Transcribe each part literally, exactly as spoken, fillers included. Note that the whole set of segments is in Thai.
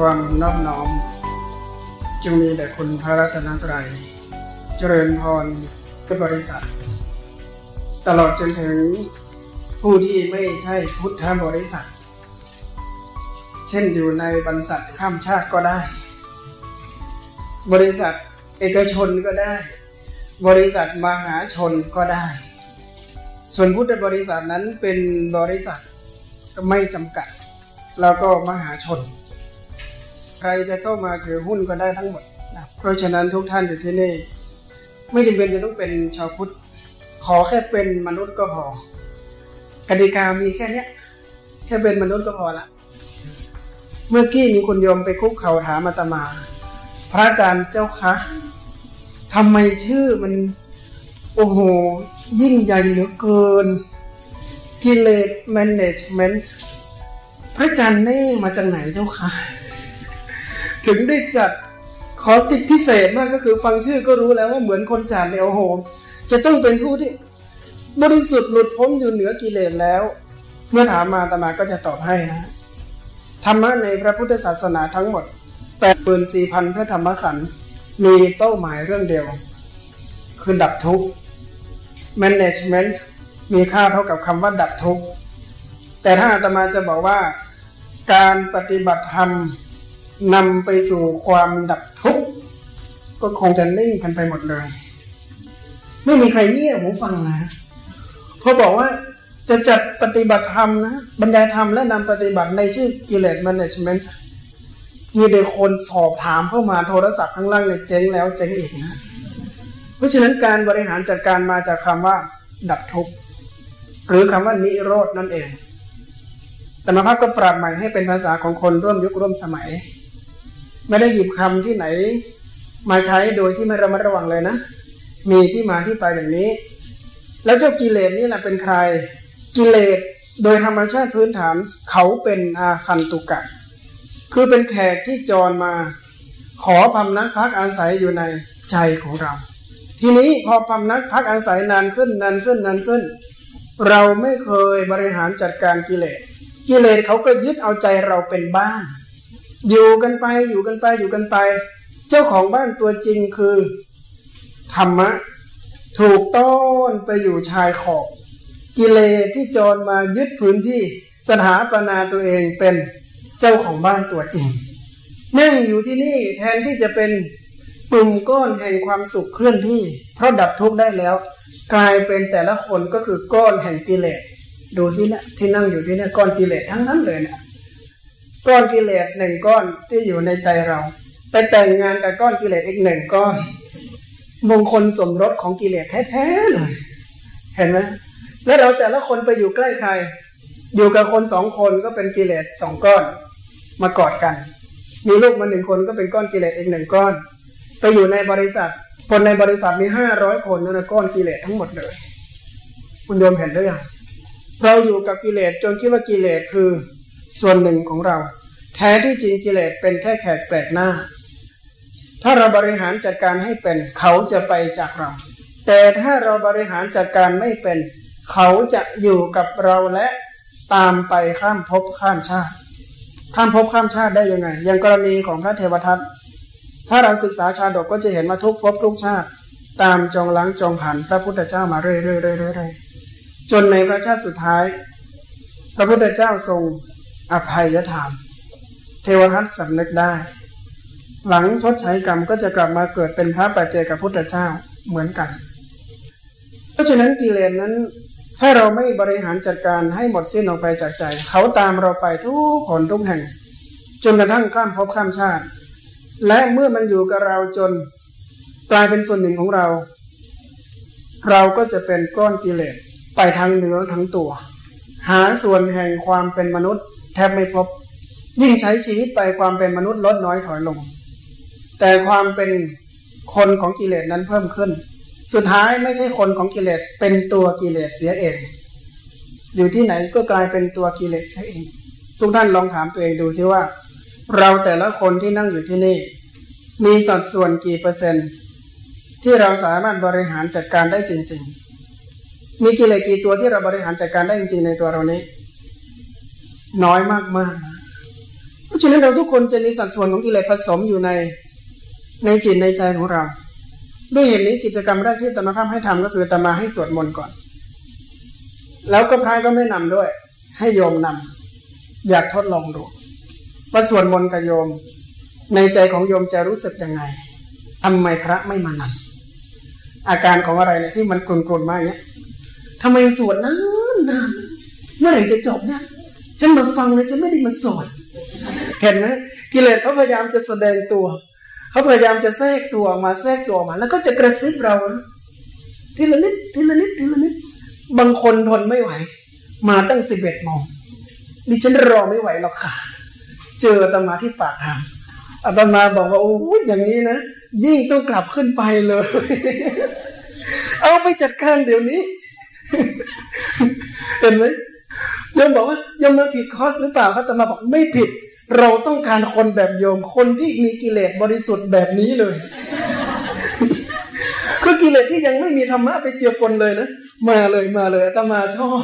ความนอบน้อมจงมีแด่คุณพระรัตนตรัยเจริญพรด้วยบริษัทตลอดจนถึงผู้ที่ไม่ใช่พุทธบริษัทเช่นอยู่ในบรรษัทข้ามชาติก็ได้บริษัทเอกชนก็ได้บริษัทมหาชนก็ได้ส่วนพุทธบริษัทนั้นเป็นบริษัทไม่จำกัดแล้วก็มหาชนใครจะเข้ามาถือหุ้นก็ได้ทั้งหมดนะเพราะฉะนั้นทุกท่านอยู่ที่นี่ไม่จำเป็นจะต้องเป็นชาวพุทธขอแค่เป็นมนุษย์ก็พอกติกามีแค่นี้แค่เป็นมนุษย์ก็พอละเมื่อกี้มีคุณโยมไปคุกเข่าถามอาตมาพระอาจารย์เจ้าคะทำไมชื่อมันโอ้โหยิ่งใหญ่เหลือเกินกิเลสแมเนจเมนต์พระอาจารย์แน่มาจากไหนเจ้าคะถึงได้จัดคอร์สติกพิเศษมากก็คือฟังชื่อก็รู้แล้วว่าเหมือนคนจัดเนี่ยโอ้โหจะต้องเป็นผู้ที่บริสุทธิ์หลุดพ้นอยู่เหนือกิเลสแล้วเมื่อถามมาอาตมาก็จะตอบให้นะธรรมะในพระพุทธศาสนาทั้งหมด แปดหมื่นสี่พัน พระธรรมขันธ์มีเป้าหมายเรื่องเดียวคือดับทุกข์ management มีค่าเท่ากับคำว่าดับทุกข์แต่ถ้าอาตมาจะบอกว่าการปฏิบัติธรรมนำไปสู่ความดับทุกข์ก็คงจะนิ่งกันไปหมดเลยไม่มีใครเงี่ยหูฟังนะพอบอกว่าจะจัดปฏิบัติธรรมนะบรรยายธรรมและนำปฏิบัติในชื่อกิเลส management มีเด็กคนสอบถามเข้ามาโทรศัพท์ข้างล่างเนี่ยเจ๊งแล้วเจ๊งอีกนะเพราะฉะนั้นการบริหารจัดการมาจากคำว่าดับทุกข์หรือคำว่านิโรธนั่นเองแต่มาภาพก็ปรับใหม่ให้เป็นภาษาของคนร่วมยุคร่วมสมัยไม่ได้หยิบคำที่ไหนมาใช้โดยที่ไม่ระมัดระวังเลยนะมีที่มาที่ไปอย่างนี้แล้วเจ้ากิเลสนี่แหละเป็นใครกิเลสโดยธรรมชาติพื้นฐานเขาเป็นอาคันตุกะคือเป็นแขกที่จรมาขอพำนักพักอาศัยอยู่ในใจของเราทีนี้พอพำนักพักอาศัยนานขึ้นนานขึ้นนานขึ้นเราไม่เคยบริหารจัดการกิเลสกิเลสเขาก็ยึดเอาใจเราเป็นบ้านอยู่กันไปอยู่กันไปอยู่กันไปเจ้าของบ้านตัวจริงคือธรรมะถูกต้อนไปอยู่ชายขอบกิเลสที่จรมายึดพื้นที่สถาปนาตัวเองเป็นเจ้าของบ้านตัวจริงนั่งอยู่ที่นี่แทนที่จะเป็นกลุ่มก้อนแห่งความสุขเคลื่อนที่เพราะดับทุกข์ได้แล้วกลายเป็นแต่ละคนก็คือก้อนแห่งกิเลสดูสิเนี่ยที่นั่งอยู่ที่เนี่ยก้อนกิเลสทั้งนั้นเลยเนี่ยก้อนกิเลสหนึ่งก้อนที่อยู่ในใจเราไปแต่งงานกับก้อนกิเลสอีกหนึ่งก้อนมงคลสมรสของกิเลสแท้ๆเลยเห็นไหมแล้วเราแต่ละคนไปอยู่ใกล้ใครอยู่กับคนสองคนก็เป็นกิเลสสองก้อนมากอดกันมีลูกมาหนึ่งคนก็เป็นก้อนกิเลสอีกหนึ่งก้อนไปอยู่ในบริษัทคนในบริษัทมีห้าร้อยคนนั่นนะก้อนกิเลสทั้งหมดเลยคุณโยมเห็นหรือยังเราอยู่กับกิเลสจนคิดว่ากิเลสคือส่วนหนึ่งของเราแท้ที่จริงกิเลสเป็นแค่แขกแปลกหน้าถ้าเราบริหารจัดการให้เป็นเขาจะไปจากเราแต่ถ้าเราบริหารจัดการไม่เป็นเขาจะอยู่กับเราและตามไปข้ามภพข้ามชาติข้ามภพข้ามชาติได้ยังไงอย่างกรณีของพระเทวทัตถ้าเราศึกษาชาดกก็จะเห็นว่าทุกภพทุกชาติตามจองล้างจองผ่านพระพุทธเจ้ามาเรื่อยๆๆๆจนในพระชาติสุดท้ายพระพุทธเจ้าทรงอภัยทานเทวทัตสำนึกได้หลังชดใช้กรรมก็จะกลับมาเกิดเป็นพระปัจเจกพุทธเจ้าเหมือนกันเพราะฉะนั้นกิเลสนั้นถ้าเราไม่บริหารจัดการให้หมดสิ้นออกไปจากใจเขาตามเราไปทุกหนทุกแห่งจนกระทั่งข้ามภพข้ามชาติและเมื่อมันอยู่กับเราจนกลายเป็นส่วนหนึ่งของเราเราก็จะเป็นก้อนกิเลสไปทั้งเนื้อทั้งตัวหาส่วนแห่งความเป็นมนุษย์แทบไม่พบยิ่งใช้ชีวิตไปความเป็นมนุษย์ลดน้อยถอยลงแต่ความเป็นคนของกิเลสนั้นเพิ่มขึ้นสุดท้ายไม่ใช่คนของกิเลสเป็นตัวกิเลสเสียเองอยู่ที่ไหนก็กลายเป็นตัวกิเลสเสียเองทุกท่านลองถามตัวเองดูซิว่าเราแต่ละคนที่นั่งอยู่ที่นี่มีสัดส่วนกี่เปอร์เซ็นต์ที่เราสามารถบริหารจัดการได้จริงๆมีกิเลสกี่ตัวที่เราบริหารจัดการได้จริงๆในตัวเรานี้น้อยมากๆเพราะฉะนั้นเราทุกคนจะมีสัดส่วนของกิเลสผสมอยู่ในในจิตในใจของเราด้วยเหตุนี้กิจกรรมแรกที่อาตมาภาพให้ทำก็คืออาตมาให้สวดมนต์ก่อนแล้วก็พระก็ไม่นำด้วยให้โยมนำอยากทดลองดูว่าสวดมนต์กับโยมในใจของโยมจะรู้สึกยังไงทำไมพระไม่มานำอาการของอะไรเนี่ยที่มันกลุ่นๆมากเนี้ยทำไมสวดนานนานเมื่อไหร่จะจบเนี่ยฉันมาฟังเลยฉันไม่ได้มาสวดเห็นไหมกิเลสเขาพยายามจะแสดงตัวเขาพยายามจะแทรกตัวมาแทรกตัวมาแล้วก็จะกระซิบเราทีละนิดทีละนิดทีละนิดบางคนทนไม่ไหวมาตั้งสิบเอ็ดโมงดิฉันรอไม่ไหวหรอกค่ะเจออาตมาที่ปากทางอาตมาบอกว่าโอ้ยอย่างนี้นะยิ่งต้องกลับขึ้นไปเลยเอาไปจัดการเดี๋ยวนี้เห็นไหมโยมบอกว่าโยมมาผิดคอร์สหรือเปล่าครับอาตมาบอกไม่ผิดเราต้องการคนแบบโยมคนที่มีกิเลสบริสุทธิ์แบบนี้เลยคือกิเลสที่ยังไม่มีธรรมะไปเจือปนเลยนะมาเลยมาเลยอาตมาชอบ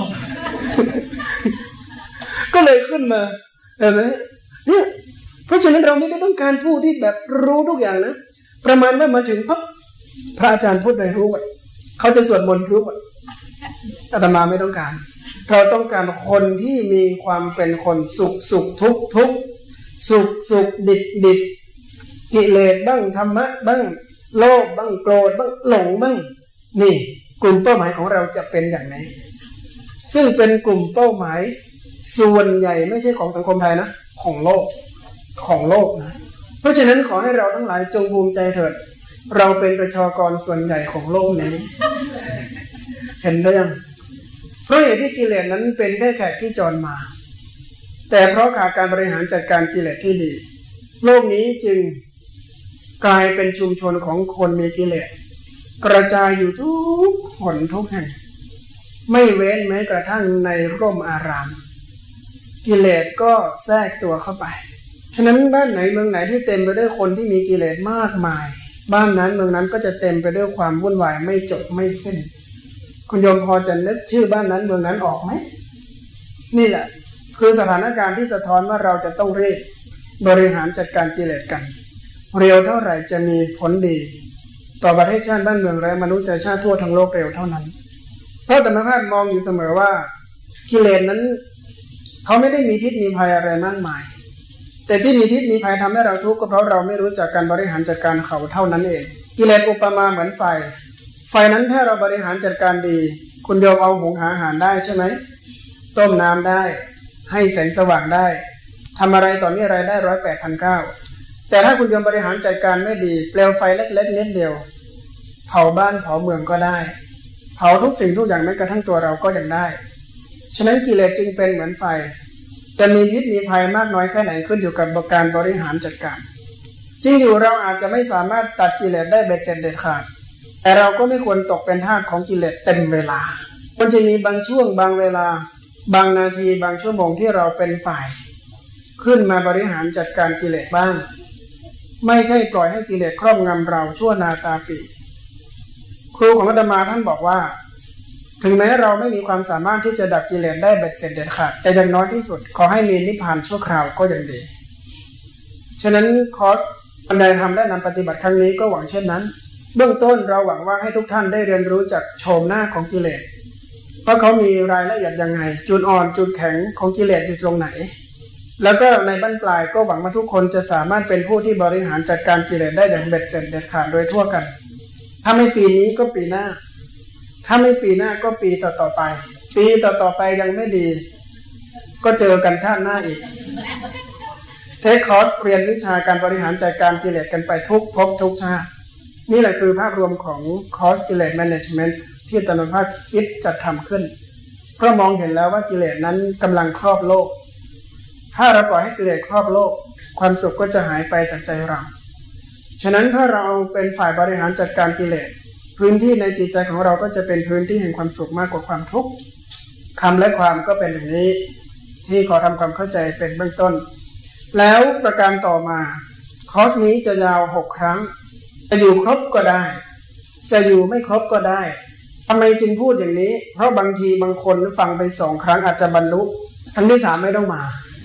ก็เลยขึ้นมาเห็นไหมเนี่ยเพราะฉะนั้นเราไม่ได้ต้องการผู้ที่แบบรู้ทุกอย่างนะประมาณว่ามาถึงปั๊บพระอาจารย์พูดอะไรรู้หมดเขาจะสวดมนต์รู้หมดอาตมาไม่ต้องการเราต้องการคนที่มีความเป็นคนสุขสุขทุกทุกสุขสุขดิบดิบกิเลสบ้างธรรมะบ้างโลภบ้างโกรธบ้างหลงบ้างนี่กลุ่มเป้าหมายของเราจะเป็นอย่างไรซึ่งเป็นกลุ่มเป้าหมายส่วนใหญ่ไม่ใช่ของสังคมไทยนะของโลกของโลกนะเพราะฉะนั้นขอให้เราทั้งหลายจงภูมิใจเถิดเราเป็นประชากรส่วนใหญ่ของโลกนี้เห็นหรือยังเพราะเหตุที่กิเลสนั้นเป็นแค่แขกที่จรมาแต่เพราะขาดการบริหารจัดการกิเลสที่ดีโลกนี้จึงกลายเป็นชุมชนของคนมีกิเลสกระจายอยู่ทุกหนทุกแห่งไม่เว้นแม้กระทั่งในร่มอารามกิเลสก็แทรกตัวเข้าไปฉะนั้นบ้านไหนเมืองไหนที่เต็มไปด้วยคนที่มีกิเลสมากมายบ้านนั้นเมืองนั้นก็จะเต็มไปด้วยความวุ่นวายไม่จบไม่สิ้นคุณโยมพอจะนึกชื่อบ้านนั้นเมืองนั้นออกไหมนี่แหละคือสถานการณ์ที่สะท้อนว่าเราจะต้องรีบบริหารจัดการกิเลสกันเร็วเท่าไหร่จะมีผลดีต่อประเทศชาติบ้านเมืองและมนุษยชาติทั่วทั้งโลกเร็วเท่านั้นเพราะธรรมชาติมองอยู่เสมอว่ากิเลสนั้นเขาไม่ได้มีพิษมีภัยอะไรมากมายแต่ที่มีพิษมีภัยทำให้เราทุกข์ก็เพราะเราไม่รู้จักการบริหารจัดการเขาเท่านั้นเองกิเลสอุปมาเหมือนไฟไฟนั้นถ้าเราบริหารจัดการดีคุณโยมเอาหุงหาอาหารได้ใช่ไหมต้มน้ำได้ให้แสงสว่างได้ทำอะไรต่อมีอะไรได้ร้อยแปดพันเก้าแต่ถ้าคุณโยมบริหารจัดการไม่ดีเปลวไฟเล็กๆนิดเดียวเผาบ้านเผาเมืองก็ได้เผาทุกสิ่งทุกอย่างแม้กระทั่งตัวเราก็ยังได้ฉะนั้นกิเลสจึงเป็นเหมือนไฟจะมีพิษมีภัยมากน้อยแค่ไหนขึ้นอยู่กับการบริหารจัดการจริงอยู่เราอาจจะไม่สามารถตัดกิเลสได้เบ็ดเสร็จเด็ดขาดแต่เราก็ไม่ควรตกเป็นทาสของกิเลสเต็มเวลามันจะมีบางช่วงบางเวลาบางนาทีบางชั่วโมงที่เราเป็นฝ่ายขึ้นมาบริหารจัดการกิเลสบ้างไม่ใช่ปล่อยให้กิเลสครอบงำเราชั่วนาตาปีครูของอาตมาท่านบอกว่าถึงแม้เราไม่มีความสามารถที่จะดับกิเลสได้เบ็ดเสร็จเด็ดขาดแต่อย่างน้อยที่สุดขอให้มีนิพพานชั่วคราวก็ยังดีฉะนั้นคอร์สบันไดธรรมและนำปฏิบัติครั้งนี้ก็หวังเช่นนั้นเบื้องต้นเราหวังว่าให้ทุกท่านได้เรียนรู้จากโฉมหน้าของกิเลสว่าเขามีรายละเอียดยังไงจุดอ่อนจุดแข็งของกิเลสอยู่ตรงไหนแล้วก็ในบั้นปลายก็หวังว่าทุกคนจะสามารถเป็นผู้ที่บริหารจัดการกิเลสได้อย่างเบ็ดเสร็จเด็ดขาดโดยทั่วกันถ้าไม่ปีนี้ก็ปีหน้าถ้าไม่ปีหน้าก็ปีต่อๆไปปีต่อๆไปยังไม่ดีก็เจอกันชาติหน้าอีกเทคคอร์สเรียนวิชาการบริหารจัดการกิเลสกันไปทุกภพทุกชาตินี่แหละคือภาพรวมของคอร์สกิเลสแมネจเมนต์ที่อาตมาภาพคิดจัดทำขึ้นเพราะมองเห็นแล้วว่ากิเลสนั้นกำลังครอบโลกถ้าเราปล่อยให้กิเลสครอบโลกความสุขก็จะหายไปจากใจเราฉะนั้นถ้าเราเป็นฝ่ายบริหารจัดการกิเลสพื้นที่ในจิตใจของเราก็จะเป็นพื้นที่แห่งความสุขมากกว่าความทุกข์คำและความก็เป็นอย่างนี้ที่ขอทำความเข้าใจเป็นเบื้องต้นแล้วประการต่อมาคอร์สนี้จะยาวหกครั้งจะอยู่ครบก็ได้จะอยู่ไม่ครบก็ได้ทำไมจึงพูดอย่างนี้เพราะบางทีบางคนฟังไปสองครั้งอาจจะบรรลุครั้งที่สามไม่ต้องมา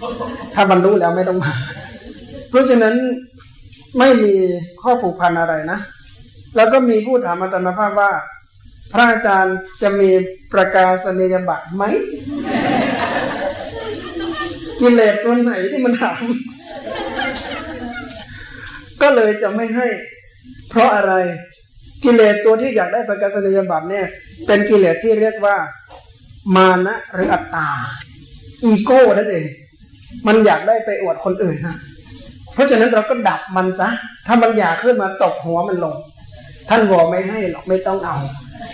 ถ้าบรรลุแล้วไม่ต้องมาเพราะฉะนั้นไม่มีข้อผูกพันอะไรนะแล้วก็มีผู้ถามอาตมาภาพว่าพระอาจารย์จะมีประกาศนียบัตรไหมกิเลสตัวไหนที่มันถามก็เลยจะไม่ให้เพราะอะไรกิเลสตัวที่อยากได้ประกาศนียบัตรเนี่ยเป็นกิเลสที่เรียกว่ามานะหรืออัตตาอีโก้นั่นเองมันอยากได้ไปอวดคนอื่นนะเพราะฉะนั้นเราก็ดับมันซะถ้ามันอยากขึ้นมาตบหัวมันลงท่านบอกไม่ให้หรอกไม่ต้องเอา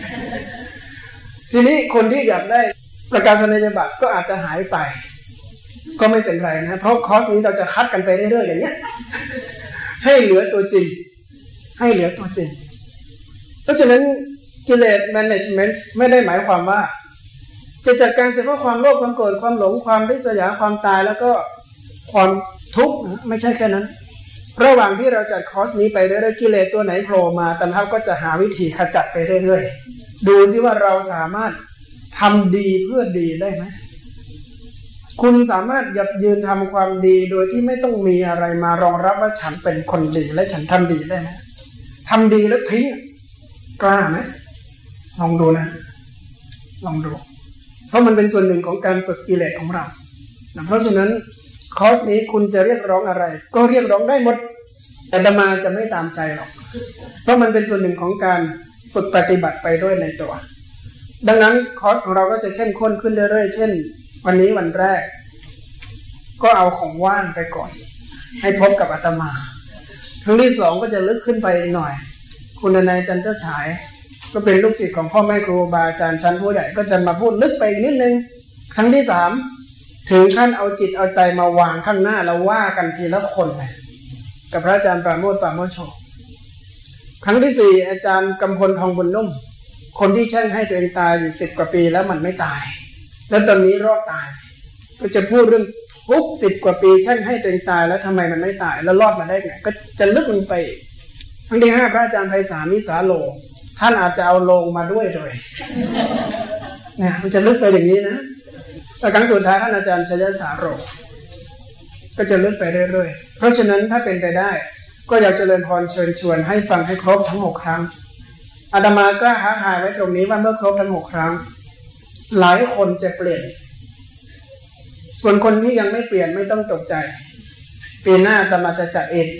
ทีนี้คนที่อยากได้ประกาศนียบัตรก็อาจจะหายไปก็ไม่เป็นไรนะเพราะคอร์สนี้เราจะคัดกันไปเรื่อยๆอย่างเนี้ยให้เหลือตัวจริงให้เหลือตัวจริงเพราะฉะนั้นกิเลส management ไม่ได้หมายความว่าจะจัดการเฉพาะความโลภความโกรธความหลงความริษยาความตายแล้วก็ความทุกข์ไม่ใช่แค่นั้นระหว่างที่เราจัดคอร์สนี้ไปเรื่อยๆกิเลสตัวไหนโผล่มาตามท่านก็จะหาวิธีขจัดไปเรื่อยๆดูซิว่าเราสามารถทำดีเพื่อดีได้ไหมคุณสามารถหยัดยืนทำความดีโดยที่ไม่ต้องมีอะไรมารองรับว่าฉันเป็นคนดีและฉันทำดีได้ไหมทำดีแล้วทิ้งกล้าไหมลองดูนะลองดูเพราะมันเป็นส่วนหนึ่งของการฝึกกิเลสของเราเพราะฉะนั้นคอร์สนี้คุณจะเรียกร้องอะไรก็เรียกร้องได้หมดแต่อาตมาจะไม่ตามใจหรอกเพราะมันเป็นส่วนหนึ่งของการฝึกปฏิบัติไปด้วยในตัวดังนั้นคอร์สของเราก็จะเข้มข้นขึ้นเรื่อยๆเช่นวันนี้วันแรกก็เอาของว่างไปก่อนให้พบกับอาตมาครั้งที่สองก็จะลึกขึ้นไปหน่อยคุณนายจันเจ้าฉายก็เป็นลูกศิษย์ของพ่อแม่ครูบาอาจารย์ชั้นผู้ใหญ่ก็จะมาพูดลึกไปนิดนึงครั้งที่สามถึงขั้นเอาจิตเอาใจมาวางข้างหน้าแล้วว่ากันทีละคนเลยกับพระอาจารย์ปราโมทย์ปราโมชโชครั้งที่สี่อาจารย์กำพลทองบุญนุ่มคนที่แช่งให้ตัวเองตายอยู่สิบกว่าปีแล้วมันไม่ตายแล้วตอนนี้รอดตายก็จะพูดเรื่องทุกสิบกว่าปีแช่งให้ตัวเองตายแล้วทำไมมันไม่ตายแล้วรอดมาได้ไงก็จะลึกลงไปครั้งที่ห้าพระอาจารย์ไพศาลมิสาโลท่านอาจจะเอาโลงมาด้วยเลยเนี่ยมันจะลึกไปอย่างนี้นะแล้วครั้งสุดท้ายท่านอาจารย์ชยสาโรก็จะลึกไปเรื่อยๆเพราะฉะนั้นถ้าเป็นไปได้ก็อยากเจริญพรเชิญชวนให้ฟังให้ครบทั้งหกครั้งอาตมาก็ท้าทายไว้ตรงนี้ว่าเมื่อครบทั้งหกครั้งหลายคนจะเปลี่ยนส่วนคนที่ยังไม่เปลี่ยนไม่ต้องตกใจปีหน้าอาตมาจะจัดเอง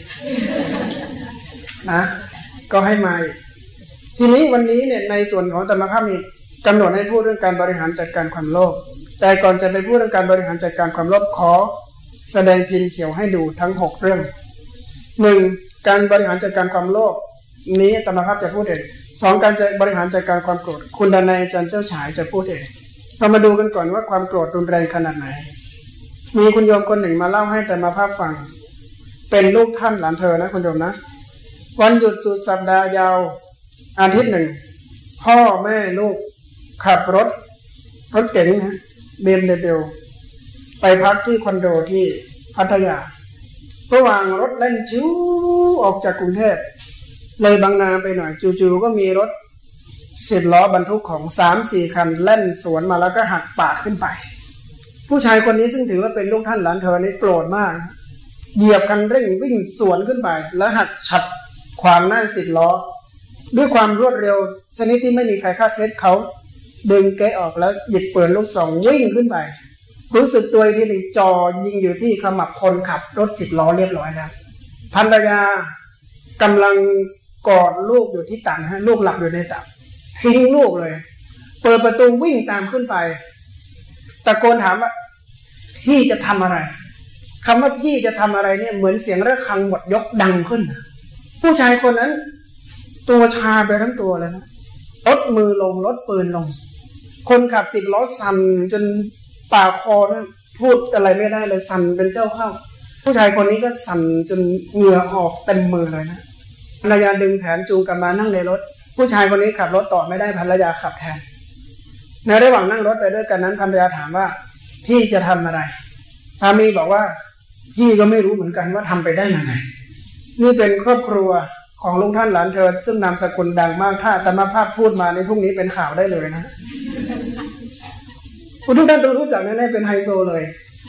นะก็ให้มาทีนี้วันนี้เนี่ยในส่วนของธรรมภาพนี้กำหนดให้พูดเรื่องการบริหารจัดการความโลภแต่ก่อนจะไปพูดเรื่องการบริหารจัดการความโลภขอแสดงพิมพ์เขียวให้ดูทั้งหกเรื่องหนึ่งการบริหารจัดการความโลภนี้ธรรมภาพจะพูดเองสองการจะบริหารจัดการความโกรธคุณดนัยจันเจ้าฉายจะพูดเองเรามาดูกันก่อนว่าความโกรธรุนแรงขนาดไหนมีคุณโยมคนหนึ่งมาเล่าให้ธรรมภาพฟังเป็นลูกท่านหลานเธอนะคุณโยมนะวันหยุดสุดสัปดาห์ยาวอาทิตย์หนึ่งพ่อแม่ลูกขับรถรถเก๋งนะเบมเดบิลไปพักที่คอนโดที่พัทยาระหว่างรถเล่นชิวออกจากกรุงเทพเลยบางนาไปหน่อยจู่ๆก็มีรถสิบล้อบรรทุกของสามสี่คันเล่นสวนมาแล้วก็หักปาดขึ้นไปผู้ชายคนนี้ซึ่งถือว่าเป็นลูกท่านหลานเธอนี่โกรธมากเหยียบคันเร่งวิ่งสวนขึ้นไปแล้วหักฉับขวางหน้าสิบล้อด้วยความรวดเร็วชนิดที่ไม่มีใครคาดคิดเขาดึงเก๊ะออกแล้วหยิบปืนลูกซองวิ่งขึ้นไปรู้สึกตัวทีหนึ่งจอยิงอยู่ที่ขมับคนขับรถสิบล้อเรียบร้อยแล้วภรรยากำลังกอดลูกอยู่ที่ตักฮะลูกหลับอยู่ในตักทิ้งลูกเลยเปิดประตูวิ่งตามขึ้นไปตะโกนถามว่าพี่จะทำอะไรคำว่าพี่จะทำอะไรเนี่ยเหมือนเสียงระฆังหมดยกดังขึ้นผู้ชายคนนั้นตัวชาไปทั้งตัวเลยนะลดมือลงลดปืนลงคนขับสิบล้อสั่นจนปากคอนะพูดอะไรไม่ได้เลยสั่นเป็นเจ้าเข้าผู้ชายคนนี้ก็สั่นจนเหงื่อออกเต็มมือเลยนะภรรยาดึงแขนจูงกลับมานั่งในรถผู้ชายคนนี้ขับรถต่อไม่ได้ภรรยาขับแทนในระหว่างนั่งรถไปด้วยกันนั้นภรรยาถามว่าพี่จะทำอะไรสามีบอกว่าพี่ก็ไม่รู้เหมือนกันว่าทำไปได้ยังไงนี่เป็นครอบครัวของลุงท่านหลานเธอซึ่งนามสกุลดังมากถ้าอาตมาภาพพูดมาในพรุ่งนี้เป็นข่าวได้เลยนะทุกท่านต้องรู้จักแน่ๆเป็นไฮโซเลย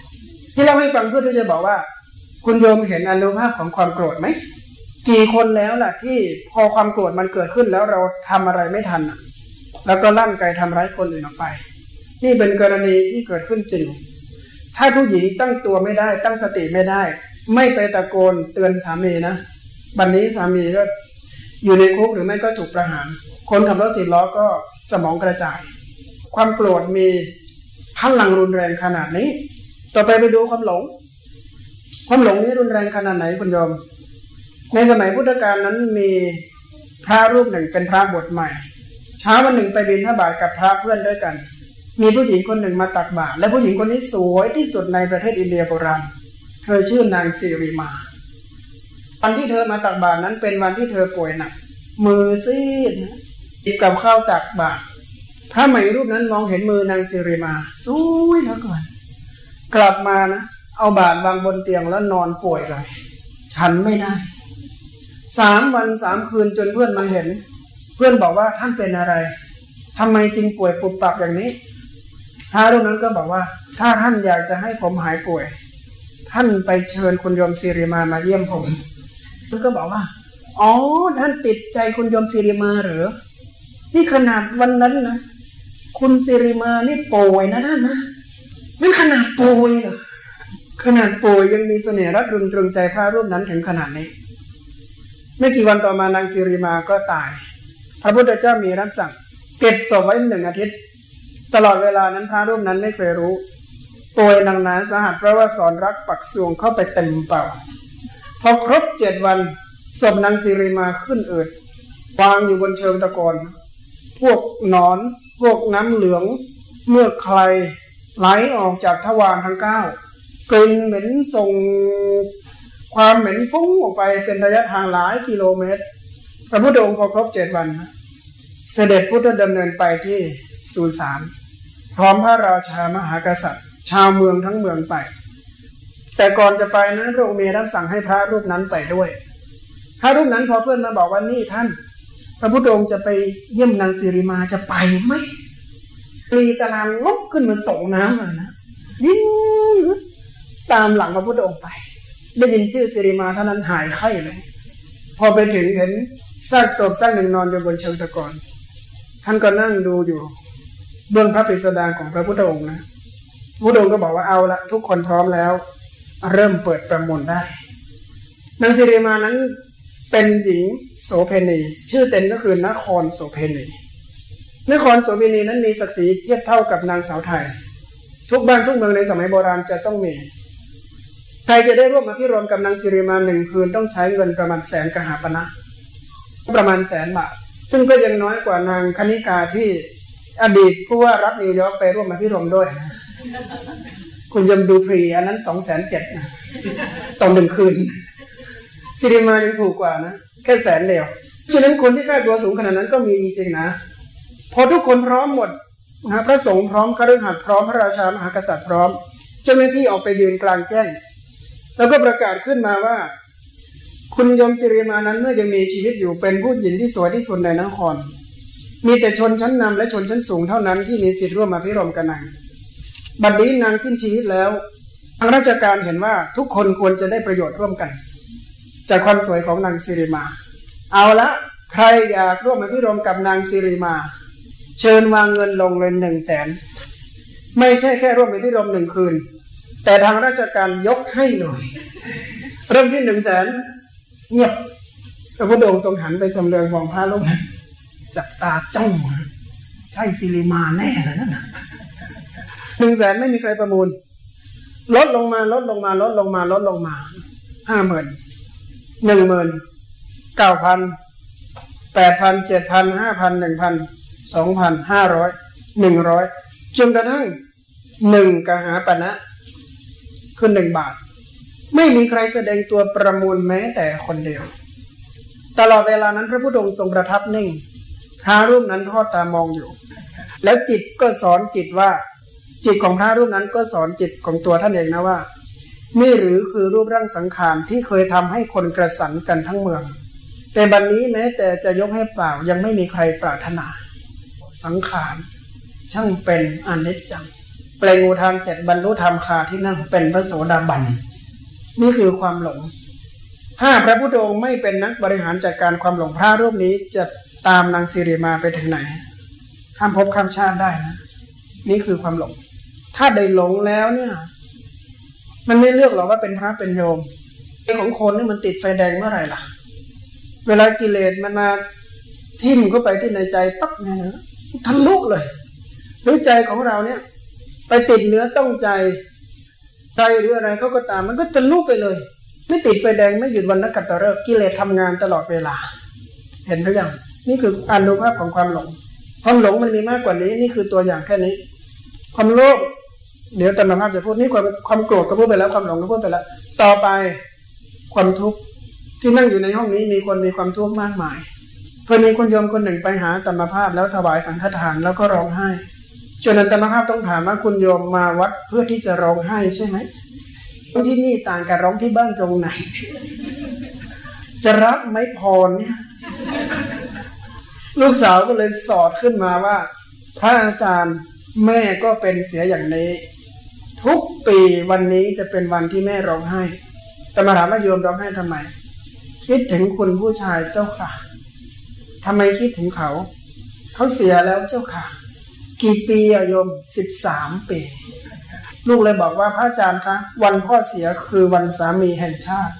ที่เล่าให้ฟังเพื่อที่จะบอกว่าคุณโยมเห็นอานุภาพของความโกรธไหมกี่คนแล้วล่ะที่พอความโกรธมันเกิดขึ้นแล้วเราทำอะไรไม่ทันแล้วก็ลั่นไกทำร้ายคนอื่นออกไปนี่เป็นกรณีที่เกิดขึ้นจริงถ้าผู้หญิงตั้งตัวไม่ได้ตั้งสติไม่ได้ไม่ไปตะโกนเตือนสามีนะบัดนี้สามีก็อยู่ในคุกหรือไม่ก็ถูกประหารคนขับรถสิบล้อก็สมองกระจายความโกรธมีพลังรุนแรงขนาดนี้ต่อไปไปดูความหลงความหลงนี้รุนแรงขนาดไหนคุณโยมในสมัยพุทธกาลนั้นมีพระรูปหนึ่งเป็นพระบวชใหม่เช้าวันหนึ่งไปบิณฑบาตกับพระเพื่อนด้วยกันมีผู้หญิงคนหนึ่งมาตักบาตรและผู้หญิงคนนี้สวยที่สุดในประเทศอินเดียโบราณเธอชื่อนางสิริมาวันที่เธอมาตักบาตรนั้นเป็นวันที่เธอป่วยหนักมือซีดหยิบกับข้าวตักบาตรพระใหม่รูปนั้นมองเห็นมือนางสิริมาสวยเหลือเกินกลับมานะเอาบาตรวางบนเตียงแล้วนอนป่วยเลยฉันไม่ได้สามวันสามคืนจนเพื่อนมาเห็นเพื่อนบอกว่าท่านเป็นอะไรทำไมจึงป่วยปุบปับอย่างนี้พระรูปนั้นก็บอกว่าถ้าท่านอยากจะให้ผมหายป่วยท่านไปเชิญคุณโยมสิริมามาเยี่ยมผมท่านก็บอกว่าอ๋อท่านติดใจคุณโยมสิริมาเหรอนี่ขนาดวันนั้นนะคุณสิริมานี่ป่วยนะท่านนะนั่นขนาดป่วยเหรอขนาดป่วยยังมีเสน่ห์รักรึงตรึงใจพระรูปนั้นถึงขนาดนี้ไม่กี่วันต่อมานางสิริมาก็ตายพระพุทธเจ้ามีรับสั่งเก็บศพไว้หนึ่งอาทิตย์ตลอดเวลานั้นพระรูปนั้นไม่เคยรู้ป่วยหนักหนาสาหัสเพราะว่าสอนรักปักสวงเข้าไปเต็มเป่าพอครบเจ็ดวันศพนางสิริมาขึ้นอืดวางอยู่บนเชิงตะกอนพวกหนอนพวกน้ำเหลืองเมื่อใครไหลออกจากทวารทั้งเก้ากลิ่นเหม็นส่งความเหม็นฟุ้งออกไปเป็นระยะทางหลายกิโลเมตรพระพุทธองค์พอครบเจ็ดวันเสด็จพุทธดำเนินไปที่สุสานพร้อมพระราชามหากษัตริย์ชาวเมืองทั้งเมืองไปแต่ก่อนจะไปนั้นพระองค์มีรับสั่งให้พระรูปนั้นไปด้วยพระรูปนั้นพอเพื่อนมาบอกว่านี่ท่านพระพุทธองค์จะไปเยี่ยมนางสิริมาจะไปไหมรีตารางลบขึ้นเหมือนส่งน้ำเลยนะยิ่งตามหลังพระพุทธองค์ไปได้ยินชื่อสิริมาเท่านั้นหายไข้เลยพอไปถึงเห็นซากศพซากหนึ่งนอนอยู่บนเชิงตะกอนท่านก็นั่งดูอยู่เบื้องพระปริศดารของพระพุทธองค์นะพระพุทธองค์ก็บอกว่าเอาละทุกคนพร้อมแล้วเริ่มเปิดประมูลได้นางสิริมานั้นเป็นหญิงโสเภณีชื่อเต็มก็คือนครโสเภณีนครโสเภณีนั้นมีศักดิ์ศรีเทียบเท่ากับนางสาวไทยทุกบ้านทุกเมืองในสมัยโบราณจะต้องมีใครจะได้ร่วมอภิรมย์กับนางสิริมาหนึ่งคืนต้องใช้เงินประมาณแสนกหาปณะประมาณแสนบาทซึ่งก็ยังน้อยกว่านางคณิกาที่อดีตผู้ว่ารัฐนิวยอร์กไปร่วมอภิรมย์ด้วยคุณยมดูพรีอันนั้นสองแสนเจ็ดนะต่อหนึ่งคืนสิริมายังถูกกว่านะแค่แสนเดียวฉะนั้นคนที่ค่าตัวสูงขนาดนั้นก็มีจริงๆนะพอทุกคนพร้อมหมดนะพระสงฆ์พร้อมคฤหัสถ์พร้อมพระราชามหากษัตริย์พร้อมเจ้าหน้าที่ออกไปยืนกลางแจ้งแล้วก็ประกาศขึ้นมาว่าคุณโยมสิริมานั้นเมื่อยังมีชีวิตอยู่เป็นผู้หญิงที่สวยที่สุดในนครมีแต่ชนชั้นนำและชนชั้นสูงเท่านั้นที่มีสิทธิ์ร่วมอภิรมย์กับนางบัดนี้นางสิ้นชีวิตแล้วทางราชการเห็นว่าทุกคนควรจะได้ประโยชน์ร่วมกันจากความสวยของนางสิริมาเอาละใครอยากร่วมอภิรมย์กับนางสิริมาเชิญวางเงินลงเลยหนึ่งแสนไม่ใช่แค่ร่วมอภิรมย์หนึ่งคืนแต่ทางราชการยกให้เลยเริ่มที่หนึ่งแสนเงียบพระพุทธองค์ทรงหันไปชำเลืองมองพระรูปนั้นจับตาจ้องใช่สิริมาแน่เลยนั่นน่ะหนึ่งแสนไม่มีใครประมูลลดลงมาลดลงมาลดลงมาลดลงมาห้าหมื่นหนึ่งหมื่นเก้าพันแปดพันเจ็ดพันห้าพันหนึ่งพันสองพันห้าร้อยหนึ่งร้อยจนกระทั่งหนึ่งกหาปณะคือหนึ่งบาทไม่มีใครแสดงตัวประมูลแม้แต่คนเดียวตลอดเวลานั้นพระพุทธองค์ทรงประทับนิ่งพระรูปนั้นทอดตามองอยู่แล้วจิตก็สอนจิตว่าจิตของพระรูปนั้นก็สอนจิตของตัวท่านเองนะว่านี่หรือคือรูปร่างสังขารที่เคยทำให้คนกระสันกันทั้งเมืองแต่บัด น, นี้แม้แต่จะยกให้เปล่ายังไม่มีใครปรารถนาสังขารช่างเป็นอนิจจังเปล่งอุทานเสร็จบรรลุธรรมคาที่นั่งเป็นพระโสดาบันนี่คือความหลงถ้าพระพุทธองค์ไม่เป็นนักบริหารจัดการความหลงพระรูปนี้จะตามนางสิริมาไปถึงไหนข้ามภพข้ามชาติได้นะนี่คือความหลงถ้าได้หลงแล้วเนี่ยมันไม่เลือกหรอกว่าเป็นพระเป็นโยมของคนนี่มันติดไฟแดงเมื่อไหร่ล่ะเวลากิเลสมันมาทิ่มเข้าไปที่ในใจปั๊บเนี่ยนะทะลุเลยหรือใจของเราเนี่ยไปติดเนื้อต้องใจใจหรืออะไรเขาก็ตามมันก็ทะลุไปเลยไม่ติดไฟแดงไม่หยุดวันนักกัตตฤกษ์กิเลสทำงานตลอดเวลาเห็นหรือยังนี่คืออนุภาพของความหลงความหลงมันมีมากกว่านี้นี่คือตัวอย่างแค่นี้ความโลภเดี๋ยวตามภาพจะพูดนี่ความความโกรธก็พูดไปแล้วความหลงก็พูดไปแล้วต่อไปความทุกข์ที่นั่งอยู่ในห้องนี้มีคนมีความทุกข์มากมายเพื่อมีคนโยมคนหนึ่งไปหาตามภาพแล้วถวายสังฆทานแล้วก็ร้องไห้จนตามภาพต้องถามว่าคุณโยมมาวัดเพื่อที่จะร้องไห้ใช่ไหมที่นี่ต่างกับร้องที่บ้านตรงไหนจะรับไหมพรเนี่ยลูกสาวก็เลยสอดขึ้นมาว่าพระอาจารย์แม่ก็เป็นเสียอย่างนี้ทุกปีวันนี้จะเป็นวันที่แม่ร้องไห้แต่มาถามว่าโยมร้องไห้ทำไมคิดถึงคุณผู้ชายเจ้าค่ะทำไมคิดถึงเขาเขาเสียแล้วเจ้าค่ะกี่ปีอะโยมสิบสามปีลูกเลยบอกว่าพระอาจารย์คะวันพ่อเสียคือวันสามีแห่งชาติ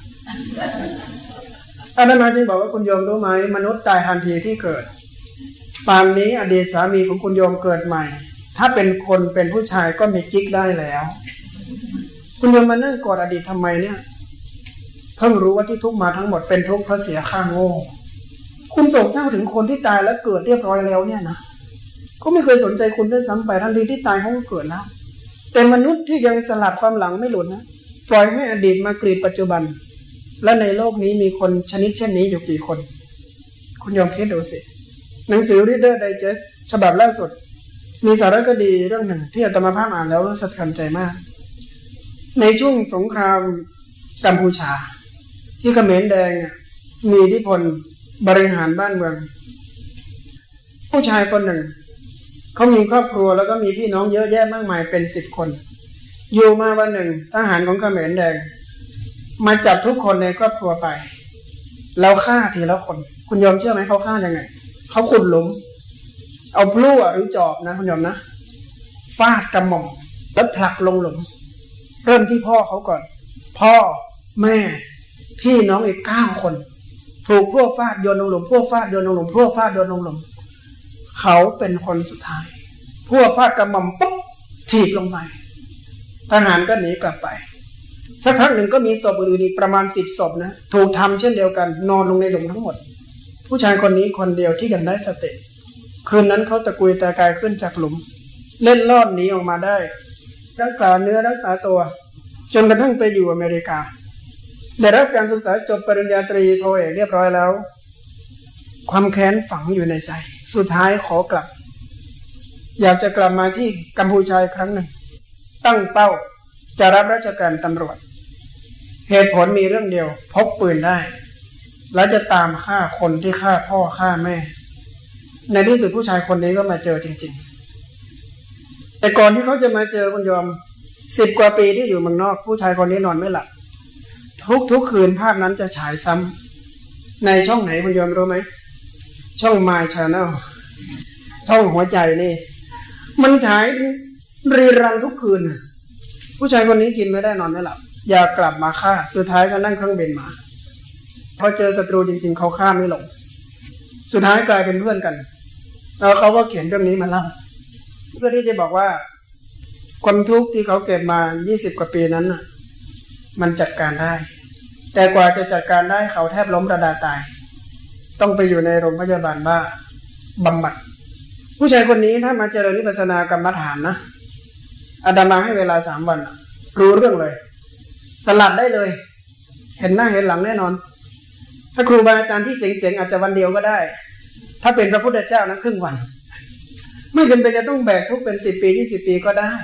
อาจารย์จึงบอกว่าคุณโยมรู้ไหมมนุษย์ตายทันทีที่เกิดป่านนี้อดีตสามีของคุณโยมเกิดใหม่ถ้าเป็นคนเป็นผู้ชายก็มีกิ๊กได้แล้วคุณโยมมานั่งกอดอดีตทำไมเนี่ยเพิ่งรู้ว่าที่ทุกมาทั้งหมดเป็นทุกข์เพราะเสียข้างโง่คุณโศกเศร้าถึงคนที่ตายแล้วเกิดเรียบร้อยแล้วเนี่ยนะเขาไม่เคยสนใจคุณด้วยซ้ำไปทันทีที่ตายเขาก็เกิดแล้วแต่มนุษย์ที่ยังสลัดความหลังไม่หลุดนะปล่อยให้อดีตมากรีดปัจจุบันและในโลกนี้มีคนชนิดเช่นนี้อยู่กี่คนคุณยอมคิดดูสิหนังสือ Reader Digest ฉบับล่าสุดมีสารคดีเรื่องหนึ่งที่อาตมาภาพอ่านแล้วสะเทือนใจมากในช่วงสงครามกัมพูชาที่เขมรแดงมีอิทธิพลบริหารบ้านเมืองผู้ชายคนหนึ่งเขามีครอบครัวแล้วก็มีพี่น้องเยอะแยะมากมายเป็นสิบคนอยู่มาวันหนึ่งทหารของเขมรแดงมาจับทุกคนในครอบครัวไปแล้วฆ่าทีละคนคุณยอมเชื่อไหมเขาฆ่ายังไงเขาขุดหลุมเอาพลั่วหรือจอบนะคุณยอมนะฟาดกระหม่อมแล้วผลักลงหลุมเริ่มที่พ่อเขาก่อนพ่อแม่พี่น้องอีกเก้าคนถูกพวกฟาดโยนลงหลุมพวกฟาดโยนลงหลุมพวกฟาดโยนลงหลุมเขาเป็นคนสุดท้ายพวกฟาดกระหม่อมปุ๊บถีบลงไปทหารก็หนีกลับไปสักพักหนึ่งก็มีศพอื่นอีกประมาณสิบศพนะถูกทำเช่นเดียวกันนอนลงในหลุมทั้งหมดผู้ชายคนนี้คนเดียวที่ยังได้สติคืนนั้นเขาตะกุยตะกายขึ้นจากหลุมเล่นลอดหนีออกมาได้รักษาเนื้อรักษาตัวจนกระทั่งไปอยู่อเมริกาได้รับการศึกษาจบปริญญาตรีโทเอกเรียบร้อยแล้วความแค้นฝังอยู่ในใจสุดท้ายขอกลับอยากจะกลับมาที่กัมพูชาอีกครั้งหนึ่งตั้งเป้าจะรับราชการตำรวจเหตุผลมีเรื่องเดียวพกปืนได้แล้วจะตามฆ่าคนที่ฆ่าพ่อฆ่าแม่ในที่สุดผู้ชายคนนี้ก็มาเจอจริงๆแต่ก่อนที่เขาจะมาเจอคุณยอมสิบกว่าปีที่อยู่เมืองนอกผู้ชายคนนี้นอนไม่หลับทุกทุกคืนภาพนั้นจะฉายซ้ำในช่องไหนคุณยอมรู้ไหมช่อง My Channel ช่องหัวใจนี่มันฉายรีรันทุกคืนผู้ชายคนนี้กินไม่ได้นอนไม่หลับอยากกลับมาฆ่าสุดท้ายก็นั่งเครื่องบินมาพอเจอศัตรูจริงๆเขาฆ่าไม่ลงสุดท้ายกลายเป็นเพื่อนกันแล้วเขาก็เขียนเรื่องนี้มาเล่าเพื่อที่จะบอกว่าความทุกข์ที่เขาเก็บมายี่สิบกว่าปีนั้นน่ะมันจัดการได้แต่กว่าจะจัดการได้เขาแทบล้มระดาตายต้องไปอยู่ในโรงพยาบาลบ้าบำบัดผู้ชายคนนี้ถ้ามาเจริญวิปัสสนากรรมฐานนะอาตมาให้เวลาสามวันรู้เรื่องเลยสลัดได้เลยเห็นหน้าเห็นหลังแน่นอนถ้าครูบาอาจารย์ที่เจ๋งๆอาจจะวันเดียวก็ได้ถ้าเป็นพระพุทธเจ้านะครึ่งวันไม่จำเป็นจะต้องแบกทุกเป็นสิบปียี่สิบปีก็ได้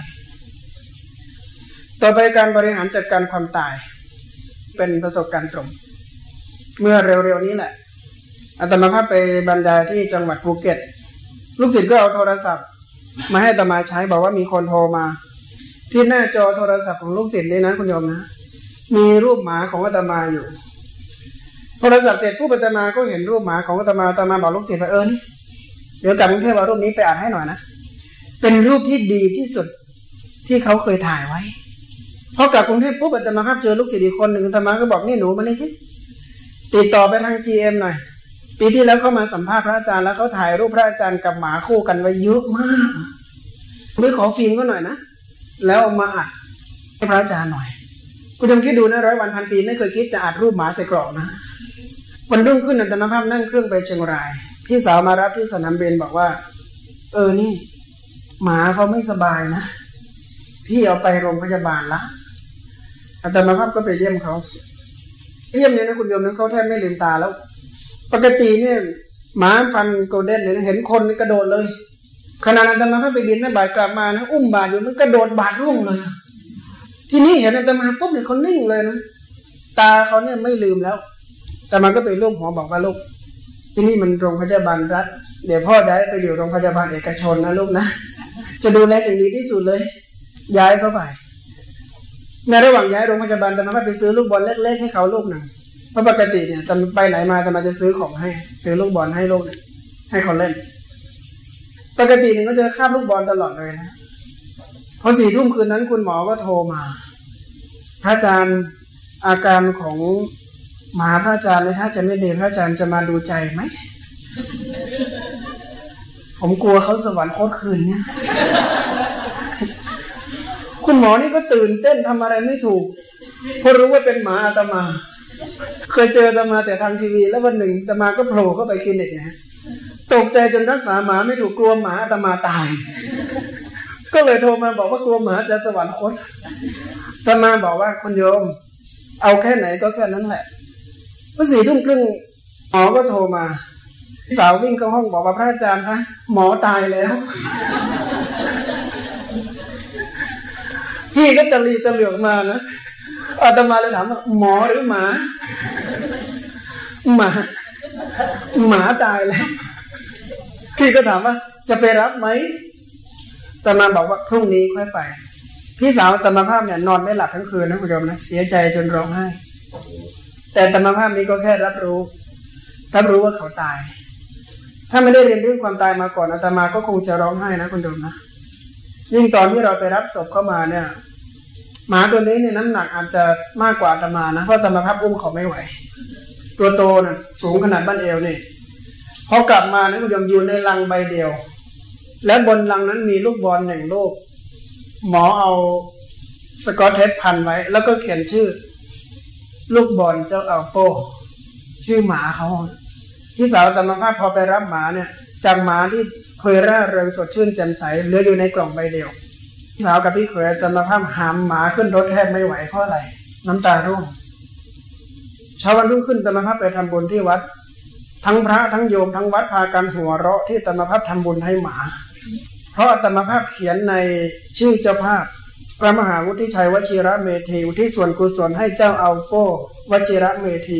ต่อไปการบริหารจัดการความตายเป็นประสบการณ์ตรงเมื่อเร็วๆนี้แหละอาตมาภาพไปบรรยายที่จังหวัดภูเก็ตลูกศิษย์ก็เอาโทรศัพท์มาให้อาตมาใช้บอกว่ามีคนโทรมาที่หน้าจอโทรศัพท์ของลูกศิษย์นี่นะคุณโยมนะมีรูปหมาของอาตมาอยู่โทรศัพท์เสร็จผู้อาตมาก็เห็นรูปหมาของอาตมาอาตมาบอกลูกศิษย์ว่าเออนี่เดี๋ยวกลับกรุงเทพเอารูปนี้ไปอ่านให้หน่อยนะเป็นรูปที่ดีที่สุดที่เขาเคยถ่ายไว้พอกลับกรุงเทพปุ๊บอาตมาภาพเจอลูกศิษย์อีกคนหนึ่งอาตมาก็บอกนี่หนูมานี่สิติดต่อไปทาง จี เอ็ม หน่อยปีที่แล้วเขามาสัมภาษณ์พระอาจารย์แล้วเขาถ่ายรูปพระอาจารย์กับหมาคู่กันไว้เยอะมากไปขอฟิล์มก็หน่อยนะแล้วเอามาอัดให้พระอาจารย์หน่อยคุณยังคิดดูนะร้อยวันพันปีไม่เคยคิดจะอัดรูปหมาใส่กรอบนะวันรุ่งขึ้นอาตมาภาพนั่งเครื่องไปเชียงรายพี่สาวมารับที่สนามบินบอกว่าเออนี่หมาเขาไม่สบายนะพี่เอาไปโรงพยาบาลละอาตมาภาพก็ไปเยี่ยมเขาเยี่ยมเนี่ยนะคุณโยมนั้นเขาแทบไม่ลืมตาแล้วปกติเนี่ยหมาพันโกลเด้นเนี่ยเห็นคนนี่กระโดดเลยขณะอาตมาภาพไปบินนะบาดกลับมานะอุ้มบาดอยู่มันกระโดดบาดร่วงเลยที่นี่เห็นอาตมาปุ๊บเนี่ยเขานิ่งเลยนะตาเขาเนี่ยไม่ลืมแล้วแต่มันก็ไปร่วมหัวบอกว่าลูกที่นี่มันโรงพยาบาลรัฐเดี๋ยวพ่อย้ายไปอยู่โรงพยาบาลเอกชนนะลูกนะจะดูแลอย่างดีที่สุดเลยย้ายเข้าไปในระหว่างย้ายโรงพยาบาลอาตมาไปซื้อลูกบอลเล็กๆให้เขาลูกหนึ่งเพราะปกติเนี่ยตอนไปไหนมาอาตมาจะซื้อของให้ซื้อลูกบอลให้ลูกเนี่ยให้เขาเล่นปกติเนี่ยก็จะคาบลูกบอลตลอดเลยนะพอสี่ทุ่มคืนนั้นคุณหมอก็โทรมาพระอาจารย์อาการของหมาพระอาจารย์เนี่ยถ้าจะไม่ดีพระอาจารย์จะมาดูใจไหมผมกลัวเขาสวรรคตคืนเนี่ยคุณหมอนี่ก็ตื่นเต้นทำอะไรไม่ถูกเพราะรู้ว่าเป็นหมาอาตมาเคยเจออาตมาแต่ทางทีวีแล้ววันหนึ่งอาตมาก็โผล่เข้าไปคลินิกนะตกใจจนรักษาหมาไม่ถูกกลัวหมาอาตมาตายก็เลยโทรมาบอกว่ากลัวหมาจะสวรรคตอาตมาบอกว่าคุณโยมเอาแค่ไหนก็แค่นั้นแหละพอสี่ทุ่มครึ่งหมอก็โทรมาสาววิ่งเข้าห้องบอกว่าพระอาจารย์คะหมอตายแล้วพี่ก็ตะลีตะเหลือกมานะอาตมาเลยถามว่าหมอหรือหมาหมาหมาตายแล้วพี่ก็ถามว่าจะไปรับไหมอาตมาบอกว่าพรุ่งนี้ค่อยไปพี่สาวอาตมาภาพเนี่ยนอนไม่หลับทั้งคืนนะคุณโยมนะเสียใจจนร้องไห้แต่อาตมาภาพนี้ก็แค่รับรู้รับรู้ว่าเขาตายถ้าไม่ได้เรียนเรื่องความตายมาก่อนอาตมาก็คงจะร้องไห้นะคุณโยมนะยิ่งตอนที่เราไปรับศพเข้ามาเนี่ยหมาตัวนี้เนี่ยน้ำหนักอาจจะมากกว่าอาตมานะเพราะอาตมาภาพอุ้มเขาไม่ไหวตัวโตน่ะสูงขนาดบ้านเอวนี่พอกลับมานะคุณโยมอยู่ในลังใบเดียวและบนลังนั้นมีลูกบอลหนึ่งลูกหมอเอาสกอตเทปพันไว้แล้วก็เขียนชื่อลูกบอลเจ้าอัลโปชื่อหมาเขาพี่สาวอาตมาภาพพอไปรับหมาเนี่ยจากหมาที่เคยร่าเริงสดชื่นแจ่มใสเหลืออยู่ในกล่องใบเดียวพี่สาวกับพี่เขยอาตมาภาพหามหมาขึ้นรถแทบไม่ไหวเพราะอะไรน้ำตาร่วงเช้าวันรุ่งขึ้นอาตมาภาพไปทำบุญที่วัดทั้งพระทั้งโยมทั้งวัดพากันหัวเราะที่อาตมาภาพทำบุญให้หมาเพราะอาตมาภาพเขียนในชื่อเจ้าภาพพระมหาวุฒิชัยวชิระเมธีอุทิศส่วนกุศลให้เจ้าอัลโปวชิระเมธี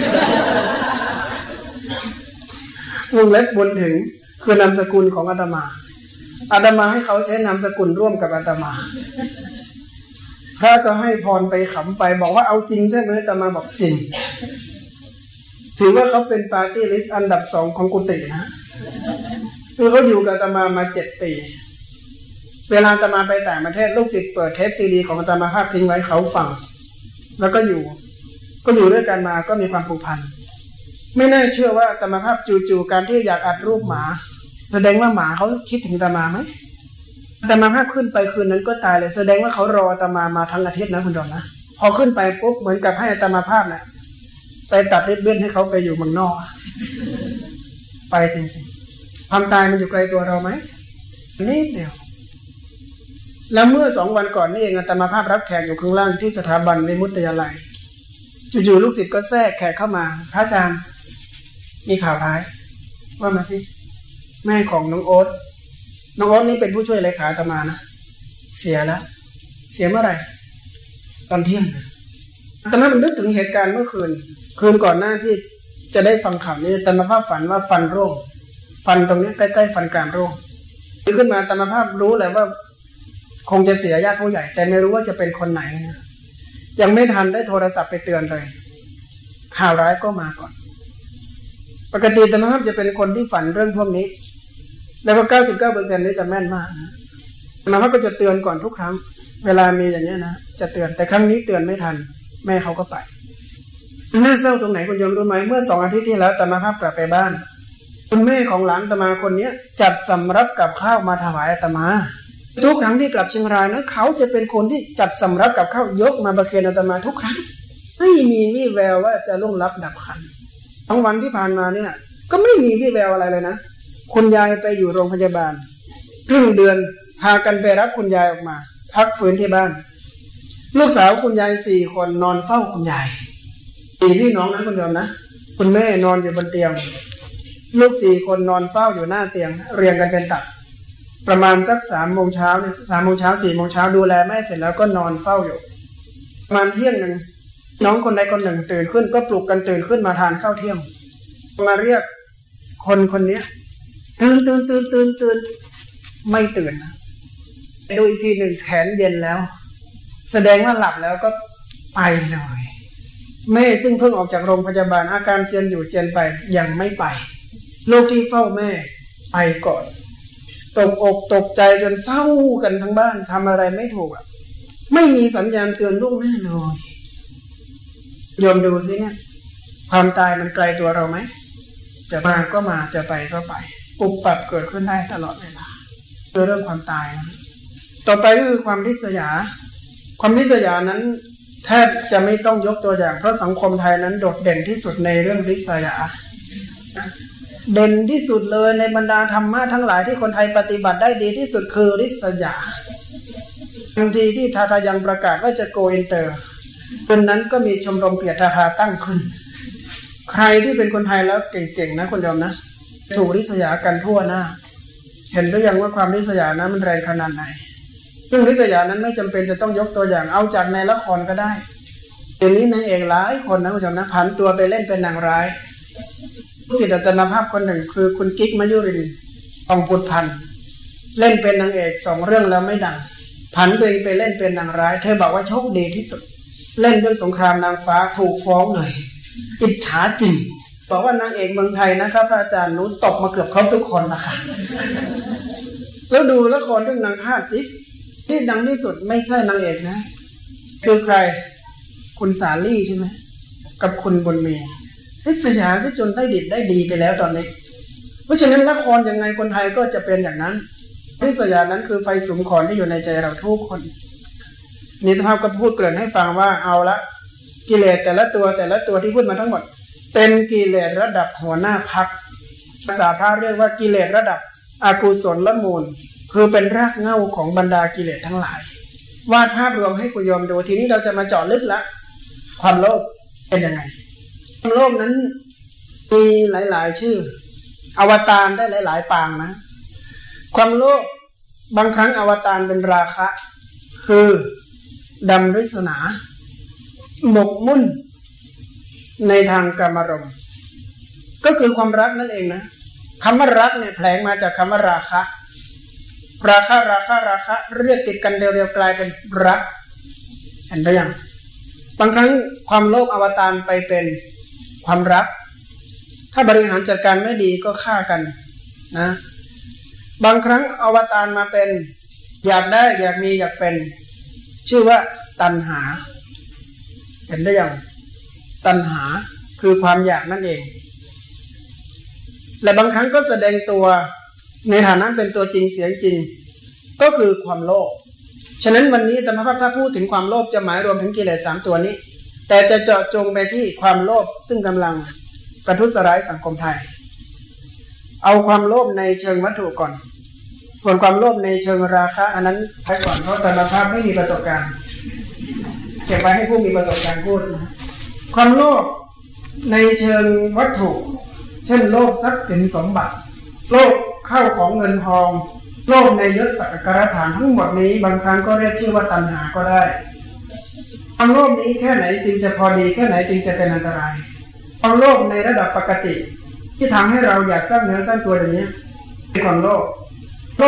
วงเล็บบุญถึงคือนามสกุลของอาตมาอาตมาให้เขาใช้นามสกุลร่วมกับอาตมาพระก็ให้พรไปขำไปบอกว่าเอาจริงใช่ไหมอาตมาบอกจริงถือว่าเขาเป็นปาร์ตี้ลิสต์อันดับสองของกุฏินะคือเขาอยู่กับอาตมามาเจ็ดปีเวลาอาตมาไปต่างประเทศลูกศิษย์เปิดเทปซีดีของอาตมาภาพทิ้งไว้เขาฟังแล้วก็อยู่ก็อยู่ด้วยกันมาก็มีความผูกพันไม่น่าเชื่อว่าอาตมาภาพจู่ๆการที่อยากอัดรูปหมาแสดงว่าหมาเขาคิดถึงอาตมาไหมอาตมาภาพขึ้นไปคืนนั้นก็ตายเลยแสดงว่าเขารออาตมามาทั้งอาทิตย์นะคุณดอนนะพอขึ้นไปปุ๊บเหมือนกับให้อาตมาภาพเนี่ยไปตัดริบบิ้นให้เขาไปอยู่เมืองนอกไปจริงๆความตายมันอยู่ไกลตัวเราไหมนิดเดียวแล้วเมื่อสองวันก่อนนี่เองอาตมาภาพรับแขกอยู่ข้างล่างที่สถาบันในมุตยาลัยจู่ๆลูกศิษย์ก็แทรกแขกเข้ามาพระอาจารย์มีข่าวร้ายว่ามาสิแม่ของน้องโอ๊ตน้องโอ๊ตนี่เป็นผู้ช่วยเลขาอาตมานะเสียแล้วเสียเมื่อไหร่ตอนเที่ยงอาตมามันนึกถึงเหตุการณ์เมื่อคืนคืนก่อนหน้าที่จะได้ฟังข่าวนี้อาตมาภาพฝันว่าฟันร่วงฟันตรงนี้ใกล้ๆฟันกรามร่วงขึ้นมาอาตมาภาพรู้แหละว่าคงจะเสียญาติผู้ใหญ่แต่ไม่รู้ว่าจะเป็นคนไหนนะยังไม่ทันได้โทรศัพท์ไปเตือนเลยข่าวร้ายก็มาก่อนปกติอาตมาภาพจะเป็นคนที่ฝันเรื่องพวกนี้แล้วก็ เก้าสิบเก้าเปอร์เซ็นต์ นี่จะแม่นมากนะอาตมาภาพก็จะเตือนก่อนทุกครั้งเวลามีอย่างนี้นะจะเตือนแต่ครั้งนี้เตือนไม่ทันแม่เขาก็ไปน่าเศร้าตรงไหนคุณโยมรู้ไหมเมื่อสองอาทิตย์ที่แล้วอาตมาภาพกลับไปบ้านคุณแม่ของหลานอาตมาคนนี้จัดสำรับกับข้าวมาถวายอาตมาทุกครั้งที่กลับเชียงรายนะเขาจะเป็นคนที่จัดสำรับกับข้าวยกมาประเคนอาตมาทุกครั้งไม่มีวี่แววว่าจะล่วงลับดับขันทั้งวันที่ผ่านมาเนี่ยก็ไม่มีวี่แววอะไรเลยนะคุณยายไปอยู่โรงพยาบาลครึ่งเดือนพากันไปรับคุณยายออกมาพักฟื้นที่บ้านลูกสาวคุณยายสี่คนนอนเฝ้าคุณยายสี่พี่น้องนะคุณโยมนะคุณแม่นอนอยู่บนเตียงลูกสี่คนนอนเฝ้าอยู่หน้าเตียงเรียงกันเป็นตับประมาณสักสามโมงเช้าเนี่ยสามโมงเช้าสี่โมงเช้าดูแลแม่เสร็จแล้วก็นอนเฝ้าอยู่ประมาณเที่ยงหนึ่งน้องคนใดคนหนึ่งตื่นขึ้นก็ปลุกกันตื่นขึ้นมาทานข้าวเที่ยงมาเรียกคนคนนี้ตื่นตื่นตื่นตื่นตื่นไม่ตื่นนะดูอีกทีหนึ่งแขนเย็นแล้วแสดงว่าหลับแล้วก็ไปเลยแม่ซึ่งเพิ่งออกจากโรงพยาบาลอาการเจียนอยู่เจียนไปยังไม่ไปลูกที่เฝ้าแม่ไปก่อนตกอกตกใจจนเศร้ากันทั้งบ้านทำอะไรไม่ถูกอ่ะไม่มีสัญญาณเตือนลูกแม่เลยโยมดูสิเนี่ยความตายมันไกลตัวเราไหมจะมาก็มาจะไปก็ไปปุบปับเกิดขึ้นได้ตลอดเวลาคือเรื่องความตายนะต่อไปก็คือความริษยาความริษยานั้นแทบจะไม่ต้องยกตัวอย่างเพราะสังคมไทยนั้นโดดเด่นที่สุดในเรื่องริษยาเด่นที่สุดเลยในบรรดาธรรมะทั้งหลายที่คนไทยปฏิบัติได้ดีที่สุดคือริษยาบางทีที่ทาทายังประกาศว่าจะโกอินเตอร์คนนั้นก็มีชมรมเปียทาทาตั้งขึ้นใครที่เป็นคนไทยแล้วเก่งๆนะคนเดียวนะถูกริษยากันทั่วหน้าเห็นหรือยังว่าความริษยานั้นมันแรงขนาดไหนซึ่งริษยานั้นไม่จำเป็นจะต้องยกตัวอย่างเอาจากในละครก็ได้เดี๋ยวนี้นางเอกหลายคนนะคุณผู้ชมนะผันตัวไปเล่นเป็นนางร้ายศิษย์อาจารย์ภาพคนหนึ่งคือคุณกิ๊กมยุรินทร์ทองพุทธพันธ์เล่นเป็นนางเอกสองเรื่องแล้วไม่ดังผันตัวเองไปเล่นเป็นนางร้ายเธอบอกว่าโชคดีที่สุดเล่นเรื่องสงครามนางฟ้าถูกฟ้องเลยอิจฉาจริงบอกว่านางเอกเมืองไทยนะครับพระอาจารย์นู้ตบมาเกือบครบทุกคนนะคะแล้วดูละครเรื่องนางทาสสิที่ดังที่สุดไม่ใช่นางเอกนะคือใครคุณสาลี่ใช่ไหมกับคุณบุญมีริษยาซะจนได้ดิบได้ดีไปแล้วตอนนี้เพราะฉะนั้นละครยังไงคนไทยก็จะเป็นอย่างนั้นริษยานั้นคือไฟสุมขอนที่อยู่ในใจเราทุกคนนิทานก็พูดเกริ่นให้ฟังว่าเอาละกิเลสแต่ละตัวแต่ละตัวที่พูดมาทั้งหมดเป็นกิเลสระดับหัวหน้าพรรคภาษาพระเรียกว่ากิเลสระดับอกุศลละมูลคือเป็นรากเหง้าของบรรดากิเลสทั้งหลายวาดภาพรวมให้คุณโยมดูทีนี้เราจะมาเจาะลึกละความโลภเป็นยังไงความโลภนั้นมีหลายๆชื่ออวตารได้หลายๆปางนะความโลภบางครั้งอวตารเป็นราคะคือดำริษนาหมกมุ่นในทางกามารมณ์ก็คือความรักนั่นเองนะคำว่ารักเนี่ยแผลงมาจากคำว่าราคะราคะราคะราคะเรียกติดกันเร็วๆกลายเป็นรักเห็นหรือยังบางครั้งความโลภอวตารไปเป็นความรักถ้าบริหารจัดการไม่ดีก็ฆ่ากันนะบางครั้งอวตารมาเป็นอยากได้อยากมีอยากเป็นชื่อว่าตัณหาเห็นหรือยังตัณหาคือความอยากนั่นเองและบางครั้งก็แสดงตัวในฐานะเป็นตัวจริงเสียงจริงก็คือความโลภฉะนั้นวันนี้ธรรมภาพถ้าพูดถึงความโลภจะหมายรวมถึงกิเลสสามตัวนี้แต่จะเจาะจงไปที่ความโลภซึ่งกำลังประทุษร้ายสังคมไทยเอาความโลภในเชิงวัตถุก่อนส่วนความโลภในเชิงราคะอันนั้นไปก่อนเพราะธรรมภาพไม่มีประสบการณ์เก็บไว้ให้ผู้มีประสบการณ์พูดความโลภในเชิงวัตถุเช่นโลภทรัพย์สินสมบัติโลภเข้าของเงินทองโลภในยศศักดิ์การฐานทั้งหมดนี้บางครั้งก็เรียกชื่อว่าตัณหาก็ได้ความโลภนี้แค่ไหนจึงจะพอดีแค่ไหนจึงจะเป็นอันตรายความโลภในระดับปกติที่ทำให้เราอยากสร้างเนื้อสร้างตัวอย่างนี้เป็นความโลภโลภ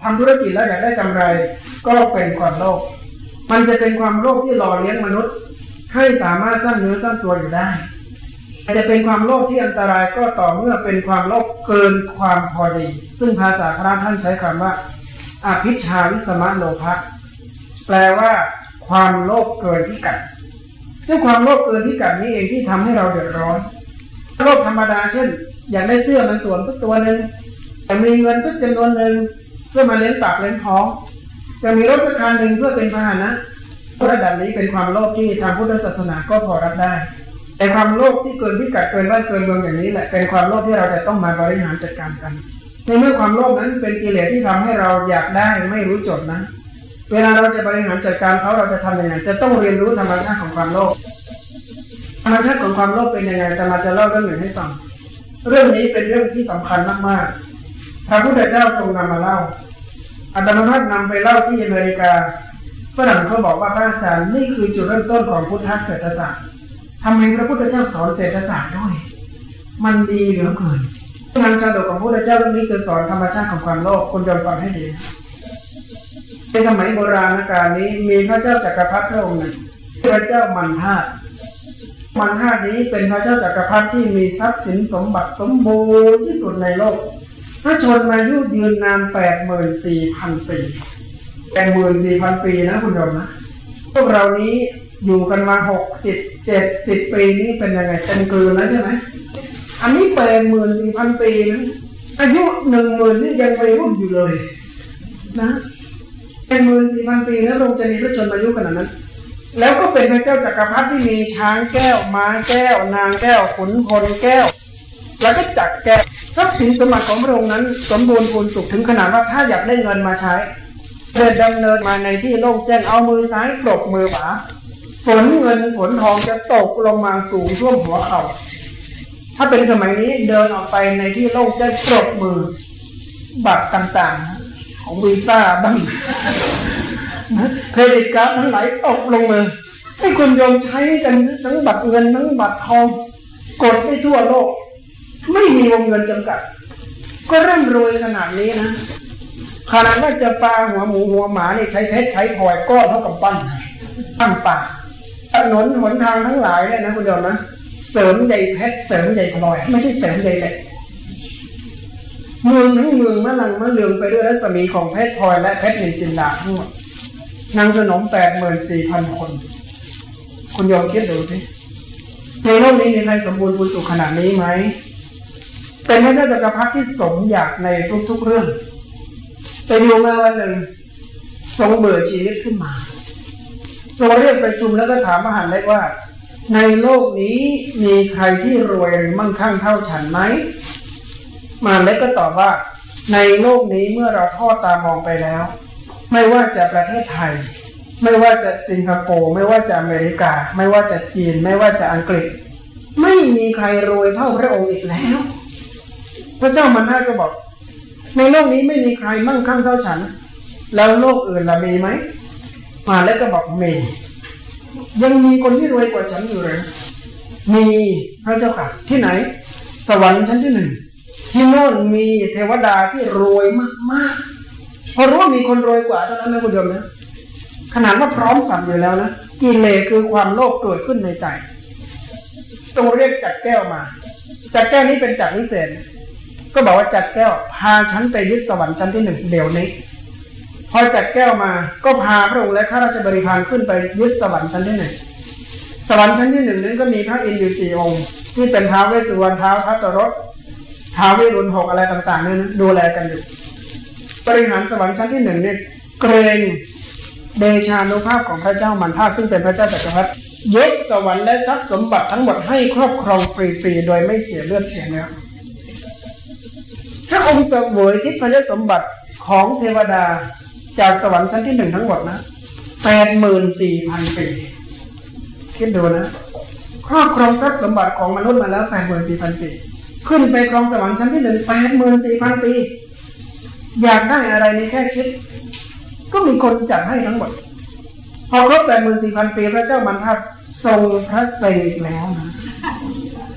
ทำธุรกิจแล้วอยากได้กำไรก็เป็นความโลภมันจะเป็นความโลภที่หล่อเลี้ยงมนุษย์ให้สามารถสร้างเนื้อสร้างตัวอยู่ได้จะเป็นความโลภที่อันตรายก็ต่อเมื่อเป็นความโลภเกินความพอดีซึ่งภาษาพระท่านใช้คำว่าอภิชาวิสมะโลภะแปลว่าความโลภเกินพิกัดซึ่งความโลภเกินพิกัดนี้เองที่ทำให้เราเดือดร้อนโลภธรรมดาเช่นอยากได้เสื้อมันสวมสักตัวหนึ่งแต่มีเงินสักจำนวนหนึ่งเพื่อมาเลี้ยงปากเลี้ยงท้องจะมีรถสักคันหนึ่งเพื่อเป็นพาหนะระดับนี้เป็นความโลภที่ทางพุทธศาสนาก็พอรับได้แต่ความโลภที่เกินพิกัดเกินไร่เกินเมืองอย่างนี้แหละเป็นความโลภที่เราจะต้องมาบริหารจัดการกันในเมื่อความโลภนั้นเป็นกิเลสที่ทำให้เราอยากได้ไม่รู้จบนะเวลาเราจะบริหารจัดการเขาเราจะทำยังไงจะต้องเรียนรู้ธรรมชาติของความโลภธรรมชาติของความโลภเป็นยังไงจะมาจะเล่าเรื่องหนึ่งให้ฟังเรื่องนี้เป็นเรื่องที่สำคัญมากๆพระพุทธเจ้าทรงนำมาเล่าอาตมาภาพนำไปเล่าที่อเมริกาฝรั่งเขาบอกว่าพระอาจารย์นี่คือจุดเริ่มต้นของพุทธเศรษฐศาสตร์ทำไมพระพุทธเจ้าสอนเศรษฐศาสตร์ด้วยมันดีเหลือเกินงานชาดกของพระพุทธเจ้าเรื่องนี้จะสอนธรรมชาติของความโลภคุณยอมฟังให้ดีในสมัยโบราณกาลนี้มีพระเจ้าจักรพรรดิพระองค์หนึ่งพระเจ้ามันธาตุมันธาตุนี้เป็นพระเจ้าจักรพรรดิที่มีทรัพย์สินสมบัติสมบูรณ์ที่สุดในโลกพระชนมายุยืนนานแปดหมื่นสี่พันปีแปดหมื่นสี่พันปีนะคุณยอมนะพวกเรานี้อยู่กันมาหกสิบเจ็ดสิบปีนี้เป็นยังไงเป็นเกินแล้วใช่ไหมอันนี้แปดหมื่นสี่พันปีนะอายุหนึ่งหมื่นนี่ยังวัยรุ่นอยู่เลยนะแปดหมื่นสี่พันปีแล้วลงจะมีพระชนมายุขนาดนั้นแล้วก็เป็นพระเจ้าจักรพรรดิที่มีช้างแก้วม้าแก้วนางแก้วขุนพลแก้วแล้วก็จักรแก้วทรัพย์สินสมบัติของพระองค์นั้นสมบูรณ์พูนสุขถึงขนาดว่าถ้าอยากได้เงินมาใช้เดินดำเนินมาในที่โล่งแจ้งเอามือซ้ายปรบมือขวาฝนเงินฝนทองจะตกลงมาสูงท่วมหัวเขาถ้าเป็นสมัยนี้เดินออกไปในที่โล่งแจ้งปรบมือบัตรต่างๆของวีซ่าบ้างเครดิตการ์ดทั้งหลายตกลงมือให้คุณโยมใช้กันทั้งบัตรเงินทั้งบัตรทองกดได้ทั่วโลกไม่มีวงเงินจำกัดก็ร่ำรวยขนาดนี้นะขนาดว่าจะปลาหัวหมูหัวหมาเนี่ยใช้เพชรใช้พลอยก้อนเท่ากับปั้นปั้นป่าถนนหนทางทั้งหลายเนี่ยนะคุณโยมนะเสริมใยเพชรเสริมใยพลอยไม่ใช่เสริมใยเหล็กเมืองทั้งเมืองมะลังมะเลืองไปด้วยรัศมีของเพชรพลอยและเพชรนินจินดาทั้งหมดนางสนมแปดหมื่นสี่พันคนคุณโยมคิดดูสิในโลกนี้มีใครสมบูรณ์พูนสุขขนาดนี้ไหมเป็นพระเจ้าจักรพรรดิที่สมอยากในทุกๆเรื่องแต่อยู่มาวันหนึ่งทรงเบื่อชีวิตขึ้นมาทรงเรียกประชุมแล้วก็ถามมหาเล็กว่าในโลกนี้มีใครที่รวยหรือมั่งคั่งเท่าฉันไหมมหาเล็กก็ตอบว่าในโลกนี้เมื่อเราทอดตามองไปแล้วไม่ว่าจะประเทศไทยไม่ว่าจะสิงคโปร์ไม่ว่าจะอเมริกาไม่ว่าจะจีนไม่ว่าจะอังกฤษไม่มีใครรวยเท่าพระองค์อีกแล้วพระเจ้ามันธาตุก็บอกในโลกนี้ไม่มีใครมั่งคั่งเท่าฉันแล้วโลกอื่นล่ะมีไหมมาแล้วก็บอกมียังมีคนที่รวยกว่าฉันอยู่เลยมีพระเจ้าค่ะที่ไหนสวรรค์ชั้นที่หนึ่งที่โน่นมีเทวดาที่รวยมากๆพอรู้ว่ามีคนรวยกว่าเท่านั้นนะคุณโยมนะขนาดว่าพร้อมสั่งอยู่แล้วนะกิเลสคือความโลภเกิดขึ้นในใจต้องเรียกจักรแก้วมาจักรแก้วนี้เป็นจักรวิเศษก็บอกว่าจักรแก้วพาฉันไปยึดสวรรค์ชั้นที่หนึ่งเดี๋ยวนี้พอจักรแก้วมาก็พาพระองค์และข้าราชบริพารขึ้นไปยึดสวรรค์ชั้นที่หนึ่งสวรรค์ชั้นที่หนึ่งนั้นก็มีพระอินทร์อยู่สี่องค์ที่เป็นท้าวเวสสุวรรณท้าวทัตตรสท้าววิรุณหกอะไรต่างๆนั้นดูแลกันอยู่บริหารสวรรค์ชั้นที่หนึ่งเนี่ยเกรงเดชานุภาพของพระเจ้ามันธาตุซึ่งเป็นพระเจ้าจักรพรรดิยกสวรรค์และทรัพย์สมบัติทั้งหมดให้ครอบครองฟรีๆโดยไม่เสียเลือดเสียเนื้อถ้าองค์เสวยทิพยสมบัติของเทวดาจากสวรรค์ชั้นที่หนึ่งทั้งหมดนะแปดหมื่นสี่พันปีคิดดูนะครอบครองทรัพย์สมบัติของมนุษย์มาแล้วแปดหมื่นสี่พันปีขึ้นไปครองสวรรค์ชั้นที่หนึ่งแปดหมื่นสี่พันปีอยากได้อะไรนี่แค่คิดก็มีคนจัดให้ทั้งหมดพอครบแปดหมื่นสี่พันปีพระเจ้ามันธาตุทรงพระเสกแล้วนะ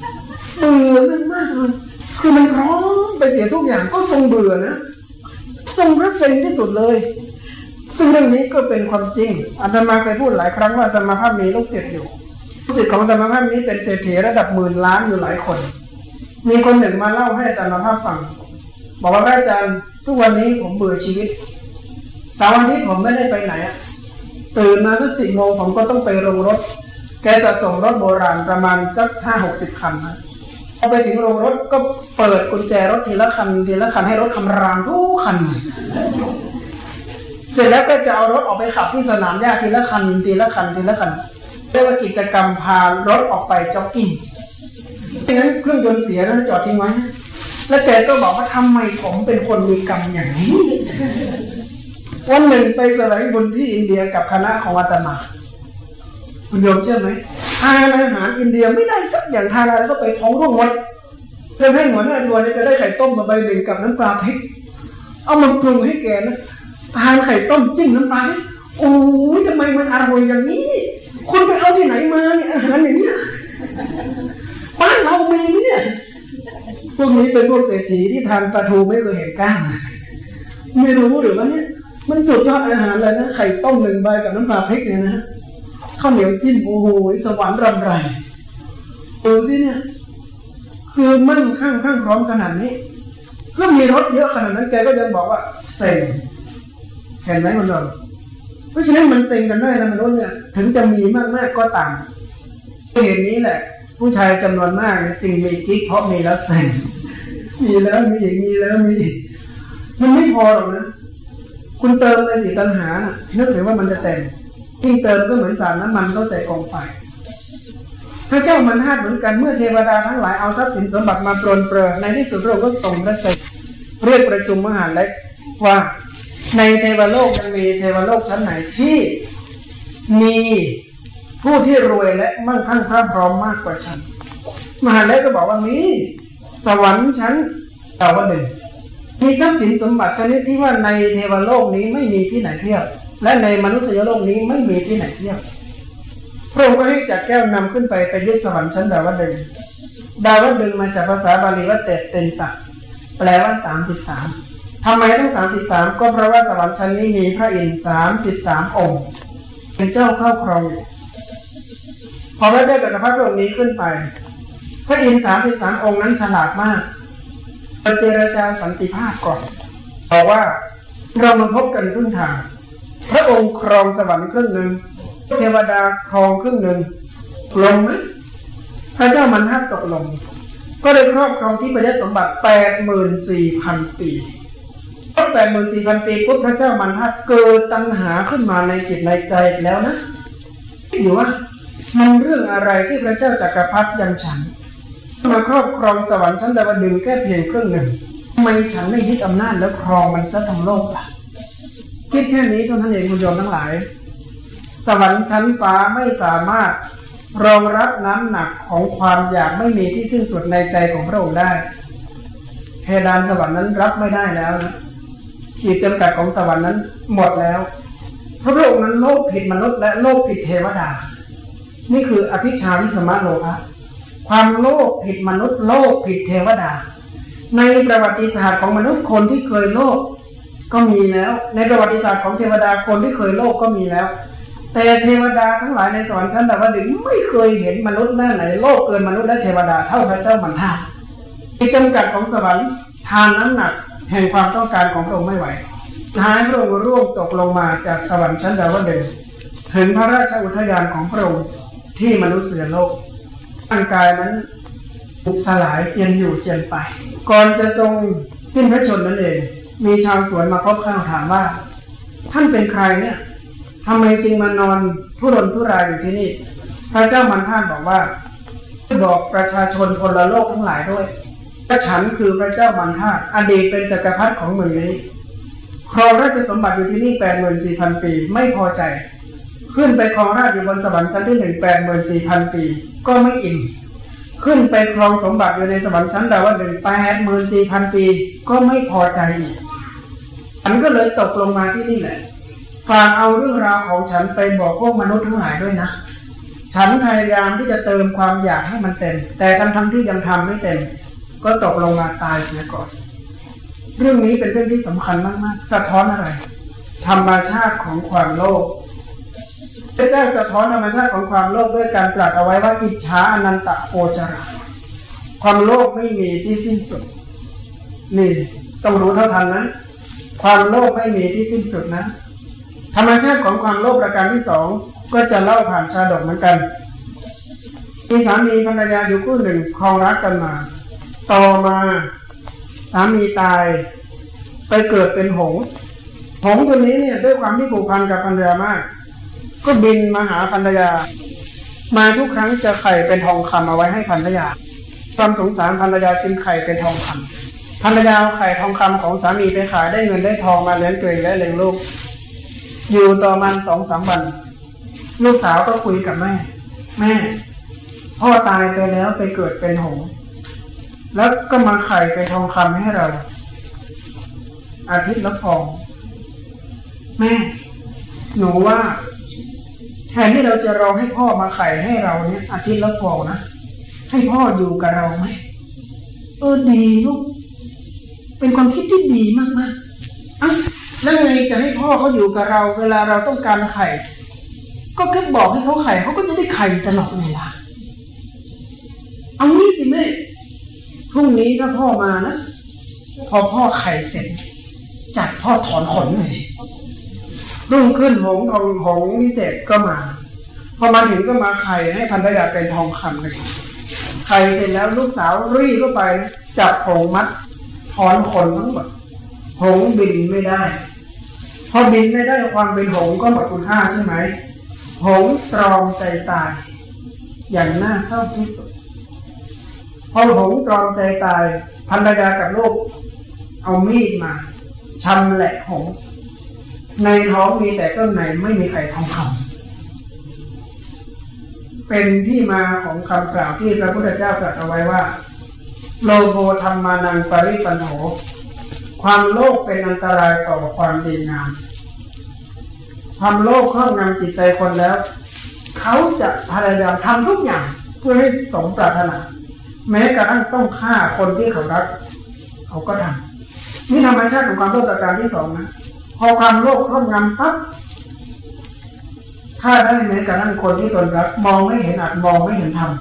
เบื่อมากๆเลยคือมันพร้อมไปเสียทุกอย่างก็ทรงเบื่อนะทรงรักเซ็งที่สุดเลยซึ่งเรื่องนี้ก็เป็นความจริงอาตมาเคยพูดหลายครั้งว่าอาตมาภาพมีลูกศิษย์อยู่ลูกศิษย์ของอาตมาภาพนี้เป็นเศรษฐีระดับหมื่นล้านอยู่หลายคนมีคนหนึ่งมาเล่าให้อาตมาภาพฟังบอกว่าพระอาจารย์ทุกวันนี้ผมเบื่อชีวิตเสาร์อาทิตย์ผมไม่ได้ไปไหนตื่นมาสักสี่โมงผมก็ต้องไปโรงรถแกจะส่งรถโบราณประมาณสักห้าหกสิบคันนะพอไปถึงโรงรถก็เปิดกุญแจรถทีละคันทีละคันให้รถคำรามทุกคันเสร็จแล้วก็จะเอารถออกไปขับที่สนามหญ้าทีละคันทีละคันทีละคันเรียกว่ากิจกรรมพารถออกไปจ็อกกิ้งดังนั้นเครื่องยนต์เสียแล้วจอดทิ้งไว้แล้วแกก็บอกว่าทำไมผมเป็นคนมีกรรมอย่างนี้วันหนึ่งไปแสวงบุญที่อินเดียกับคณะของอาตมาคุณโยมเชื่อไหมทานอาหารอินเดียไม่ได้สักอย่างทานอะไรก็ไปท้องร่วงหมดเพื่อให้หัวหน้าทัวร์จะได้ไข่ต้มมาใบหนึ่งกับน้ำปลาพริกเอามาปรุงให้แกนะทานไข่ต้มจิ้มน้ำปลาเนี่ยโอ้ยทำไมมันอร่อยอย่างนี้คุณไปเอาที่ไหนมาเนี่ยอาหารอย่างเนี้ยบ้านเรามีไหมเนี่ยพวกนี้เป็นพวกเศรษฐีที่ทานปลาทูไม่เคยเห็นก้างไม่รู้หรือว่าเนี่ยมันสุดยอดอาหารเลยนะไข่ต้มหนึ่งใบกับน้ำปลาพริกเนี่ยนะข้าวเหนียวจิ้มโอ้โหสวรรค์รำไรดูสิเนี่ยคือมั่งคั่งพรั่งพร้อมขนาดนี้ก็มีรถเยอะขนาดนั้นแกก็ยังบอกว่าเซ็งเห็นไหมมันเราเพราะฉะนั้นมันเซ็งกันได้นะมนุษย์เนี่ยถึงจะมีมากๆก็ตามเหตุนี้แหละผู้ชายจำนวนมากจึงมีกิ๊กเพราะมีแล้วเซ็งมีแล้วมีอีกมีแล้วมีอีกมันไม่พอหรอกนะคุณเติมในสีตัณหานึกถึงว่ามันจะเต็มยิ่งเติมก็เหมือนสารน้ำมันก็ใส่กองไฟพระเจ้ามันธาตุเหมือนกันเมื่อเทวดาทั้งหลายเอาทรัพย์สินสมบัติมาปรนเปรอในที่สุดพระองค์ก็ทรงพระเสด็จเรียกประชุมมหาเล็กว่าในเทวโลกยังมีเทวโลกชั้นไหนที่มีผู้ที่รวยและมั่งคั่งพรั่งพร้อมมากกว่าฉันมหาเล็กก็บอกว่ามีสวรรค์ชั้นดาวดึงส์มีทรัพย์สินสมบัติชนิดที่ว่าในเทวโลกนี้ไม่มีที่ไหนเทียบและในมนุษยโลกนี้ไม่มีที่ไหนเทียบพระองค์ก็ให้จักแก้วนำขึ้นไปไปยึดสวรรค์ชั้นดาวดึงส์ดาวดึงส์มาจากภาษาบาลีว่าเตเตนสักแปลว่าสามสิบสามทำไมต้องสามสิบสามก็เพราะว่าสวรรค์ชั้นนี้มีพระอินทร์สามสิบสามองค์เป็นเจ้าเข้าครองพอพระเจ้าจักรพรรดิองค์นี้ขึ้นไปพระอินทร์สามสิบสามองค์นั้นฉลาดมากเจรจาสันติภาพก่อนบอกว่าเรามาพบกันครึ่งทางพระองค์ครองสวรรค์ครึ่งหนึ่งเทวดาครองครึ่งหนึ่งลงไหมพระเจ้ามันทัดตกลงก็ได้ครอบครองที่ประยัติสมบัติแปดหมื่นสี่พันปีก็แปดหมื่นสี่พันปีปุ๊บพระเจ้ามันทัดเกิดตัณหาขึ้นมาในจิตในใจแล้วนะอยู่ว่ามันเรื่องอะไรที่พระเจ้าจักรพรรดิยังฉันมาครอบครองสวรรค์ชั้นดาวดึงส์แค่เพียงครึ่งหนึ่งทำไมฉันไม่ยึดอำนาจแล้วครองมันซะทั้งโลกล่ะคิดแค่นี้เท่านั้นเองคุณโยมทั้งหลายสวรรค์ชั้นฟ้าไม่สามารถรองรับน้ำหนักของความอยากไม่มีที่สิ้นสุดในใจของพระองค์ได้เพดานสวรรค์นั้นรับไม่ได้แล้วนะขีดจำกัดของสวรรค์นั้นหมดแล้วพระองค์นั้นโลภผิดมนุษย์และโลภผิดเทวดานี่คืออภิชาวิสมะโลภะความโลภผิดมนุษย์โลภผิดเทวดาในประวัติศาสตร์ของมนุษย์คนที่เคยโลภก็มีแล้วในประวัติศาสตร์ของเทวดาคนที่เคยโลภก็มีแล้วแต่เทวดาทั้งหลายในสวรรค์ชั้นดาวดึงส์ไม่เคยเห็นมนุษย์หน้าไหนโลภเกินมนุษย์และเทวดาเท่าพระเจ้ามันทาที่จำกัดของสวรรค์ทานน้ำหนักแห่งความต้องการของพระองค์ไม่ไหวท้ายพระองค์ร่วงตกลงมาจากสวรรค์ชั้นดาวดึงส์ถึงพระราชอุทยานของพระองค์ที่มนุษย์โลกร่างกายนั้นถูกสลายเจียนอยู่เจียนไปก่อนจะทรงสิ้นพระชนม์นั่นเองมีชาวสวนมาพบข้าวถามว่าท่านเป็นใครเนี่ยทำไมจึงมานอนทุรนทุรายอยู่ที่นี่พระเจ้ามันทาบอกว่าบอกประชาชนพลโลกทั้งหลายด้วยว่าฉันคือพระเจ้ามันทาอดีตเป็นจักรพรรดิของเมืองนี้ครองราชสมบัติอยู่ที่นี่แปดหมื่นสี่พันปีไม่พอใจขึ้นไปครองราชอยู่บนสวรรค์ชั้นที่หนึ่งแปดหมื่นสี่พันปีก็ไม่อิ่มขึ้นไปครองสมบัติอยู่ในสวรรค์ชั้นดาวดึงส์แปดหมื่นสี่พันปีก็ไม่พอใจอีกฉันก็เลยตกลงมาที่นี่แหละฝากเอาเรื่องราวของฉันไปบอกพวกมนุษย์ทั้งหลายด้วยนะฉันพยายามที่จะเติมความอยากให้มันเต็มแต่ทั้งทั้งที่ยังทำไม่เต็มก็ตกลงมาตายเสียก่อนเรื่องนี้เป็นเรื่องที่สำคัญมากๆสะท้อนอะไรธรรมชาติของความโลภพระเจ้าสะท้อนธรรมชาติของความโลภด้วยการตรัสเอาไว้ว่าอิจฉาอนันตโกจรความโลภไม่มีที่สิ้นสุดนี่ต้องรู้เท่าทันนะความโลภไม่มีที่สิ้นสุดนะธรรมชาติของความโลภประการที่สองก็จะเล่าผ่านชาดกเหมือนกันมีสามีภรรยาอยู่คู่หนึ่งครองรักกันมาต่อมาสามีตายไปเกิดเป็นหงส์หงส์ตัวนี้เนี่ยด้วยความที่ผูกพันกับภรรยามากก็บินมาหาภรรยามาทุกครั้งจะไข่เป็นทองคำเอาไว้ให้ภรรยาความสงสารภรรยาจึงไข่เป็นทองคำภรรยาเอาไข่ทองคำของสามีไปขายได้เงินได้ทองมาเลี้ยงตัวเองและเลี้ยงลูกอยู่ต่อมาสองสามวันลูกสาวก็คุยกับแม่แม่พ่อตายไปแล้วไปเกิดเป็นหงส์แล้วก็มาไข่เป็นทองคำให้เราอาทิตย์ละฟองแม่หนูว่าแทนที่เราจะรอให้พ่อมาไข่ให้เราเนี่ยอาทิตย์ละฟองนะให้พ่ออยู่กับเราไหมเออดีลูกเป็นความคิดที่ดีมากๆอ่ะแล้วไงจะให้พ่อเขาอยู่กับเราเวลาเราต้องการไข่ก็แค่บอกให้เขาไข่เขาก็จะได้ไข่ตลอดเวลาเอางี้สิแม่พรุ่งนี้ถ้าพ่อมานะพอพ่อไข่เสร็จจัดพ่อถอนขนเลยรุ่งขึ้นหงทองหงวิเศษก็มาพอมาถึงก็มาไข่ให้ภรรยาเป็นทองคำเลยไข่เสร็จแล้วลูกสาวรีบเข้าไปจับหงมัดถอนขนทั้งหมดหงบินไม่ได้พอบินไม่ได้ความเป็นหงก็หมดคุณค่าใช่ไหมหงตรอมใจตายอย่างน่าเศร้าที่สุดพอหงตรอมใจตายภรรยากับลูกเอามีดมาชำแหละหงในท้องมีแต่เครื่องในไม่มีไข่ทองคำเป็นที่มาของคำกล่าวที่พระพุทธเจ้าตรัสเอาไว้ว่าโลภธรรมานังปริปันโถความโลภเป็นอันตรายต่อความดีงามความโลภครอบงำจิตใจคนแล้วเขาจะพยายามทำทุกอย่างเพื่อให้สมปรารถนาแม้กระทั่งต้องฆ่าคนที่เขารักเขาก็ทำนี่ธรรมชาติของความโลภประการที่สองนะพอความโลภครอบงำปั๊บฆ่าได้แม้กระทั่งคนที่ตนรักมองไม่เห็นอาจมองไม่เห็นธรรม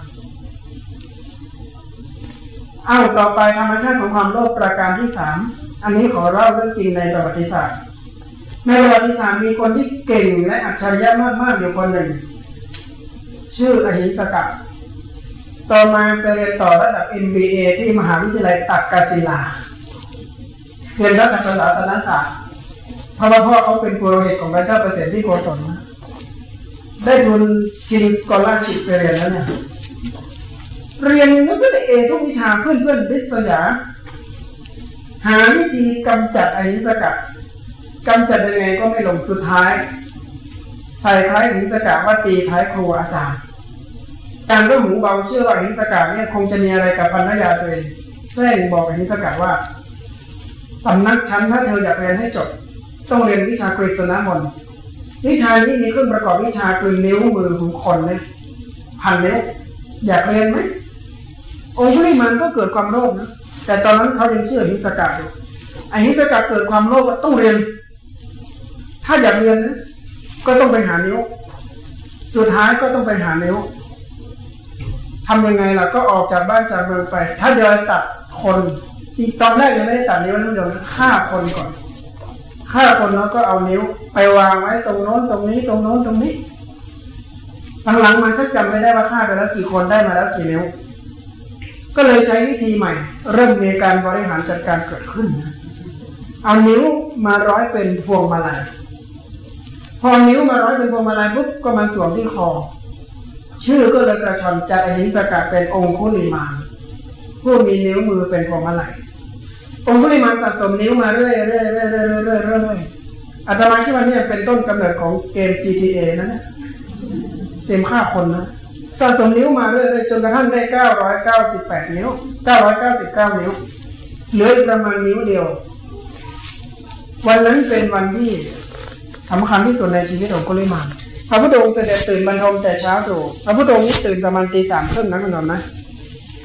อ้าวต่อไปธรรมชาติของความโลภประการที่สามอันนี้ขอเล่าเรื่องจริงในประวัติศาสตร์ในประวัติศาสตร์มีคนที่เก่งและอัจฉริยะมากๆอยู่คนหนึ่งชื่ออหิงสกะต่อมาไปเรียนต่อระดับ เอ็ม บี เอ ที่มหาวิทยาลัยตักกศิลาเรียนรัฐศาสนศาสตร์เพราะว่าพ่อเขาเป็นปุโรหิตของพระเจ้าเปรตที่โกศลได้ทุนกินสกอลาร์ชิพไปเรียนแล้วเนี่ยเรียนแล้วก็ได้เอทุกวิชาเพื่อนๆริษยาหาวิธีกำจัดอหิงสกะกำจัดยังไงก็ไม่ลงสุดท้ายใส่คล้ายอหิงสกะว่าตีท้ายครูอาจารย์การก็หูเบาเชื่อว่าอหิงสกะเนี่ยคงจะมีอะไรกับภรรยาตัวเองแท้งบอกอหิงสกะว่าสำนักชั้นถ้าเธออยากเรียนให้จบต้องเรียนวิชากฤษณมนต์วิชานี้มีเครื่องประกอบวิชาคือนิ้วมือของคนเนี่ยพันนิ้วอยากเรียนไหมองคุลิมานก็เกิดความโลภนะแต่ตอนนั้นเขายังเชื่ออหิงสกะอยู่อหิงสกะเกิดความโลภต้องเรียนถ้าอยากเรียนนะก็ต้องไปหานิ้วสุดท้ายก็ต้องไปหานิ้วทำยังไงล่ะก็ออกจากบ้านจากเมืองไปถ้าเดินตัดคนจริงตอนแรกยังไม่ได้ตัดนิ้วนะเดี๋ยวฆ่าคนก่อนฆ่าคนแล้วก็เอานิ้วไปวางไว้ตรงโน้นตรงนี้ตรงโน้นตรงนี้หลังๆมาชักจำไม่ได้ว่าฆ่าไปแล้วกี่คนได้มาแล้วกี่นิ้วก็เลยใช้วิธีใหม่เริ่มมีการบริหารจัดการเกิดขึ้นเอานิ้วมาร้อยเป็นพวงมาลัยพอนิ้วมาร้อยเป็นพวงมาลัยปุ๊บก็มาสวมที่คอชื่อก็เลยกระชอนจัดอหิงสกะเป็นองคุลิมานผู้มีนิ้วมือเป็นพวงมาลัยองคุลิมานสะสมนิ้วมาเรื่อยๆเรื่อยๆเรื่อยๆเรื่อยๆเรื่อยๆอาตมาคิดว่านี่เป็นต้นกำเนิดของเกม จี ที เอ นะเนี่ยเกมฆ่าคนนะสะสมนิ้วมาเรื่อยๆจนกระทั่งได้เก้าร้อยเก้าสิบแปดนิ้วเก้าร้อยเก้าสิบเก้านิ้วเหลือประมาณนิ้วเดียววันนั้นเป็นวันที่สำคัญที่สุดในชีวิตขององคุลิมานพระพุทธองค์เสด็จตื่นบรรทมแต่เช้าตรู่พระพุทธองค์นี่ตื่นประมาณตีสามครึ่งนะคุณผู้ชมนะ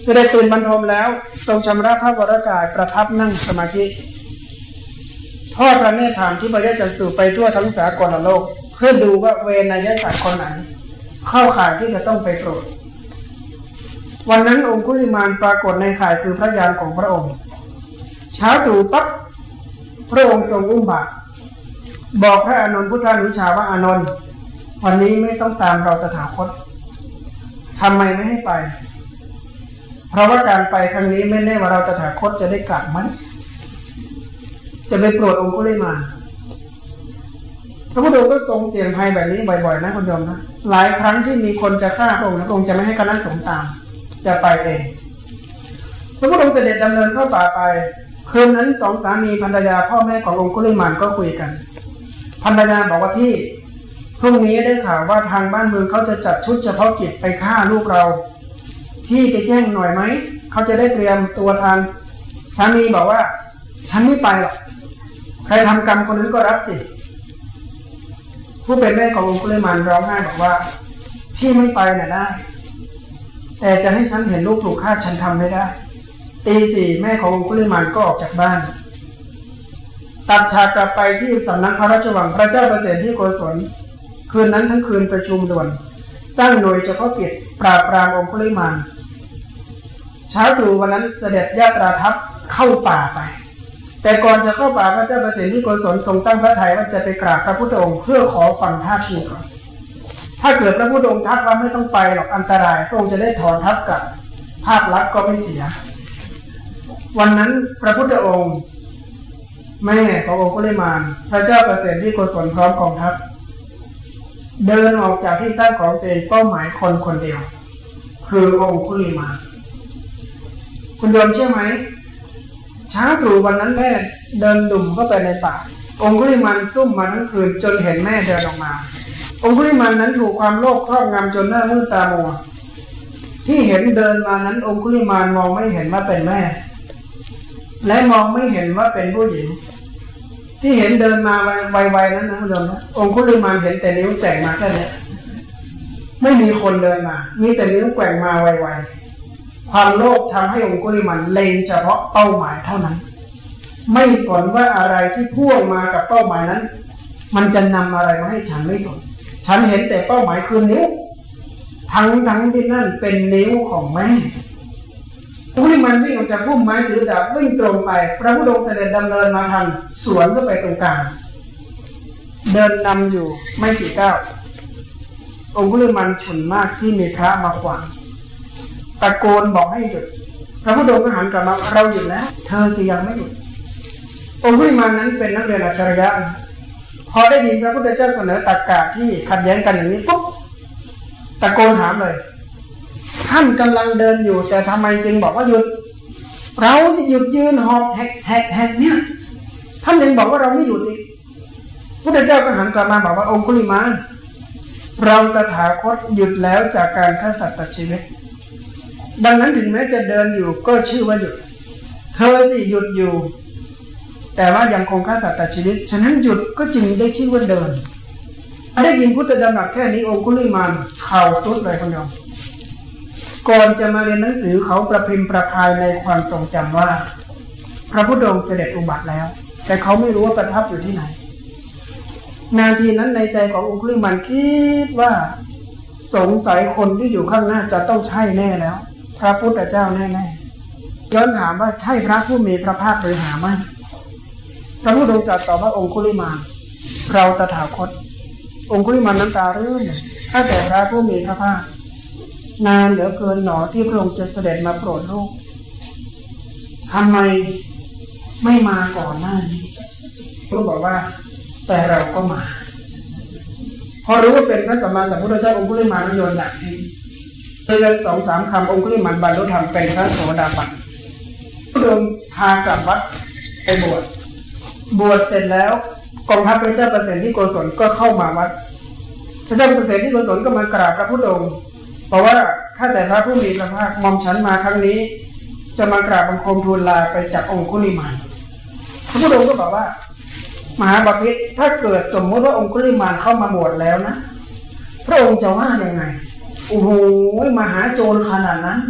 เสด็จตื่นบรรทมแล้วทรงชำระพระวรกายประทับนั่งสมาธิทอดพระเนตรผ่านที่พระยะจักษุไปทั่วทั้งสากลโลกเพื่อดูว่าเวนยสัตว์คนไหนเข้าข่ายที่จะต้องไปโปรดวันนั้นองคุลิมานปรากฏในข่ายคือพระญาณของพระองค์เช้าตรู่ปั๊บพระองค์ทรงอุ้มบาตรบอกพระอานนท์พุทธานุชาว่าอานนท์วันนี้ไม่ต้องตามเราตถาคตทำไมไม่ให้ไปเพราะว่าการไปครั้งนี้ไม่แน่ว่าเราตถาคตจะได้กลับไหมจะไปโปรดองคุลิมานพระพุทธองค์ก็ทรงเสี่ยงภัยแบบนี้บ่อยๆนะคุณโยมนะหลายครั้งที่มีคนจะฆ่าพระองค์พระองค์จะไม่ให้คณะสงฆ์ตามจะไปเองพระพุทธองค์เสด็จดำเนินเข้าป่าไปคืนนั้นสองสามีภรรยาพ่อแม่ขององคุลิมานก็คุยกันภรรยาบอกว่าพี่พรุ่งนี้ได้ข่าวว่าทางบ้านเมืองเขาจะจัดชุดเฉพาะกิจไปฆ่าลูกเราพี่ไปแจ้งหน่อยไหมเขาจะได้เตรียมตัวทางสามีบอกว่าฉันไม่ไปหรอกใครทำกรรมคนนั้นก็รับสิผู้เป็นแม่ขององคุลิมานร้องไห้บอกว่าพี่ไม่ไปน่ะได้แต่จะให้ฉันเห็นลูกถูกฆ่าฉันทำไม่ได้ตีสี่แม่ขององคุลิมานก็ออกจากบ้านตัดฉากกลับไปที่สำนักพระราชวังพระเจ้าประเสฐที่โกศลคืนนั้นทั้งคืนประชุมด่วนตั้งหน่วยเฉพาะกิจปราบปรามองคุลิมานเช้าตรู่วันนั้นเสด็จญาตราทัพเข้าป่าไปแต่ก่อนจะเข้าป่าพระเจ้าประเสฐที่โกศลทรงตั้งพระทัยว่าจะไปกราบพระพุทธองค์เพื่อขอฟังท่าทีก่อนถ้าเกิดพระพุทธองค์ทักว่าไม่ต้องไปหรอกอันตรายพระองค์จะได้ถอนทัพกลับภาพลักษณ์ก็ไม่เสียวันนั้นพระพุทธองค์แม่ขององคุลิมานพระเจ้าประเสฐที่โกศลพร้อมกองทัพเดินออกจากที่ตั้งของตัวเองเป้าหมายคนคนเดียวคือองคุลิมานคุณโยมเชื่อไหมเช้าตรู่วันนั้นแม่เดินดุ่มเข้าไปในป่าองคุลิมานซุ่มมาทั้งคืนจนเห็นแม่เดินออกมาองคุลิมานนั้นถูกความโลภครอบงำจนหน้ามืดตามัวที่เห็นเดินมานั้นองคุลิมานมองไม่เห็นว่าเป็นแม่และมองไม่เห็นว่าเป็นผู้หญิงที่เห็นเดินมาไวๆนั้นนะคุณโยมนะองคุลิมานเห็นแต่นิ้วแกว่งมาแค่นี้ไม่มีคนเดินมามีแต่นิ้วแกว่งมาไวๆความโลภทำให้องคุลิมานเล็งเฉพาะเป้าหมายเท่านั้นไม่สนว่าอะไรที่พ่วงมากับเป้าหมายนั้นมันจะนำอะไรมาให้ฉันไม่สนฉันเห็นแต่เป้าหมายคือนิ้วทั้งทั้งที่นั่นเป็นนิ้วของแม่องคุลิมานวิ่งออกจากพุ่มไม้ถือดาบวิ่งตรงไปพระพุทธองค์เสด็จดำเนินมาทันสวนก็ไปตรงกลางเดินนำอยู่ไม่กี่ก้าวองคุลิมานฉุนมากที่มีพระมาขวางตะโกนบอกให้หยุดพระพุทธองค์ก็หันกลับมาเราหยุดแล้วเธอสิยังไม่หยุดองคุลิมานนั้นเป็นนักเรียนอัจฉริยะพอได้ยินพระพุทธเจ้าเสนอตรรกะที่ขัดแย้งกันอย่างนี้ปุ๊บตะโกนถามเลยท่านกำลังเดินอยู่แต่ทำไมจึงบอกว่าหยุดเราจะหยุดยืนหอบแหกแหกแหกเนี่ยท่านยังบอกว่าเราไม่หยุดอีกพุทธเจ้าก็หันกลับมาบอกว่าองคุลิมานเราตถาคตหยุดแล้วจากการฆ่าสัตว์ตัดชีวิตดังนั้นถึงแม้จะเดินอยู่ก็ชื่อว่าหยุดเธอสิหยุดอยู่แต่ว่ายังคงฆ่าสัตว์ตัดชีวิตฉะนั้นหยุดก็จึงได้ชื่อว่าเดินได้ยินพุทธดำรัสแค่นี้องคุลิมานเข่าสุดเลยคุณโยมก่อนจะมาเรียนหนังสือเขาประพิมพ์ประพายในความทรงจำว่าพระพุทธองค์เสด็จอุบัติแล้วแต่เขาไม่รู้ว่าประทับอยู่ที่ไหนนาทีนั้นในใจขององคุลิมานคิดว่าสงสัยคนที่อยู่ข้างหน้าจะต้องใช่แน่แล้วพระพุทธเจ้าแน่ๆย้อนถามว่าใช่พระผู้มีพระภาคหรือหาไม่พระพุทธองค์ตรัสตอบว่าองคุลิมานเราตถาคตองคุลิมานน้ำตารื่นถ้าแต่พระผู้มีพระภาคนานเหลือเกินหนอที่พระองค์จะเสด็จมาโปรดโลกทำไมไม่มาก่อนหน้านี้พระบอกว่าแต่เราก็มาพอรู้ว่าเป็นพระสัมมาสัมพุทธเจ้าองคุลิมานโยนดักทิ้งเพียงสองสามคำองคุลิมานบรรลุธรรมเป็นพระโสดาบันพระองค์พากลับวัดไปบวชบวชเสร็จแล้วกองทัพพระเจ้าประเสฐที่โกศลก็เข้ามาวัดพระเจ้าประเสฐที่โกศลก็มากราบพระพุทธองค์เพราะว่าข้าแต่พระผู้มีพระภาคมอมฉันมาครั้งนี้จะมากราบบังคมทูลลาไปจากองคุลิมานพระพุทธองค์ก็บอกว่ามหาบพิตรถ้าเกิดสมมติว่าองคุลิมานเข้ามาบวชแล้วนะพระองค์จะว่ายังไงโอ้โหมหาโจรขนาดนั้น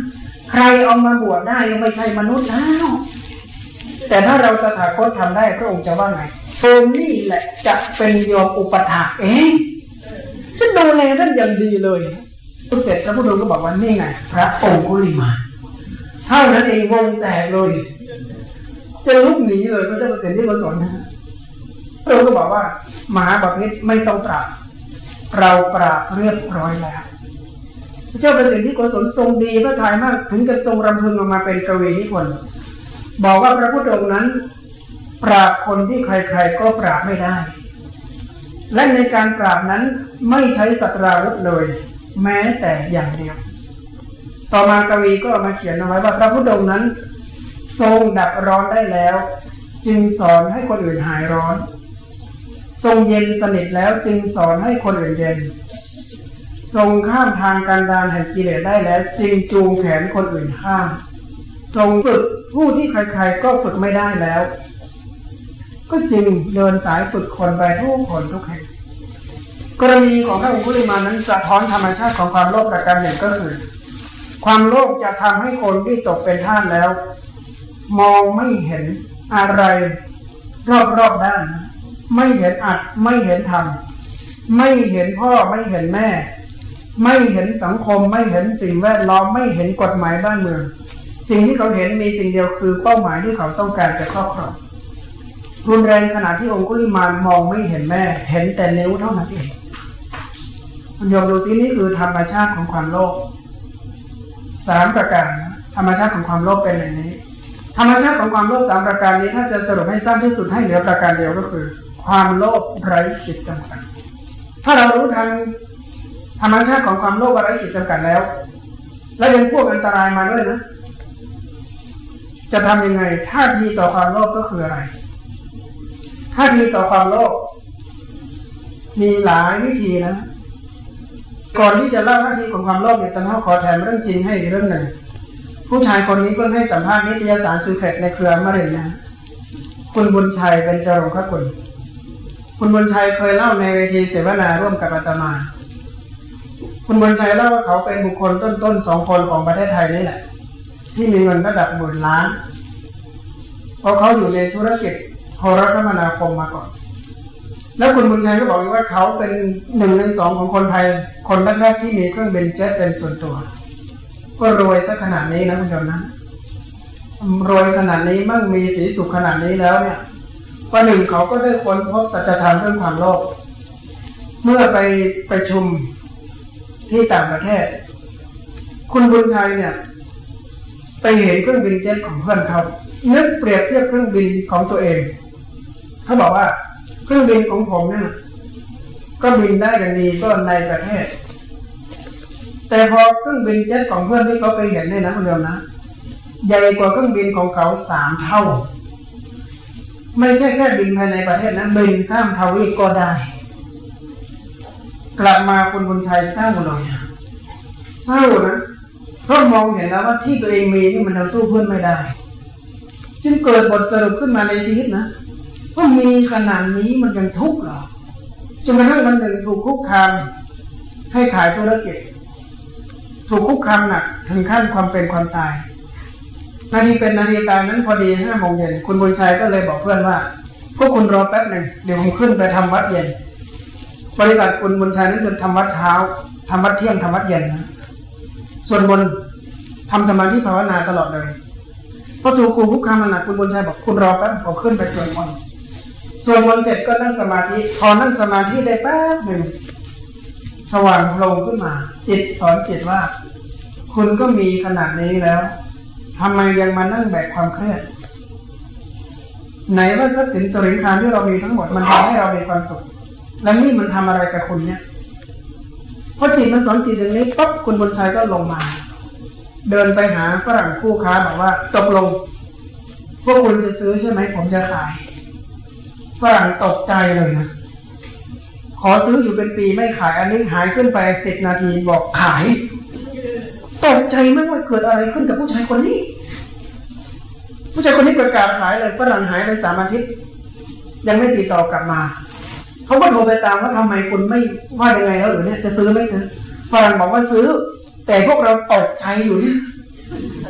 ใครเอามาบวชได้ก็ไม่ใช่มนุษย์แล้วแต่ถ้าเราตถาคตทำได้พระองค์จะว่าไงโยมนี่แหละจะเป็นโยมอุปถากเองจะดูแลท่านอย่างดีเลยพูดเสร็จพระพุทธองค์ก็บอกว่านี่ไงพระองคุลิมานเท่านั้นเองวงแตกเลยจะลุกหนีเลยพระเจ้าประเสริฐที่ประสนนะพระองค์ก็บอกว่ามหาบพิตรไม่ต้องปราบเราปราบเรียบร้อยแล้วพระเจ้าประสิทธิโกศลทรงดีพระทัยมากถึงจะทรงรำพึงออกมาเป็นกวีนิพนธ์บอกว่าพระพุทธองค์นั้นปราบคนที่ใครๆก็ปราบไม่ได้และในการปราบนั้นไม่ใช้สัตราวุธเลยแม้แต่อย่างเดียวต่อมากวีก็มาเขียนเอาไว้ว่าพระพุทธองค์นั้นทรงดับร้อนได้แล้วจึงสอนให้คนอื่นหายร้อนทรงเย็นสนิทแล้วจึงสอนให้คนอื่นเย็นทรงข้ามทางการดานแห่งกิเลสได้แล้วจึงจูงแขนคนอื่นข้ามทรงฝึกผู้ที่ใครๆก็ฝึกไม่ได้แล้วก็จึงเดินสายฝึกคนไปทุกคนทุกแห่งกรณีของพระองคุลิมานนั้นสะท้อนธรรมชาติของความโลภประการหนึ่งก็คือความโลภจะทำให้คนที่ตกเป็นทาสแล้วมองไม่เห็นอะไรรอบๆด้านไม่เห็นอัดไม่เห็นธรรมไม่เห็นพ่อไม่เห็นแม่ไม่เห็นสังคมไม่เห็นสิ่งแวดล้อมไม่เห็นกฎหมายบ้านเมืองสิ่งที่เขาเห็นมีสิ่งเดียวคือเป้าหมายที่เขาต้องการจะครอบครองรุนแรงขนาดที่องคุลิมานมองไม่เห็นแม่เห็นแต่นิ้วเท่านั้นเองคุณโยมดูสินี่คือธรรมชาติของความโลภสามประการธรรมชาติของความโลภเป็นอย่างนี้ธรรมชาติของความโลภสามประการนี้ถ้าจะสรุปให้สั้นที่สุดให้เหลือประการเดียวก็คือความโลภไร้ขีดจำกัดถ้าเรารู้ทันธรรมชาติของความโลภไร้ขีดจำกัดแล้วและยังพวกอันตรายมาด้วยนะจะทำยังไงท่าทีต่อความโลภก็คืออะไรท่าทีต่อความโลภมีหลายวิธีนะก่อนที่จะเล่าท่าทีของความโลภเนี่ยตอนนี้ขอแถมเรื่องจริงให้อีกเรื่องหนึ่งผู้ชายคนนี้เพิ่งให้สัมภาษณ์นิตยสารซูเครตในเครือมะเร็งนะคุณบุญชัยเป็นเจริญพระคุณคุณบุญชัยเคยเล่าในเวทีเสวนาร่วมกับอาตมาคุณบุญชัยเล่าว่าเขาเป็นบุคคลต้นๆสองคนของประเทศไทยนี่แหละที่มีเงินระดับหมื่นล้านเพราะเขาอยู่ในธุรกิจโทรคมนาคมมาก่อนแล้วคุณบุญชัยก็บอกว่าเขาเป็นหนึ่งในสองของคนไทยคนแรกๆที่มีเครื่องบินเจ็ตเป็นส่วนตัวก็รวยซะขนาดนี้นะคุณผู้ชมนะรวยขนาดนี้มั่งมีสีสุขขนาดนี้แล้วเนี่ยวันหนึ่งเขาก็ได้ค้นพบสัจธรรมเรื่องความโลภเมื่อไปประชุมที่ต่างประเทศคุณบุญชัยเนี่ยไปเห็นเครื่องบินเจ็ตของเพื่อนเขานึกเปรียบเทียบเครื่องบินของตัวเองเขาบอกว่าเครื่องบินของผมเนี่ยก็บินได้อย่างดีก็ในประเทศแต่พอเครื่องบินเจ็ตของเพื่อนที่เขาไปเห็นเนี่ยนะคุณโยมนะใหญ่กว่าเครื่องบินของเขาสามเท่าไม่ใช่แค่บินภายในประเทศนะบินข้ามทวีปก็ได้กลับมาคุณบุญชัยเศร้าเลยเศร้านะเพราะมองเห็นแล้วว่าที่ตัวเองมีนี่มันทำสู้เพื่อนไม่ได้จึงเกิดบทสรุปขึ้นมาในชีวิตนะว่ามีขนาดนี้มันยังทุกข์หรอจนกระทั่งวันหนึ่งถูกคุกคามให้ขายธุรกิจถูกคุกคามหนักถึงขั้นความเป็นความตายนาทีเป็นนาทีตายนั้นพอดีห้าโมงเย็นคุณบุญชัยก็เลยบอกเพื่อนว่าพวกคุณรอแป๊บหนึ่งเดี๋ยวผมขึ้นไปทำวัดเย็นบริษัทคุณบุญชัยนั้นจะทำวัดเช้าทำวัดเที่ยงทำวัดเย็นนะส่วนบนทำสมาธิภาวนาตลอดเลยพอถูกคุกคามหนักคุณบุญชัยบอกคุณรอแป๊บผมขึ้นไปสวดมนต์สวดมนต์เสร็จก็นั่งสมาธิพอนั่งสมาธิได้แป๊บหนึ่งสว่างโพลงขึ้นมาจิตสอนจิตว่าคุณก็มีขนาดนี้แล้วทำไมยังมานั่งแบกความเครียดไหนว่าทรัพย์สินสริงคารที่เรามีทั้งหมดมันทำให้เรามีความสุขแล้วนี่มันทำอะไรกับคุณเนี่ยพอจิตมันสอนจิตอย่างนี้ปั๊บคุณบุญชัยก็ลงมาเดินไปหาฝรั่งคู่ค้าบอกว่าตกลงพวกคุณจะซื้อใช่ไหมผมจะขายฝรั่งตกใจเลยนะขอซื้ออยู่เป็นปีไม่ขายอันนี้หายขึ้นไปสิบนาทีบอกขายตกใจมากว่าเกิดอะไรขึ้นกับผู้ชายคนนี้ผู้ชายคนนี้ประกาศขายเลยฝรั่งหายไปสามอาทิตย์ยังไม่ติดต่อกลับมาเขาก็โทรไปตามว่าทำไมคุณไม่ว่ายังไงแล้วหรือเนี่ยจะซื้อไม่ซื้อฝรั่งบอกว่าซื้อแต่พวกเราตกใจอยู่เนี่ย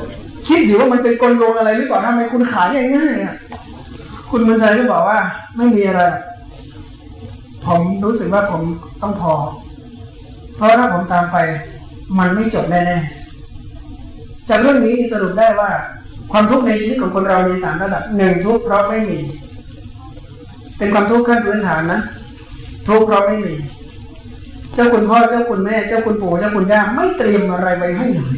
คิดอยู่ว่ามันเป็นกลโกงอะไรหรือเปล่าทำไมคุณขายง่ายๆอ่ะคุณบุญชัยก็บอกว่าไม่มีอะไรผมรู้สึกว่าผมต้องพอเพราะถ้าผมตามไปมันไม่จบแน่ๆจากเรื่องนี้สรุปได้ว่าความทุกข์ในชีวิตของคนเรามีสามระดับหนึ่งทุกข์เพราะไม่มีเป็นความทุกข์ขั้นพื้นฐานนะทุกข์เพราะไม่มีเจ้าคุณพ่อเจ้าคุณแม่เจ้าคุณปู่เจ้าคุณย่าไม่เตรียมอะไรไว้ให้เลย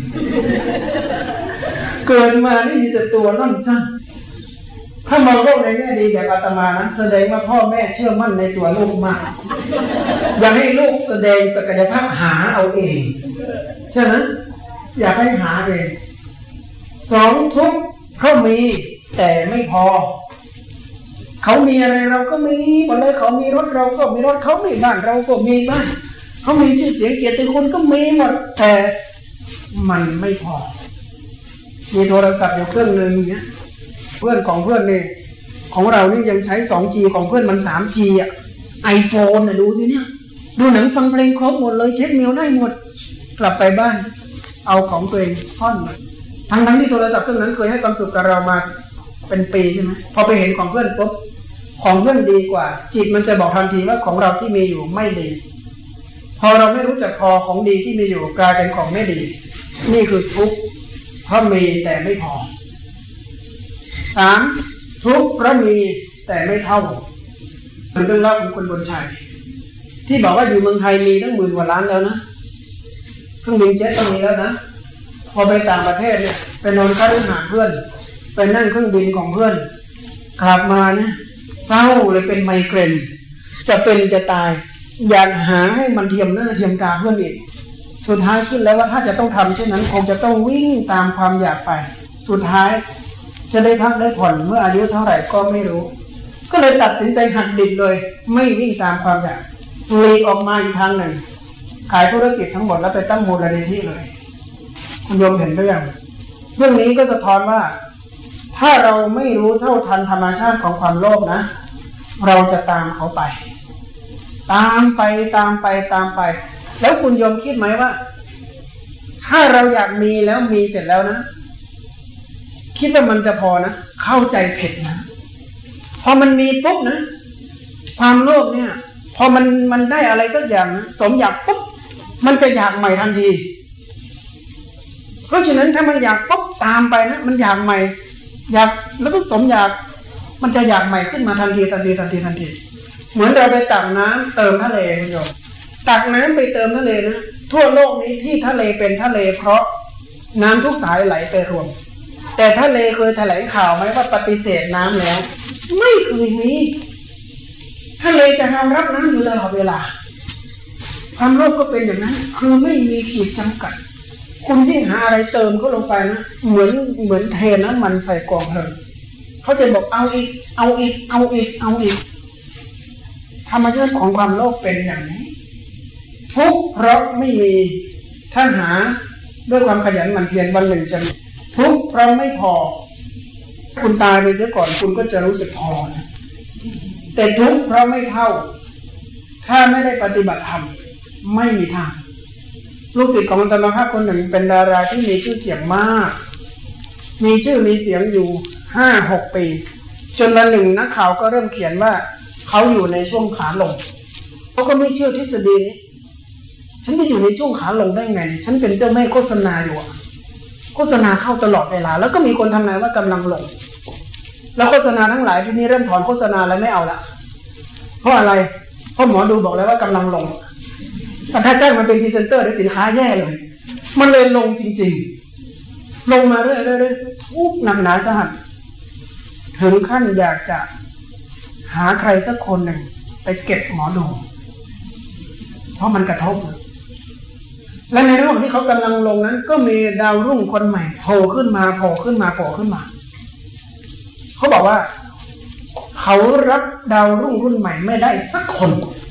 เกิดมานี่มีแต่ตัวนั่นจ้าถ้ามองโลกในแง่ดีแบบอาตมานั้นแสดงว่าพ่อแม่เชื่อมั่นในตัวลูกมากอยากให้ลูกแสดงศักยภาพหาเอาเองใช่ไหมอยากให้หาเองสองทุกข์เพราะมีแต่ไม่พอเขามีอะไรเราก็มีหมดเลยเขามีรถเราก็มีรถเขามีบ้านเราก็มีบ้านเขามีชื่อเสียงเกียรติคุณก็มีหมดแต่มันไม่พอมีโทรศัพท์อยู่เครื่องนึงเนี้ยเพื่อนของเพื่อนนี่ของเรานี่ยังใช้ สองจี ของเพื่อนมัน สามจี อ่ะ iPhone น่ะดูสิเนี่ยดูหนังฟังเพลงครบหมดเลยเช็คเมลได้หมดกลับไปบ้านเอาของตัวเองซ่อนไว้ทั้งทั้งที่โทรศัพท์เครื่องนั้นเคยให้ความสุขกับเรามาเป็นปีใช่ไหมพอไปเห็นของเพื่อนปุ๊บของเพื่อนดีกว่าจิตมันจะบอกทันทีว่าของเราที่มีอยู่ไม่ดีพอเราไม่รู้จักพอของดีที่มีอยู่กลายเป็นของไม่ดีนี่คือทุกข์เพราะมีแต่ไม่พอสามทุกข์เพราะมีแต่ไม่เท่าเป็นเรื่องเล่าของคุณบุญชัยที่บอกว่าอยู่เมืองไทยมีตั้งหมื่นกว่าล้านแล้วนะเครื่องบินเจ็ตก็มีแล้วนะพอไปต่างประเทศเนี่ยไปนอนค้างหาเพื่อนไปนั่งเครื่องบินของเพื่อนกลับมาเนี่ยเศร้าเลยเป็นไมเกรนจะเป็นจะตายอยากหาให้มันเทียมหน้าเทียมตาเพื่อนอีกสุดท้ายคิดแล้วว่าถ้าจะต้องทำเช่นนั้นคงจะต้องวิ่งตามความอยากไปสุดท้ายจะได้พักได้ผ่อนเมื่ออายุเท่าไหร่ก็ไม่รู้ก็เลยตัดสินใจหักดิบเลยไม่วิ่งตามความอยากหลีกออกมาอีกทางหนึ่งขายธุรกิจทั้งหมดแล้วไปตั้งมูลนิธิเลยคุณโยมเห็นหรือยังเรื่องนี้ก็สะท้อนว่าถ้าเราไม่รู้เท่าทันธรรมชาติของความโลภนะเราจะตามเขาไปตามไปตามไปตามไปแล้วคุณโยมคิดไหมว่าถ้าเราอยากมีแล้วมีเสร็จแล้วนะคิดว่ามันจะพอนะเข้าใจผิดนะพอมันมีปุ๊บนะความโลภเนี่ยพอมันมันได้อะไรสักอย่างนะสมอยากปุ๊บมันจะอยากใหม่ทันทีเพราะฉะนั้นถ้ามันอยากปุ๊บตามไปนะมันอยากใหม่อยากแล้วก็สมอยากมันจะอยากใหม่ขึ้นมาทันทีทันทีทันทีทันทีเหมือนเราไปตักน้ำเติมทะเลคุณโยมตักน้ำไปเติมทะเลนะทั่วโลกนี้ที่ทะเลเป็นทะเลเพราะน้ำทุกสายไหลไปรวมแต่ทะเลเคยแถลงข่าวไหมว่าปฏิเสธน้ำแล้วไม่เคยมีทะเลจะห้ามรับน้ำอยู่ตลอดเวลาความโลภก็เป็นอย่างนั้นคือไม่มีขีดจำกัดคุณที่หาอะไรเติมเขาลงไปนะเหมือนเหมือนเทน้ำมันใส่กล่องเพลิงเขาจะบอกเอาอีกเอาอีกเอาอีกเอาอีกธรรมชาติของความโลภเป็นอย่างนี้ทุกข์เพราะไม่มีถ้าหาด้วยความขยันหมั่นเพียรวันหนึ่งจะทุกข์เพราะไม่พอคุณตายไปเสียก่อนคุณก็จะรู้สึกพอนะแต่ทุกข์เพราะไม่เท่าถ้าไม่ได้ปฏิบัติธรรมไม่มีทางลูกศิษย์ของอาตมาภาพคนหนึ่งเป็นดาราที่มีชื่อเสียงมากมีชื่อมีเสียงอยู่ห้าหกปีจนวันหนึ่งนักข่าวก็เริ่มเขียนว่าเขาอยู่ในช่วงขาลงเขาก็ไม่เชื่อทฤษฎีนี้ฉันจะอยู่ในช่วงขาลงได้ไงฉันเป็นเจ้าแม่โฆษณาอยู่โฆษณาเข้าตลอดเวลาแล้วก็มีคนทำนายว่ากำลังลงแล้วโฆษณาทั้งหลายที่นี่เริ่มถอนโฆษณาแล้วไม่เอาละเพราะอะไรเพราะหมอดูบอกแล้วว่ากำลังลงถ้าจ้างมันเป็นพรีเซนเตอร์ในสินค้าแย่เลยมันเลยลงจริงๆลงมาเรื่อยๆทุกหนักหนาสาหัสถึงขั้นอยากจะหาใครสักคนหนึ่งไปเก็บหมอดูเพราะมันกระทบและในระหว่างที่เขากำลังลงนั้นก็มีดาวรุ่งคนใหม่โผล่ขึ้นมาโผล่ขึ้นมาโผล่ขึ้นมาเขาบอกว่าเขารับดาวรุ่งรุ่นใหม่ไม่ได้สักคน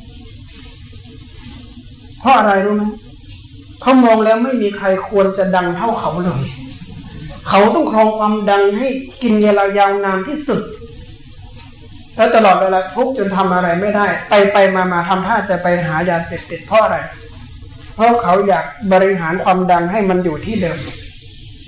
เพราะอะไรรู้ไหมเขามองแล้วไม่มีใครควรจะดังเท่าเขาเลยเขาต้องครองความดังให้กินเวลายาวนานที่สุดแล้วตลอดเวลาทุกจนทำอะไรไม่ได้ไปไปมามาทำท่าจะไปหายาเสพติดเพราะอะไรเพราะเขาอยากบริหารความดังให้มันอยู่ที่เดิม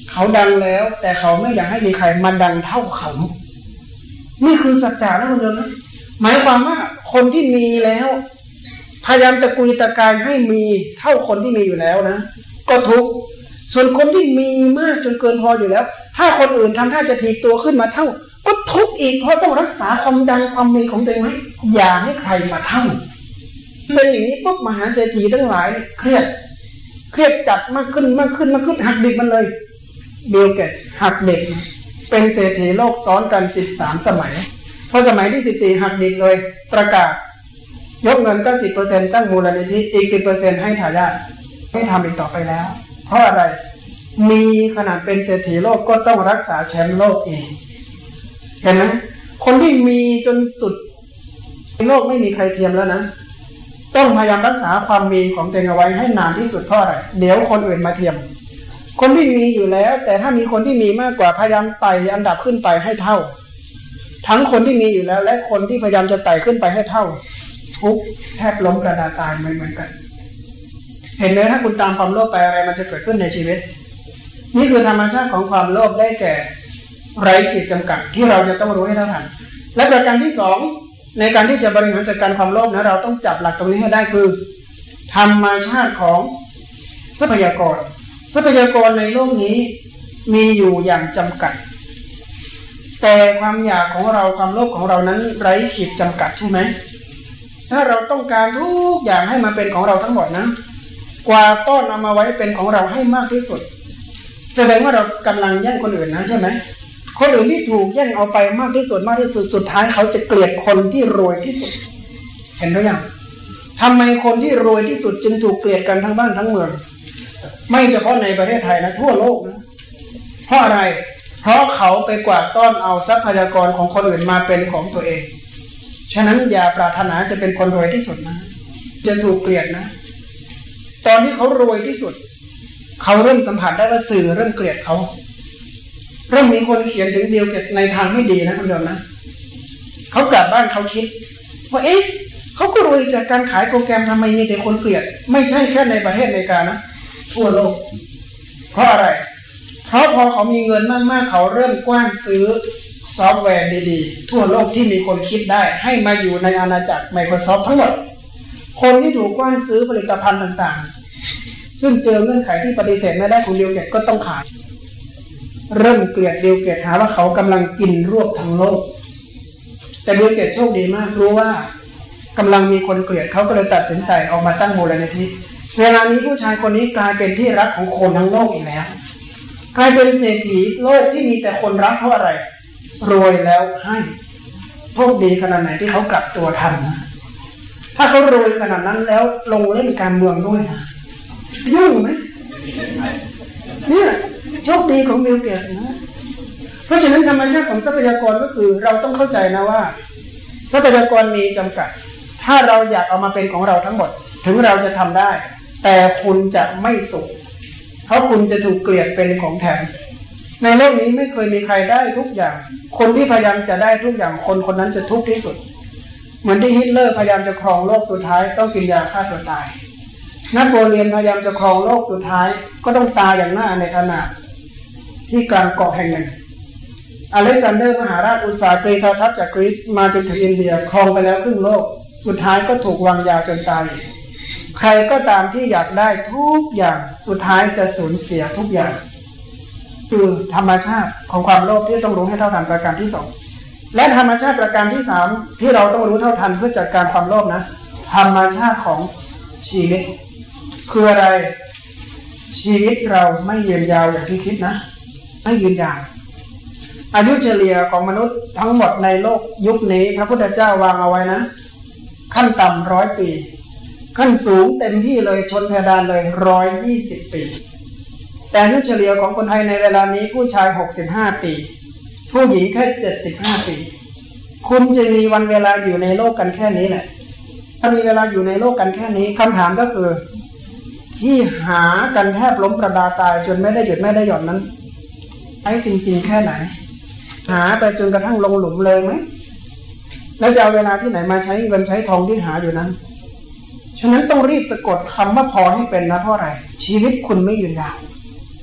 เขาดังแล้วแต่เขาไม่อยากให้มีใครมาดังเท่าเขานี่คือสัจจะนะคุณโยมนะหมายความว่าคนที่มีแล้วพยายามตะกุยตะกายให้มีเท่าคนที่มีอยู่แล้วนะก็ทุกข์ส่วนคนที่มีมากจนเกินพออยู่แล้วถ้าคนอื่นทำท่าจะถีบตัวขึ้นมาเท่าก็ทุกข์อีกเพราะต้องรักษาความดังความมีของตัวเองไว้อย่าให้ใครมาเท่าเป็นอย่างนี้ปุ๊บมหาเศรษฐีทั้งหลายเครียดเครียดจัดมากขึ้นมากขึ้นมากขึ้นหักดิบมันเลยบิลเกตส์หักดิบเป็นเศรษฐีโลกซ้อนกันสิบสามสมัยพอสมัยที่สิบสี่หักดิบเลยประกาศยกเงินก็ สิบเปอร์เซ็นต์ ตั้งมูลนิธิอีก สิบเปอร์เซ็นต์ ให้ทายาทไม่ทำอีกต่อไปแล้วเพราะอะไรมีขนาดเป็นเศรษฐีโลกก็ต้องรักษาแชมป์โลกเองเห็นไหมคนที่มีจนสุดในโลกไม่มีใครเทียมแล้วนะต้องพยายามรักษาความมีของตัวเองเอาไว้ให้นานที่สุดเพราะอะไรเดี๋ยวคนอื่นมาเทียมคนที่มีอยู่แล้วแต่ถ้ามีคนที่มีมากกว่าพยายามไต่อันดับขึ้นไปให้เท่าทั้งคนที่มีอยู่แล้วและคนที่พยายามจะไต่ขึ้นไปให้เท่าทุกแทบล้มกระดาษตายเหมือนกันเห็นไหมถ้าคุณตามความโลภไปอะไรมันจะเกิดขึ้นในชีวิตนี่คือธรรมชาติของความโลภได้แก่ไร้ขีดจำกัดที่เราจะต้องรู้ให้เท่าทันและประการที่สองในการที่จะบริหารจัดการความโลภนะเราต้องจับหลักตรงนี้ให้ได้คือธรรมชาติของทรัพยากรทรัพยากรในโลกนี้มีอยู่อย่างจำกัดแต่ความอยากของเราความโลภของเรานั้นไร้ขีดจำกัดใช่ไหมถ้าเราต้องการทุกอย่างให้มาเป็นของเราทั้งหมดนะกว่าต้อนเอามาไว้เป็นของเราให้มากที่สุดแสดงว่าเรากำลังแย่งคนอื่นนะใช่ไหมคนอื่นที่ถูกแย่งเอาไปมากที่สุดมากที่สุดสุดท้ายเขาจะเกลียดคนที่รวยที่สุดเห็นหรือยังทำไมคนที่รวยที่สุดจึงถูกเกลียดกันทั้งบ้านทั้งเมืองไม่เฉพาะในประเทศไทยนะทั่วโลกนะเพราะอะไรเพราะเขาไปกวาดต้อนเอาทรัพยากรของคนอื่นมาเป็นของตัวเองฉะนั้นอย่าปรารถนาจะเป็นคนรวยที่สุดนะจะถูกเกลียดนะตอนที่เขารวยที่สุดเขาเริ่มสัมผัสได้ว่าสื่อเริ่มเกลียดเขาเริ่มมีคนเขียนถึงบิลเกตส์ในทางไม่ดีนะคุณโยมนะเขากลับบ้านเขาคิดว่าเอ๊ะเขาก็รวยจากการขายโปรแกรมทำไมมีแต่คนเกลียดไม่ใช่แค่ในประเทศอเมริกานะทั่วโลกเพราะอะไรเพราะพอเขามีเงินมากๆเขาเริ่มกว้านซื้อซอฟต์แวร์ดีๆทั่วโลกที่มีคนคิดได้ให้มาอยู่ในอาณาจักร Microsoft ทั้งหมดคนที่ถูกกว้านซื้อผลิตภัณฑ์ต่างๆซึ่งเจอเงื่อนไขที่ปฏิเสธไม่ได้ของบิลเกตส์ก็ต้องขายเริ่มเกลียดบิลเกตส์หาว่าเขากำลังกินรวบทั้งโลกแต่บิลเกตส์โชคดีมากรู้ว่ากำลังมีคนเกลียดเขาก็เลยตัดสินใจออกมาตั้งมูลนิธิเวลานี้ผู้ชายคนนี้กลายเป็นที่รักของคนทั้งโลกอีกแล้วกลายเป็นเศรษฐีโลกที่มีแต่คนรักเพราะอะไรรวยแล้วให้โชคดีขนาดไหนที่เขากลับตัวทันถ้าเขารวยขนาดนั้นแล้วลงเล่นการเมืองด้วยนะยุ่งไหมเนี่ยโชคดีของบิลเกตส์นะเพราะฉะนั้นธรรมชาติของทรัพยากรก็คือเราต้องเข้าใจนะว่าทรัพยากรมีจำกัดถ้าเราอยากเอามาเป็นของเราทั้งหมดถึงเราจะทำได้แต่คุณจะไม่สุขเพราะคุณจะถูกเกลียดเป็นของแถมในโลกนี้ไม่เคยมีใครได้ทุกอย่างคนที่พยายามจะได้ทุกอย่างคนคนนั้นจะทุกข์ที่สุดเหมือนที่ฮิตเลอร์พยายามจะครองโลกสุดท้ายต้องกินยาฆ่าตัวตายนโปเลียนพยายามจะครองโลกสุดท้ายก็ต้องตายอย่างน่าในขณะที่กลางเกาะแห่งหนึ่งอเล็กซานเดอร์มหาราชอุตสาหกรรมทัพจากกรีซมาจนถึงอินเดียครองไปแล้วครึ่งโลกสุดท้ายก็ถูกวางยาจนตายใครก็ตามที่อยากได้ทุกอย่างสุดท้ายจะสูญเสียทุกอย่างคือธรรมชาติของความโลภที่ต้องรู้ให้เท่าทันประการที่สองและธรรมชาติประการที่สามที่เราต้องรู้เท่าทันเพื่อจัดการความโลภนะธรรมชาติของชีวิตคืออะไรชีวิตเราไม่ยืนยาวอย่างที่คิดนะไม่ยืนยาวอายุเฉลี่ยของมนุษย์ทั้งหมดในโลกยุคนี้พระพุทธเจ้าวางเอาไว้นะขั้นต่ำร้อยปีขั้นสูงเต็มที่เลยชนเพดานเลยร้อยยี่สิบปีแต่อายุเฉลี่ยของคนไทยในเวลานี้ผู้ชายหกสิบห้าปีผู้หญิงแค่เจ็ดสิบห้าปีคุณจะมีวันเวลาอยู่ในโลกกันแค่นี้แหละถ้ามีเวลาอยู่ในโลกกันแค่นี้คำถามก็คือที่หากันแทบล้มประดาตายจนไม่ได้หยุดไม่ได้หย่อนนั้นไอ้จริงๆแค่ไหนหาไปจนกระทั่งลงหลุมเลยไหมแล้วจะเอาเวลาที่ไหนมาใช้เงินใช้ทองที่หาอยู่นั้นฉะนั้นต้องรีบสะกดคำว่าพอให้เป็นนะเพราะอะไรชีวิตคุณไม่ยืนยาว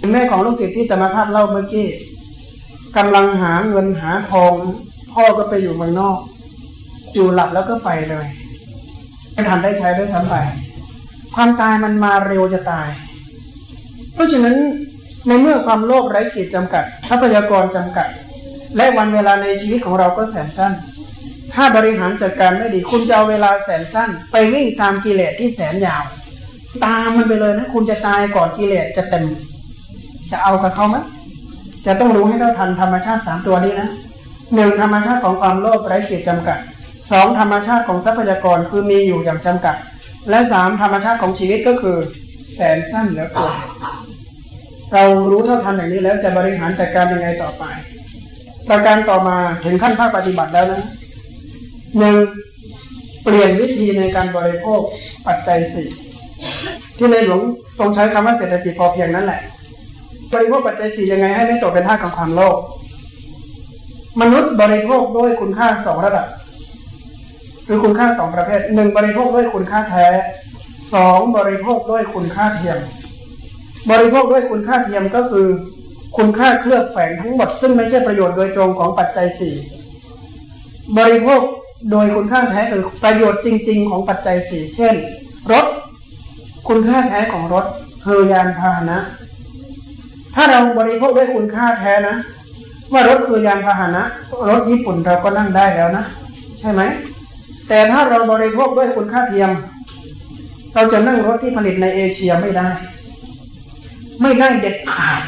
แม่ของลูกศิษย์ที่ธรรมภาพเล่าเมื่อกี้กำลังหาเงินหาทองพ่อก็ไปอยู่เมืองนอกอยู่หลับแล้วก็ไปเลยไม่ทันได้ใช้ด้วยซ้ำไปความตายมันมาเร็วจะตายเพราะฉะนั้นในเมื่อความโลภไร้ขีดจำกัดทรัพยากรจำกัดและวันเวลาในชีวิตของเราก็แสนสั้นถ้าบริหารจัดการไม่ดีคุณจะเอาเวลาแสนสั้นไปวิ่งตามกิเลสที่แสนยาวตามมันไปเลยนะคุณจะตายก่อนกิเลสจะเต็มจะเอากับเขาไหมจะต้องรู้ให้เท่าทันธรรมชาติสามตัวนี้นะหนึ่งธรรมชาติของความโลภไร้ขีดจำกัดสองธรรมชาติของทรัพยากรคือมีอยู่อย่างจำกัดและสามธรรมชาติของชีวิตก็คือแสนสั้นเหลือเกินเรารู้เท่าทันอย่างนี้แล้วจะบริหารจัดการยังไงต่อไปประการต่อมาถึงขั้นภาคปฏิบัติแล้วนะหนึ่งเปลี่ยนวิธีในการบริโภคปัจจัยสี่ที่ในหลวงทรงใช้คำว่าเศรษฐกิจพอเพียงนั่นแหละบริโภคปัจจัยสี่ยังไงให้ไม่ตกเป็นทาสของความโลภมนุษย์บริโภคด้วยคุณค่าสองระดับคือคุณค่าสองประเภทหนึ่งบริโภคด้วยคุณค่าแท้สองบริโภคด้วยคุณค่าเทียมบริโภคด้วยคุณค่าเทียมก็คือคุณค่าเคลือบแฝงทั้งหมดซึ่งไม่ใช่ประโยชน์โดยตรงของปัจจัยสี่บริโภคโดยคุณค่าแท้คือประโยชน์จริงๆของปัจจัยสี่เช่นรถคุณค่าแท้ของรถคือยานพาหนะถ้าเราบริโภคด้วยคุณค่าแท้นะว่ารถคือยานพาหนะรถญี่ปุ่นเราก็นั่งได้แล้วนะใช่ไหมแต่ถ้าเราบริโภคด้วยคุณค่าเทียมเราจะนั่งรถที่ผลิตในเอเชียไม่ได้ไม่ได้เด็ดขาด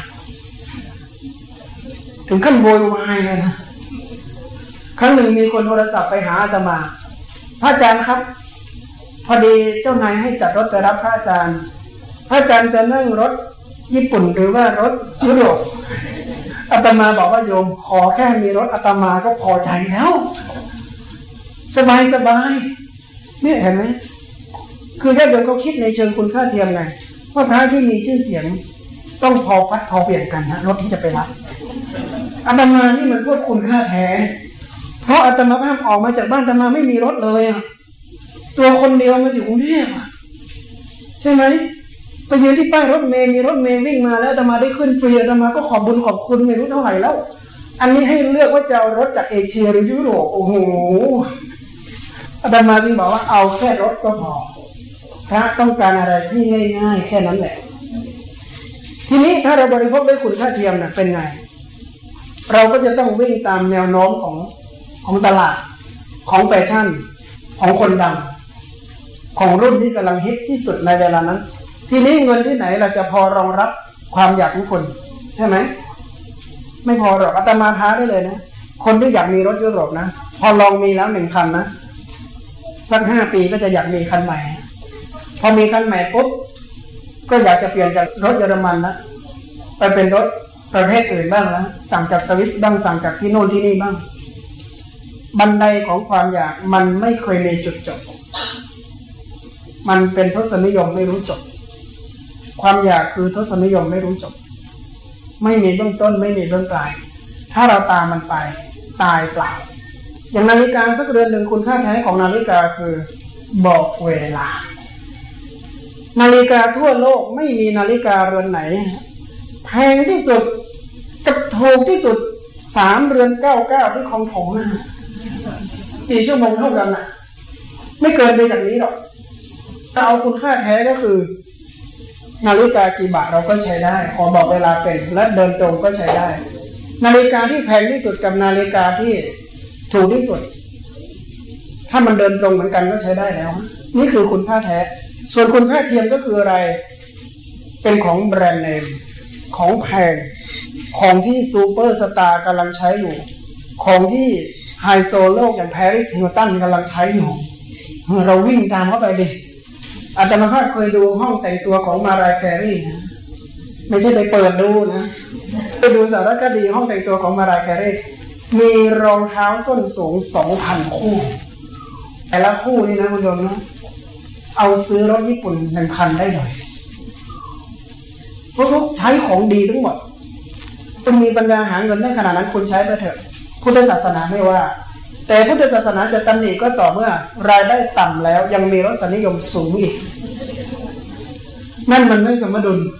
ถึงขั้นโวยวายเลยนะครั้งหนึ่งมีคนโทรศัพท์ไปหาอาตมาพระอาจารย์ครับพอดีเจ้านายให้จัดรถไปรับพระอาจารย์พระอาจารย์จะนั่งรถญี่ปุ่นหรือว่ารถยุโรปอาตมาบอกว่าโยมขอแค่มีรถอาตมาก็พอใจแล้วสบายสบายเนี่ยเห็นไหมคือญาติโยมเขาคิดในเชิงคุณค่าเทียมไงว่าพระที่มีชื่อเสียงต้องพอฟัดพอเปลี่ยนกันนะรถที่จะไปรับอาตมานี่มันพวกคุณค่าแท้เพราะอาตมาภาพออกมาจากบ้านอาตมาไม่มีรถเลยอ่ะตัวคนเดียวมาอยู่กรุงเทพอ่ะใช่ไหมไปยืนที่ป้ายรถเมล์มีรถเมล์วิ่งมาแล้วอาตมาได้ขึ้นฟรีอาตมาก็ขอบบุญขอบคุณไม่รู้เท่าไหร่แล้วอันนี้ให้เลือกว่าจะเอารถจากเอเชียหรือยุโรปโอ้โหอาตมาจึงบอกว่าเอาแค่รถก็พอพระต้องการอะไรที่ง่ายๆแค่นั้นแหละทีนี้ถ้าเราบริโภคด้วยคุณค่าเทียมน่ะเป็นไงเราก็จะต้องวิ่งตามแนวโน้มของของตลาดของแฟชั่นของคนดังของรุ่นที่กำลังฮิตที่สุดในเวลานั้นทีนี้เงินที่ไหนเราจะพอรองรับความอยากของคนใช่ไหมไม่พอหรอกอาตมาท้าได้เลยนะคนที่อยากมีรถยุโรปนะพอลองมีแล้วหนึ่งคันนะสักห้าปีก็จะอยากมีคันใหม่พอมีคันใหม่ปุ๊บก็อยากจะเปลี่ยนจากรถเยอรมันนะไปเป็นรถประเภทอื่นบ้างนะสั่งจากสวิสบ้างสั่งจากที่โน่นที่นี่บ้างบันไดของความอยากมันไม่เคยมีจุดจบมันเป็นทศนิยมไม่รู้จบความอยากคือทศนิยมไม่รู้จบไม่มีเบื้องต้นไม่มีเบื้องปลายถ้าเราตามมันไปตายเปล่าอย่างนาฬิกาสักเรือนหนึ่งคุณค่าแท้ของนาฬิกาคือบอกเวลานาฬิกาทั่วโลกไม่มีนาฬิกาเรือนไหนแพงที่สุดกับถูกที่สุดสามเรือนเก้าเก้าที่คลองถมนะกี่ชั่วโมงเท่ากันน่ะไม่เกินไปจากนี้หรอกถ้าเอาคุณค่าแท้ก็คือนาฬิกากี่บาทเราก็ใช้ได้ขอบอกเวลาเป็นและเดินตรงก็ใช้ได้นาฬิกาที่แพงที่สุดกับนาฬิกาที่ถูกที่สุดถ้ามันเดินตรงเหมือนกันก็ใช้ได้แล้วนี่คือคุณค่าแท้ส่วนคุณค่าเทียมก็คืออะไรเป็นของแบรนด์เนมของแพงของที่ซูเปอร์สตาร์กำลังใช้อยู่ของที่ไฮโซโลกอย่างแพริสฮิลตันกำลังใช้อยู่เราวิ่งตามเข้าไปดิอาตมาภาพเคยดูห้องแต่งตัวของมารายแครี่นะไม่ใช่ไปเปิดดูนะไปดูสารคดีห้องแต่งตัวของมารายแครี่มีรองเท้าส้นสูง สองพัน คู่แต่ละคู่นี่นะคุณผู้ชมนะเอาซื้อรถญี่ปุ่นหนึ่งคันได้หน่อยเพราะเขาใช้ของดีทั้งหมดคุณมีปัญญาหาเงินได้ขนาดนั้นคุณใช้ไปเถอะพุทธศาสนาไม่ว่าแต่พุทธศาสนาจะตำหนิก็ต่อเมื่อรายได้ต่ำแล้วยังมีรสนิยมสูงอีกนั่นมันไม่สมดุล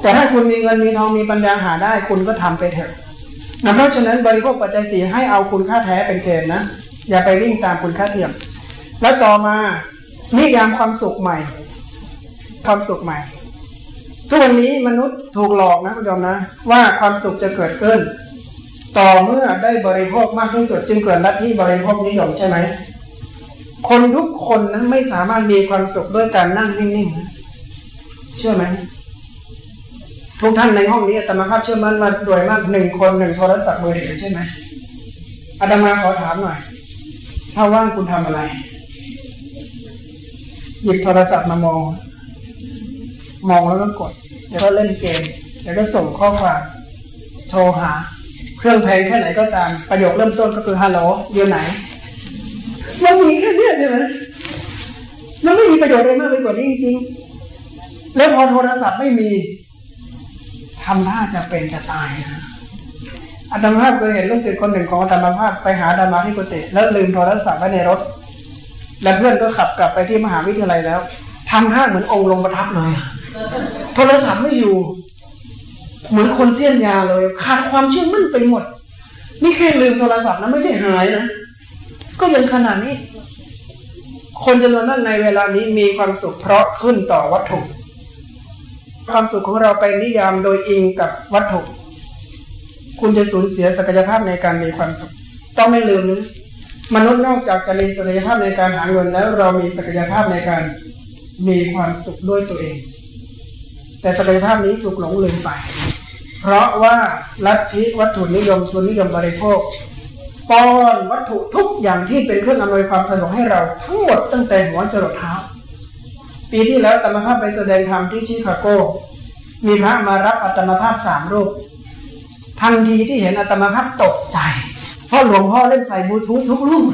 แต่ถ้าคุณมีเงินมีทองมีปัญญาหาได้คุณก็ทำไปเถอะนะเพราะฉะนั้นบริโภคปัจจัยสี่ให้เอาคุณค่าแท้เป็นเกณฑ์นะอย่าไปวิ่งตามคุณค่าเทียมแล้วต่อมานิยามความสุขใหม่ความสุขใหม่ทุกวันนี้มนุษย์ถูกหลอกนะคุณผู้ชมนะว่าความสุขจะเกิดขึ้นต่อเมื่อได้บริโภคมากที่สุดจึงเกิดลัทธิบริโภคนิยมใช่ไหมคนทุกคนนั้นไม่สามารถมีความสุขด้วยการนั่งนิ่งๆนะเชื่อไหมทุกท่านในห้องนี้อาตมาภาพเชื่อมั่นมาโดยมากหนึ่งคนหนึ่งโทรศัพท์มือถือใช่ไหมอาตมาขอถามหน่อยถ้าว่างคุณทำอะไรหยิบโทรศัพท์มามองมองแล้วก็กดเดี๋ยวก็เล่นเกมเดี๋ยวก็ส่งข้อความโทรหาเครื่องแพงแค่ไหนก็ตามประโยคเริ่มต้นก็คือฮัลโหลเดี๋ยวไหนมันมีแค่นี้ใช่ไหมมันไม่มีประโยชน์อะไรมากไปกว่านี้จริงๆแล้วพอโทรศัพท์ไม่มีทำท่าจะเป็นจะตายนะอาตมาภาพเคยเห็นลูกศิษย์คนหนึ่งของอาตมาภาพไปหาอาตมาที่กุฏิแล้วลืมโทรศัพท์ไว้ในรถและเพื่อนก็ขับกลับไปที่มหาวิทยาลัยแล้วทำท่าเหมือนองค์ลงประทับเลยโทรศัพท์ไม่อยู่เหมือนคนเสี้ยนยาเลยขาดความเชื่อมั่นไปหมดนี่แค่ลืมโทรศัพท์นะไม่ใช่หายนะก็ยังขนาดนี้คนจำนวนมากในเวลานี้มีความสุขเพราะขึ้นต่อวัตถุความสุขของเราไปนิยามโดยอิงกับวัตถุคุณจะสูญเสียศักยภาพในการมีความสุขต้องไม่ลืมนะมนุษย์นอกจากจะมีศักยภาพในการหาเงินแล้วเรามีศักยภาพในการมีความสุขด้วยตัวเองแต่ศักยภาพนี้ถูกหลงลืมไปเพราะว่าลัทธิวัตถุนิยมทุนนิยมบริโภคป้อนวัตถุทุกอย่างที่เป็นเครื่องอำนวยความสะดวกให้เราทั้งหมดตั้งแต่หัวจรดเท้าปีที่แล้วอาตมาภาพไปแสดงธรรมที่ชิคาโกมีพระมารับอาตมาภาพสามรูปทันทีที่เห็นอาตมาภาพตกใจเพราะหลวงพ่อเล่นใส่บลูทูธทุกรูป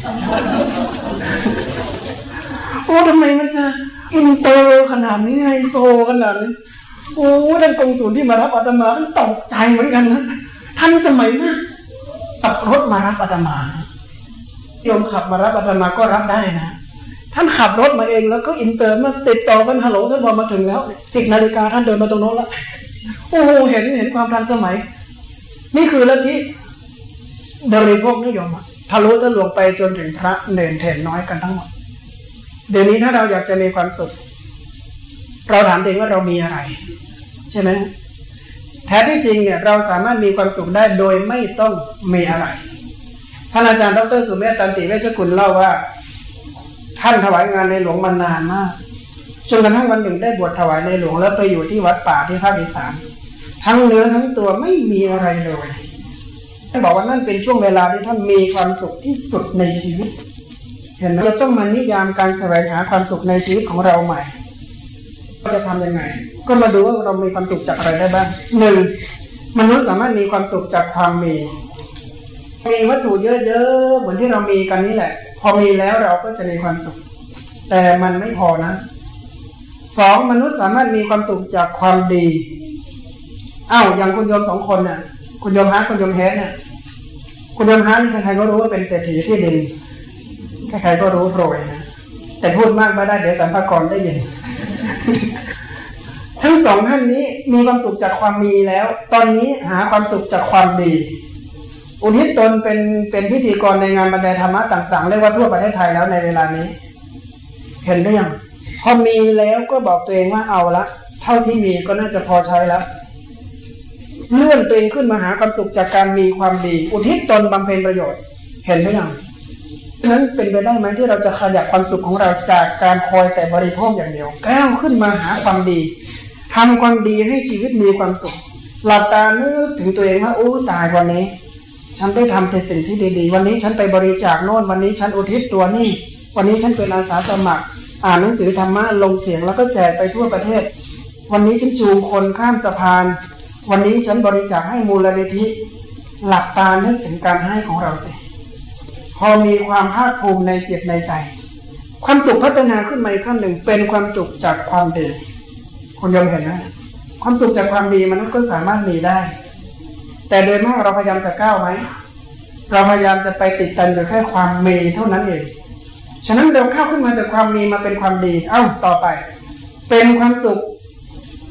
โอ้ทำไมมันจะอินเตอร์ขนาดนี้ไฮโซขนาดนี้โอ้ท่านกงสุลที่มารับอาตมาท่านตกใจเหมือนกันนะท่านสมัยมากขับรถมารับอาตมาโยมขับมารับอาตมาก็รับได้นะท่านขับรถมาเองแล้วก็อินเตอร์มาติดต่อกันฮัลโหลท่านพอมาถึงแล้วสิบนาฬิกาท่านเดินมาตรงโน้นแล้วโอ้โหเห็นเห็นความทันสมัยนี่คือลัทธิบริโภคนิยมทะลุทะลวงไปจนถึงพระเนรเถรน้อยกันทั้งหมดเดี๋ยวนี้ถ้าเราอยากจะมีความสุขเราถามเองว่าเรามีอะไรใช่ไหมแท้ที่จริงเนี่ยเราสามารถมีความสุขได้โดยไม่ต้องมีอะไรท่านอาจารย์ดร.สุเมธตันติเวชกุลเล่าว่าท่านถวายงานในหลวงมานานมากจนกระทั่งวันหนึ่งได้บวชถวายในหลวงแล้วไปอยู่ที่วัดป่าที่ภาคอีสานทั้งเนื้อทั้งตัวไม่มีอะไรเลยท่านบอกว่านั่นเป็นช่วงเวลาที่ท่านมีความสุขที่สุดในชีวิตเห็นไหมเราต้องมานิยามการแสวงหาความสุขในชีวิตของเราใหม่จะทำยังไงก็มาดูว่าเรามีความสุขจากอะไรได้บ้างหนึ่งมนุษย์สามารถมีความสุขจากความมีมีวัตถุเยอะๆเหมือนที่เรามีกันนี่แหละพอมีแล้วเราก็จะมีความสุขแต่มันไม่พอนะสองมนุษย์สามารถมีความสุขจากความดีอ้าวอย่างคุณโยมสองคนน่ะคุณโยมฮาร์ทคุณโยมเฮดเนี่ยคุณโยมฮาร์ทนี่ใครๆก็รู้ว่าเป็นเศรษฐีที่ดินใครๆก็รู้โปรยนะแต่พูดมากไม่ได้เดี๋ยวสรรพากรได้ยิน ทั้งสองท่านนี้มีความสุขจากความมีแล้วตอนนี้หาความสุขจากความดีอุทิศตนเป็นเป็นพิธีกรในงานบรรยายธรรมะต่างๆเรียกว่าทั่วประเทศไทยแล้วในเวลานี้เห็นหรือยังพอมีแล้วก็บอกตัวเองว่าเอาละเท่าที่มีก็น่าจะพอใช้แล้วเลื่อนตัวเองขึ้นมาหาความสุขจากการมีความดีอุทิศตนบำเพ็ญประโยชน์เห็นหรือยังฉะนั้นเป็นไปได้ไหมที่เราจะขยับความสุขของเราจากการคอยแต่บริโภคอย่างเดียวก้าวขึ้นมาหาความดีทำความดีให้ชีวิตมีความสุขหลับตานึกถึงตัวเองว่าโอ้ตายวันนี้ฉันได้ทำแต่สิ่งที่ดีๆวันนี้ฉันไปบริจาคโน่นวันนี้ฉันอุทิศตัวนี่วันนี้ฉันเป็นอาสาสมัครอ่านหนังสือธรรมะลงเสียงแล้วก็แจกไปทั่วประเทศวันนี้ฉันจูงคนข้ามสะพานวันนี้ฉันบริจาคให้มูลนิธิหลับตานึกถึงการให้ของเราสิพอมีความภาคภูมิในจิตในใจความสุขพัฒนาขึ้นมาอีกขั้นหนึ่งเป็นความสุขจากความดีคุณยอมเห็นนะความสุขจากความดีมนุษย์ก็สามารถมีได้แต่โดยมากเราพยายามจะก้าวไหมเราพยายามจะไปติดตันอยู่แค่ความมีเท่านั้นเองฉะนั้นเราเข้าขึ้นมาจากความมีมาเป็นความดีเอ้าต่อไปเป็นความสุข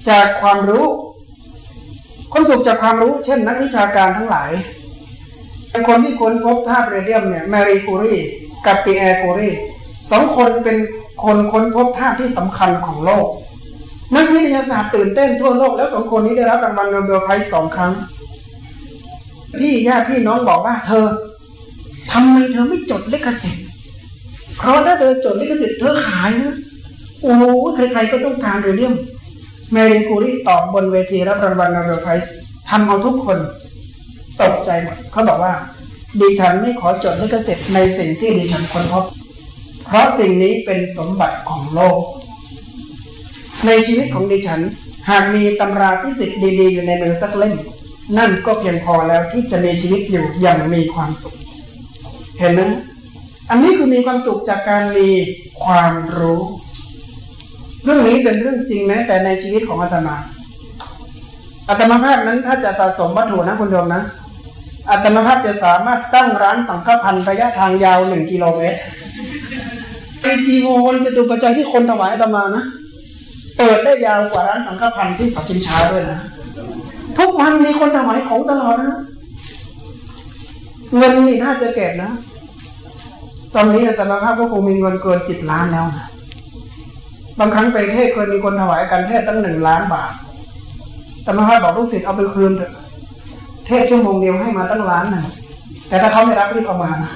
จากความรู้ความสุขจากความรู้เช่นนักวิชาการทั้งหลายคนที่ค้นพบธาตุเรเดียมเนี่ยแมรีคูรีกับปีแอร์คูรีสองคนเป็นคนค้นพบธาตุที่สำคัญของโลกนักวิทยาศาสตร์ตื่นเต้นทั่วโลกแล้วสองคนนี้ได้รับรางวัลโนเบลไพรส์สองครั้งพี่ญาติพี่น้องบอกว่าเธอทำไมเธอไม่จดลิขสิทธิ์เพราะถ้าเธอจดลิขสิทธิ์เธอขายนะโอ้โหใครๆก็ต้องการเรเดียมแมรีคูรีตอบบนเวทีรับรางวัลโนเบลไพรส์ทำเอาทุกคนตกใจหมดเขาบอกว่าดิฉันไม่ขอจดลิขสิทธิ์ในสิ่งที่ดิฉันค้นพบเพราะสิ่งนี้เป็นสมบัติของโลกในชีวิตของดิฉันหากมีตำราฟิสิกส์ดีๆอยู่ในมือสักเล่มนั่นก็เพียงพอแล้วที่จะมีชีวิตอยู่อย่างมีความสุขเห็นไหมอันนี้คือมีความสุขจากการมีความรู้เรื่องนี้เป็นเรื่องจริงแม้แต่ในชีวิตของอาตมาอาตมาภาพนั้นถ้าจะสะสมวัตถุนะคุณโยมนะอาตมาภาพจะสามารถตั้งร้านสังฆพันธ์ระยะทางยาวหนึ่งกิโลเมตรไอจีโอนจะดูปัจจัยที่คนถวายอาตมานะเปิดได้ยาวกว่าร้านสังฆพันธ์ที่สับชินชาด้วยนะทุกวันมีคนถวายของตลอดนะเงินนี่ถ้าจะเก็บนะตอนนี้อาตมาภาพก็คงมีเงินเกินสิบล้านแล้วนะบางครั้งไปเทศเคยมีคนถวายกันเทศตั้งหนึ่งล้านบาทอาตมาภาพบอกลูกศิษย์เอาไปคืนเถอะเทศชั่วโมงเดียวให้มาตั้งล้านหนึ่งแต่ถ้าเขาไม่รับรีบเอามานะ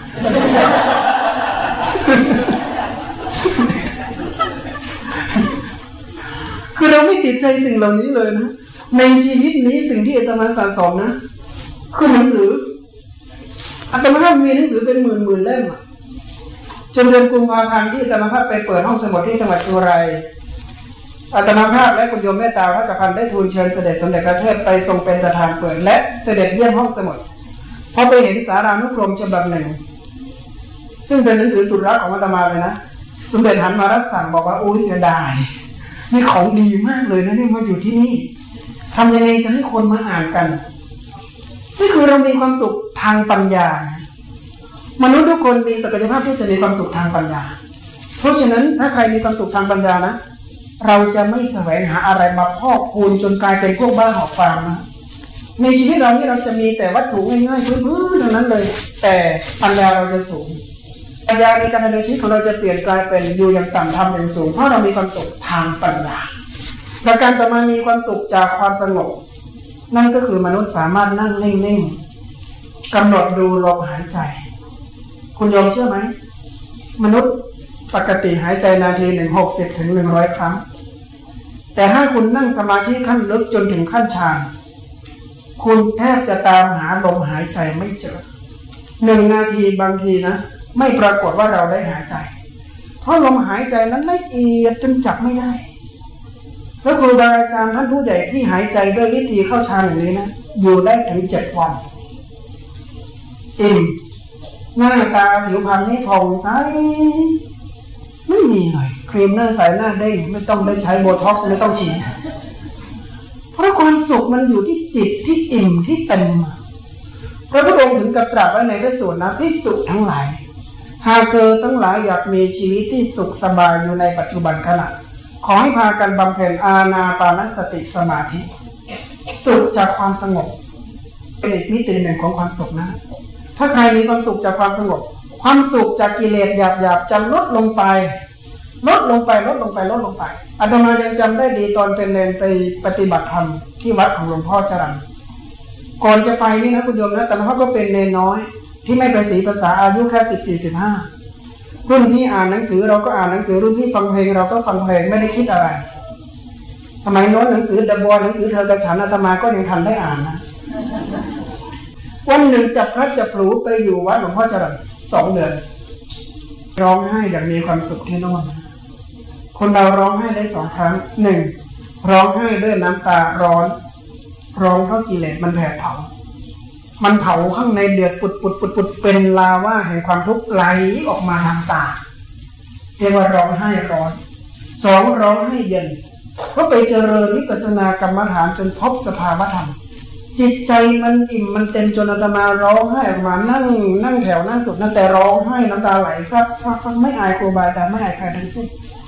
คือเราไม่ติดใจสิ่งเหล่านี้เลยนะในชีวิตนี้สิ่งที่อาตมาสะสมนะคือหนังสืออาตมาภาพมีหนังสือเป็นหมื่นหมื่นเล่มจนเดือนกุมภาพันธ์ที่อาตมาภาพไปเปิดห้องสมุดที่จังหวัดสุราษฎร์อาตมาภาพและคุณโยมเมตตาพระจักรพันธ์ได้ทูลเชิญเสด็จสมเด็จพระเทพไปทรงเป็นประธานเปิดและเสด็จเยี่ยมห้องสมุดพอไปเห็นสารานุกรมฉบับหนึ่งซึ่งเป็นหนังสือสุดรักของอาตมาเลยนะสมเด็จหันมารับสั่งบอกว่าโอ้ยเสียดายนี่ของดีมากเลยนะนี่มาอยู่ที่นี่ทำยังไงจะให้คนมาอ่านกันนี่คือเรามีความสุขทางปัญญามนุษย์ทุกคนมีศักยภาพที่จะมีความสุขทางปัญญาเพราะฉะนั้นถ้าใครมีความสุขทางปัญญานะเราจะไม่แสวงหาอะไรมาพอกพูนจนกลายเป็นพวกบ้าหอบฟางนะในชีวิตเรานี่เราจะมีแต่วัตถุง่ายๆพื้นๆทั้งนั้นเลยแต่ปัญญาเราจะสูงปัญญาในการดำเนินชีวิตของเราจะเปลี่ยนกลายเป็นอยู่อย่างต่ำทำอย่างสูงเพราะเรามีความสุขทางปัญญาและการต่อมามีความสุขจากความสงบนั่นก็คือมนุษย์สามารถนั่งนิ่งๆกำหนดดูลมหายใจคุณยอมเชื่อไหมมนุษย์ปกติหายใจนาทีหนึ่งหกสิบถึงหนึ่งร้อยครั้งแต่ถ้าคุณนั่งสมาธิขั้นลึกจนถึงขั้นฌานคุณแทบจะตามหาลมหายใจไม่เจอหนึ่งนาทีบางทีนะไม่ปรากฏว่าเราได้หายใจเพราะลมหายใจนั้นละเอียดจนจับไม่ได้แล้วครูบาอาจารย์ท่านผู้ใหญ่ที่หายใจด้วยวิธีเข้าฌานอย่างนี้นะอยู่ได้ถึงเจ็ดวันอิ่มหน้าตาผิวพรรณนี่ผ่องใสไม่มีเลยครีมหน้าใสหน้าเด้งไม่ต้องได้ใช้โบท็อกซ์ไม่ต้องฉีดเพราะความสุขมันอยู่ที่จิตที่อิ่มที่เต็มพระพุทธองค์ถึงกับตรัสไว้ในพระสูตรนะภิกษุทั้งหลายหากเธอทั้งหลายอยากมีชีวิตที่สุขสบายอยู่ในปัจจุบันขณะขอให้พากันบำเพ็ญอานาปานสติสมาธิสุขจากความสงบเป็นอีกมิติหนึ่งของความสุขนะถ้าใครมีความสุขจากความสงบความสุขจากกิเลสหยาบๆจะลดลงไปลดลงไปลดลงไปลดลงไปอาตมายังจำได้ดีตอนเป็นเนรไปปฏิบัติธรรมที่วัดของหลวงพ่อจรัญก่อนจะไปนี่นะคุณโยมนะแต่มาก็เป็นเนรน้อยที่ไม่ไปศรีภาษาอายุแค่สิบสี่สิบห้ารุ่นพี่อ่านหนังสือเราก็อ่านหนังสือรุ่นพี่ฟังเพลงเราก็ฟังเพลงไม่ได้คิดอะไรสมัยโน้นหนังสือเดอะบอยหนังสือเธอกระฉันอาตมาก็ยังทันได้อ่านนะวันหนึ่งจับพลัดจับผลูไปอยู่วัดหลวงพ่อจรัญสองเดือนร้องไห้อย่างมีความสุขที่โน่นคนเราร้องไห้ได้สองครั้งหนึ่งร้องไห้ด้วยน้ำตาร้อนร้องเพราะกิเลสมันแผดเผามันเผาข้างในเดือดปุดปุดปุดปุดเป็นลาวาแห่งความทุกข์ไหลออกมาทางตาเรียกว่าร้องไห้ร้อนสองร้องไห้เย็นเพราะไปเจริญวิปัสสนากรรมฐานจนพบสภาวธรรมจิตใจมันอิ่มมันเต็มจนอาตมาร้องไห้ออกมานั่งนั่งแถวหน้าสุดนั่นแต่ร้องไห้น้ำตาไหลฟักฟักฟักไม่อายครูบาอาจารย์ไม่อายใครทั้งสิ้น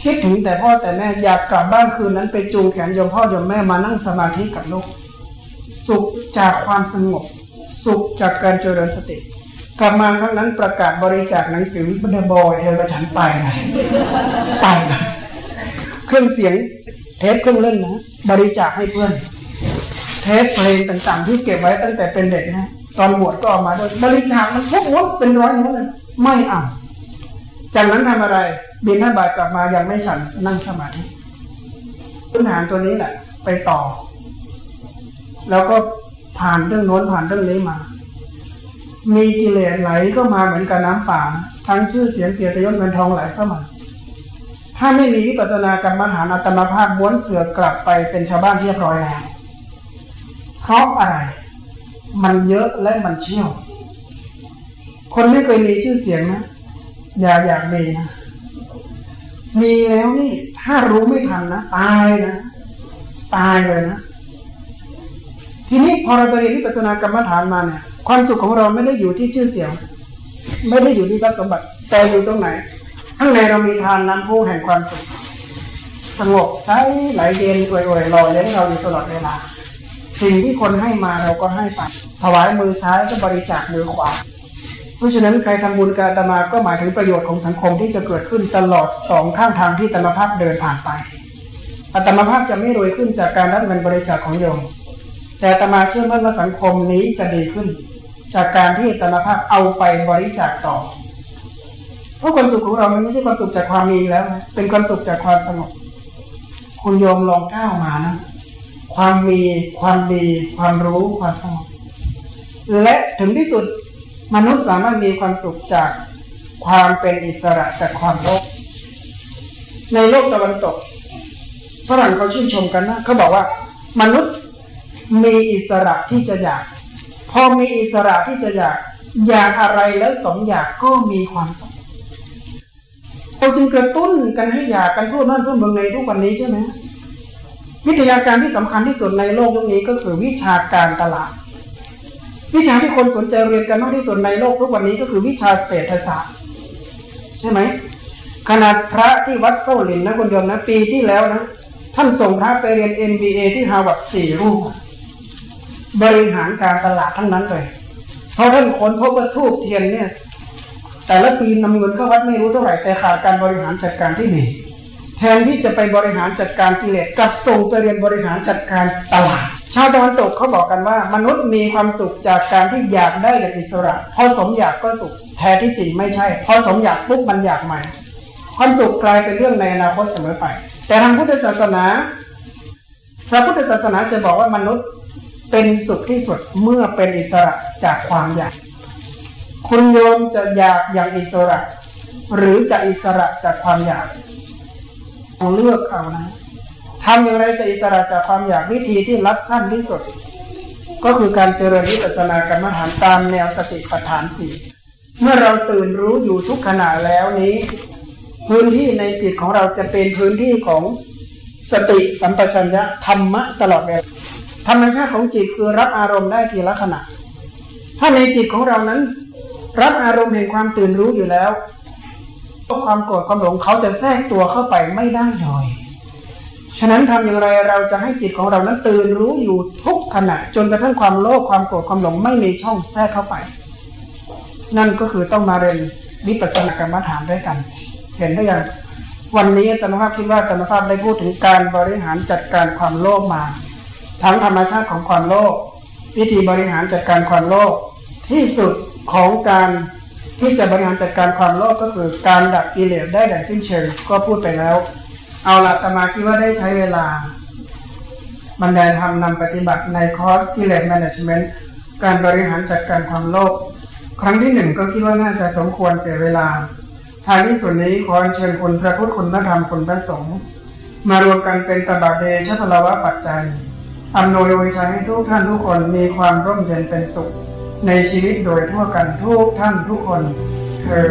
คิดถึงแต่พ่อแต่แม่อยากกลับบ้านคืนนั้นไปจูงแขนโยมพ่อโยมแม่มานั่งสมาธิกับลูกสุขจากความสงบสุขจากการเจริญสติกลับมาครั้งนั้นประกาศบริจาคหนังสือบันเดบอยเธอกับฉันไปเลยไปเลยเครื่องเสียงเทปเครื่องเล่นนะบริจาคให้เพื่อนเทปเพลงต่างๆที่เก็บไว้ตั้งแต่เป็นเด็กนะตอนบวชก็ออกมาโดยบริจาคมันพวกวัดเป็นร้อยม้วนเลยไม่เอาจากนั้นทำอะไรบิณฑบาตกลับมายังไม่ฉันนั่งสมาธิพื้นฐานตัวนี้แหละไปต่อแล้วก็ผ่านเรื่องโน้นผ่านเรื่องนี้มามีกิเลสไหลก็มาเหมือนกับน้ำป่าทั้งชื่อเสียงเกียรติยศเงินทองไหลเข้ามาถ้าไม่มีวิปัสสนากรรมฐานอัตมภาพม้วนเสือกลับไปเป็นชาวบ้านเรียบร้อยแล้วเพราะอะไรมันเยอะและมันเชี่ยวคนไม่เคยมีชื่อเสียงนะอย่าอยากมีนะมีแล้วนี่ถ้ารู้ไม่ทันนะตายนะตายเลยนะทีนี้พอเราไปเรียนวิปัสสนากรรมฐานมาเนี่ยความสุขของเราไม่ได้อยู่ที่ชื่อเสียงไม่ได้อยู่ที่ทรัพย์สมบัติแต่อยู่ตรงไหนข้างในเรามีทานน้ำพุแห่งความสุขสงบใสไหลเย็นอวยๆรอเลี้ยงเราอยู่ตลอดเวลาสิ่งที่คนให้มาเราก็ให้ไปถวายมือซ้ายก็บริจาคมือขวาเพราะฉะนั้นใครทำบุญกับอาตมาก็หมายถึงประโยชน์ของสังคมที่จะเกิดขึ้นตลอดสองข้างทางที่อาตมาภาพเดินผ่านไปอาตมาภาพจะไม่รวยขึ้นจากการรับเงินบริจาคของโยมแต่อาตมาเชื่อมั่นว่าสังคมนี้จะดีขึ้นจากการที่อาตมาภาพเอาไปบริจาคต่อเพราะความสุขของเรามันไม่ใช่ความสุขจากความมีแล้วนะเป็นความสุขจากความสงบคุณโยมลองก้าวมานะความมีความดีความรู้ความสงบและถึงที่สุดมนุษย์สามารถมีความสุขจากความเป็นอิสระจากความโลภในโลกตะวันตกฝรั่งเขาชื่นชมกันนะเขาบอกว่ามนุษย์มีอิสระที่จะอยากพอมีอิสระที่จะอยากอยากอะไรแล้วสมอยากก็มีความสุขเราจึงกระตุ้นกันให้อยากกันทั่วบ้านทั่วเมืองในทุกวันนี้ใช่ไหมวิทยาการที่สำคัญที่สุดในโลกยุคนี้ก็คือวิชาการตลาดวิชาที่คนสนใจเรียนกันมากที่สุดในโลกทุกวันนี้ก็คือวิชาเศรษฐศาสตร์ใช่ไหมขนาดพระที่วัดโซลินนะคุณโยมนะปีที่แล้วนะท่านส่งพระไปเรียน เอ็ม บี เอ ที่ฮาร์วาร์ดสี่รูปบริหารการตลาดทั้งนั้นเลยเพราะท่านค้นพบว่าทูบเทียนเนี่ยแต่ละปีนำเงินเข้าวัดไม่รู้เท่าไหร่แต่ขาดการบริหารจัดการที่ดีแทนที่จะไปบริหารจัดการกิเลสกลับส่งไปเรียนบริหารจัดการตลาดชาวตะวันตกเขาบอกกันว่ามนุษย์มีความสุขจากการที่อยากได้อย่างอิสระพอสมอยากก็สุขแท้ที่จริงไม่ใช่พอสมอยากปุ๊บมันอยากใหม่ความสุขกลายเป็นเรื่องในอนาคตเสมอไปแต่ทางพุทธศาสนาพระพุทธศาสนาจะบอกว่ามนุษย์เป็นสุขที่สุดเมื่อเป็นอิสระจากความอยากคุณโยมจะอยากอย่างอิสระหรือจะอิสระจากความอยากต้องเลือกเอานะทำอย่างไรจะอิสระจากความอยากวิธีที่ลัดสั้นที่สุดก็คือการเจริญวิปัสสนากรรมฐานตามแนวสติปัฏฐานสี่เมื่อเราตื่นรู้อยู่ทุกขณะแล้วนี้พื้นที่ในจิตของเราจะเป็นพื้นที่ของสติสัมปชัญญะธรรมะตลอดเวลาธรรมชาติของจิตคือรับอารมณ์ได้ทีละขณะถ้าในจิตของเรานั้นรับอารมณ์แห่งความตื่นรู้อยู่แล้วความโกรธความหลงเขาจะแทรกตัวเข้าไปไม่ได้เลยฉะนั้นทำอย่างไรเราจะให้จิตของเรานั้นตื่นรู้อยู่ทุกขณะจนกระทั่งความโลภความโกรธความหลงไม่มีช่องแทรกเข้าไปนั่นก็คือต้องมาเรียนวิปัสสนากรรมฐานด้วยกันเห็นได้ยังวันนี้อาจารย์ภาพคิดว่าอาจารย์ภาพได้พูดถึงการบริหารจัดการความโลภมาทั้งธรรมชาติของความโลภวิธีบริหารจัดการความโลภที่สุดของการที่จะบริหารจัดการความโลภก็คือการดับกิเลสได้อย่างสิ้นเชิงก็พูดไปแล้วเอาละอาตมาคิดว่าได้ใช้เวลาบรรยายธรรมนำปฏิบัติในคอร์สกิเลสแมเนจเมนต์การบริหารจัดการความโลภครั้งที่หนึ่งก็คิดว่าน่าจะสมควรแก่เวลาทางที่ส่วนนี้ขอเชิญคุณพระพุทธคุณพระธรรมคุณพระสงฆ์มารวมกันเป็นตบะเดชะพลวะปัจจัยอำนวยอวยชัยให้ทุกท่านทุกคนมีความร่มเย็นเป็นสุขในชีวิตโดยทั่วกันทุกท่านทุกคนเถิ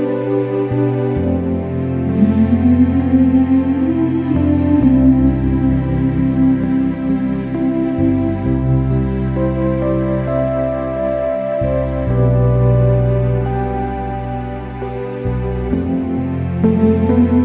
ด Thank you.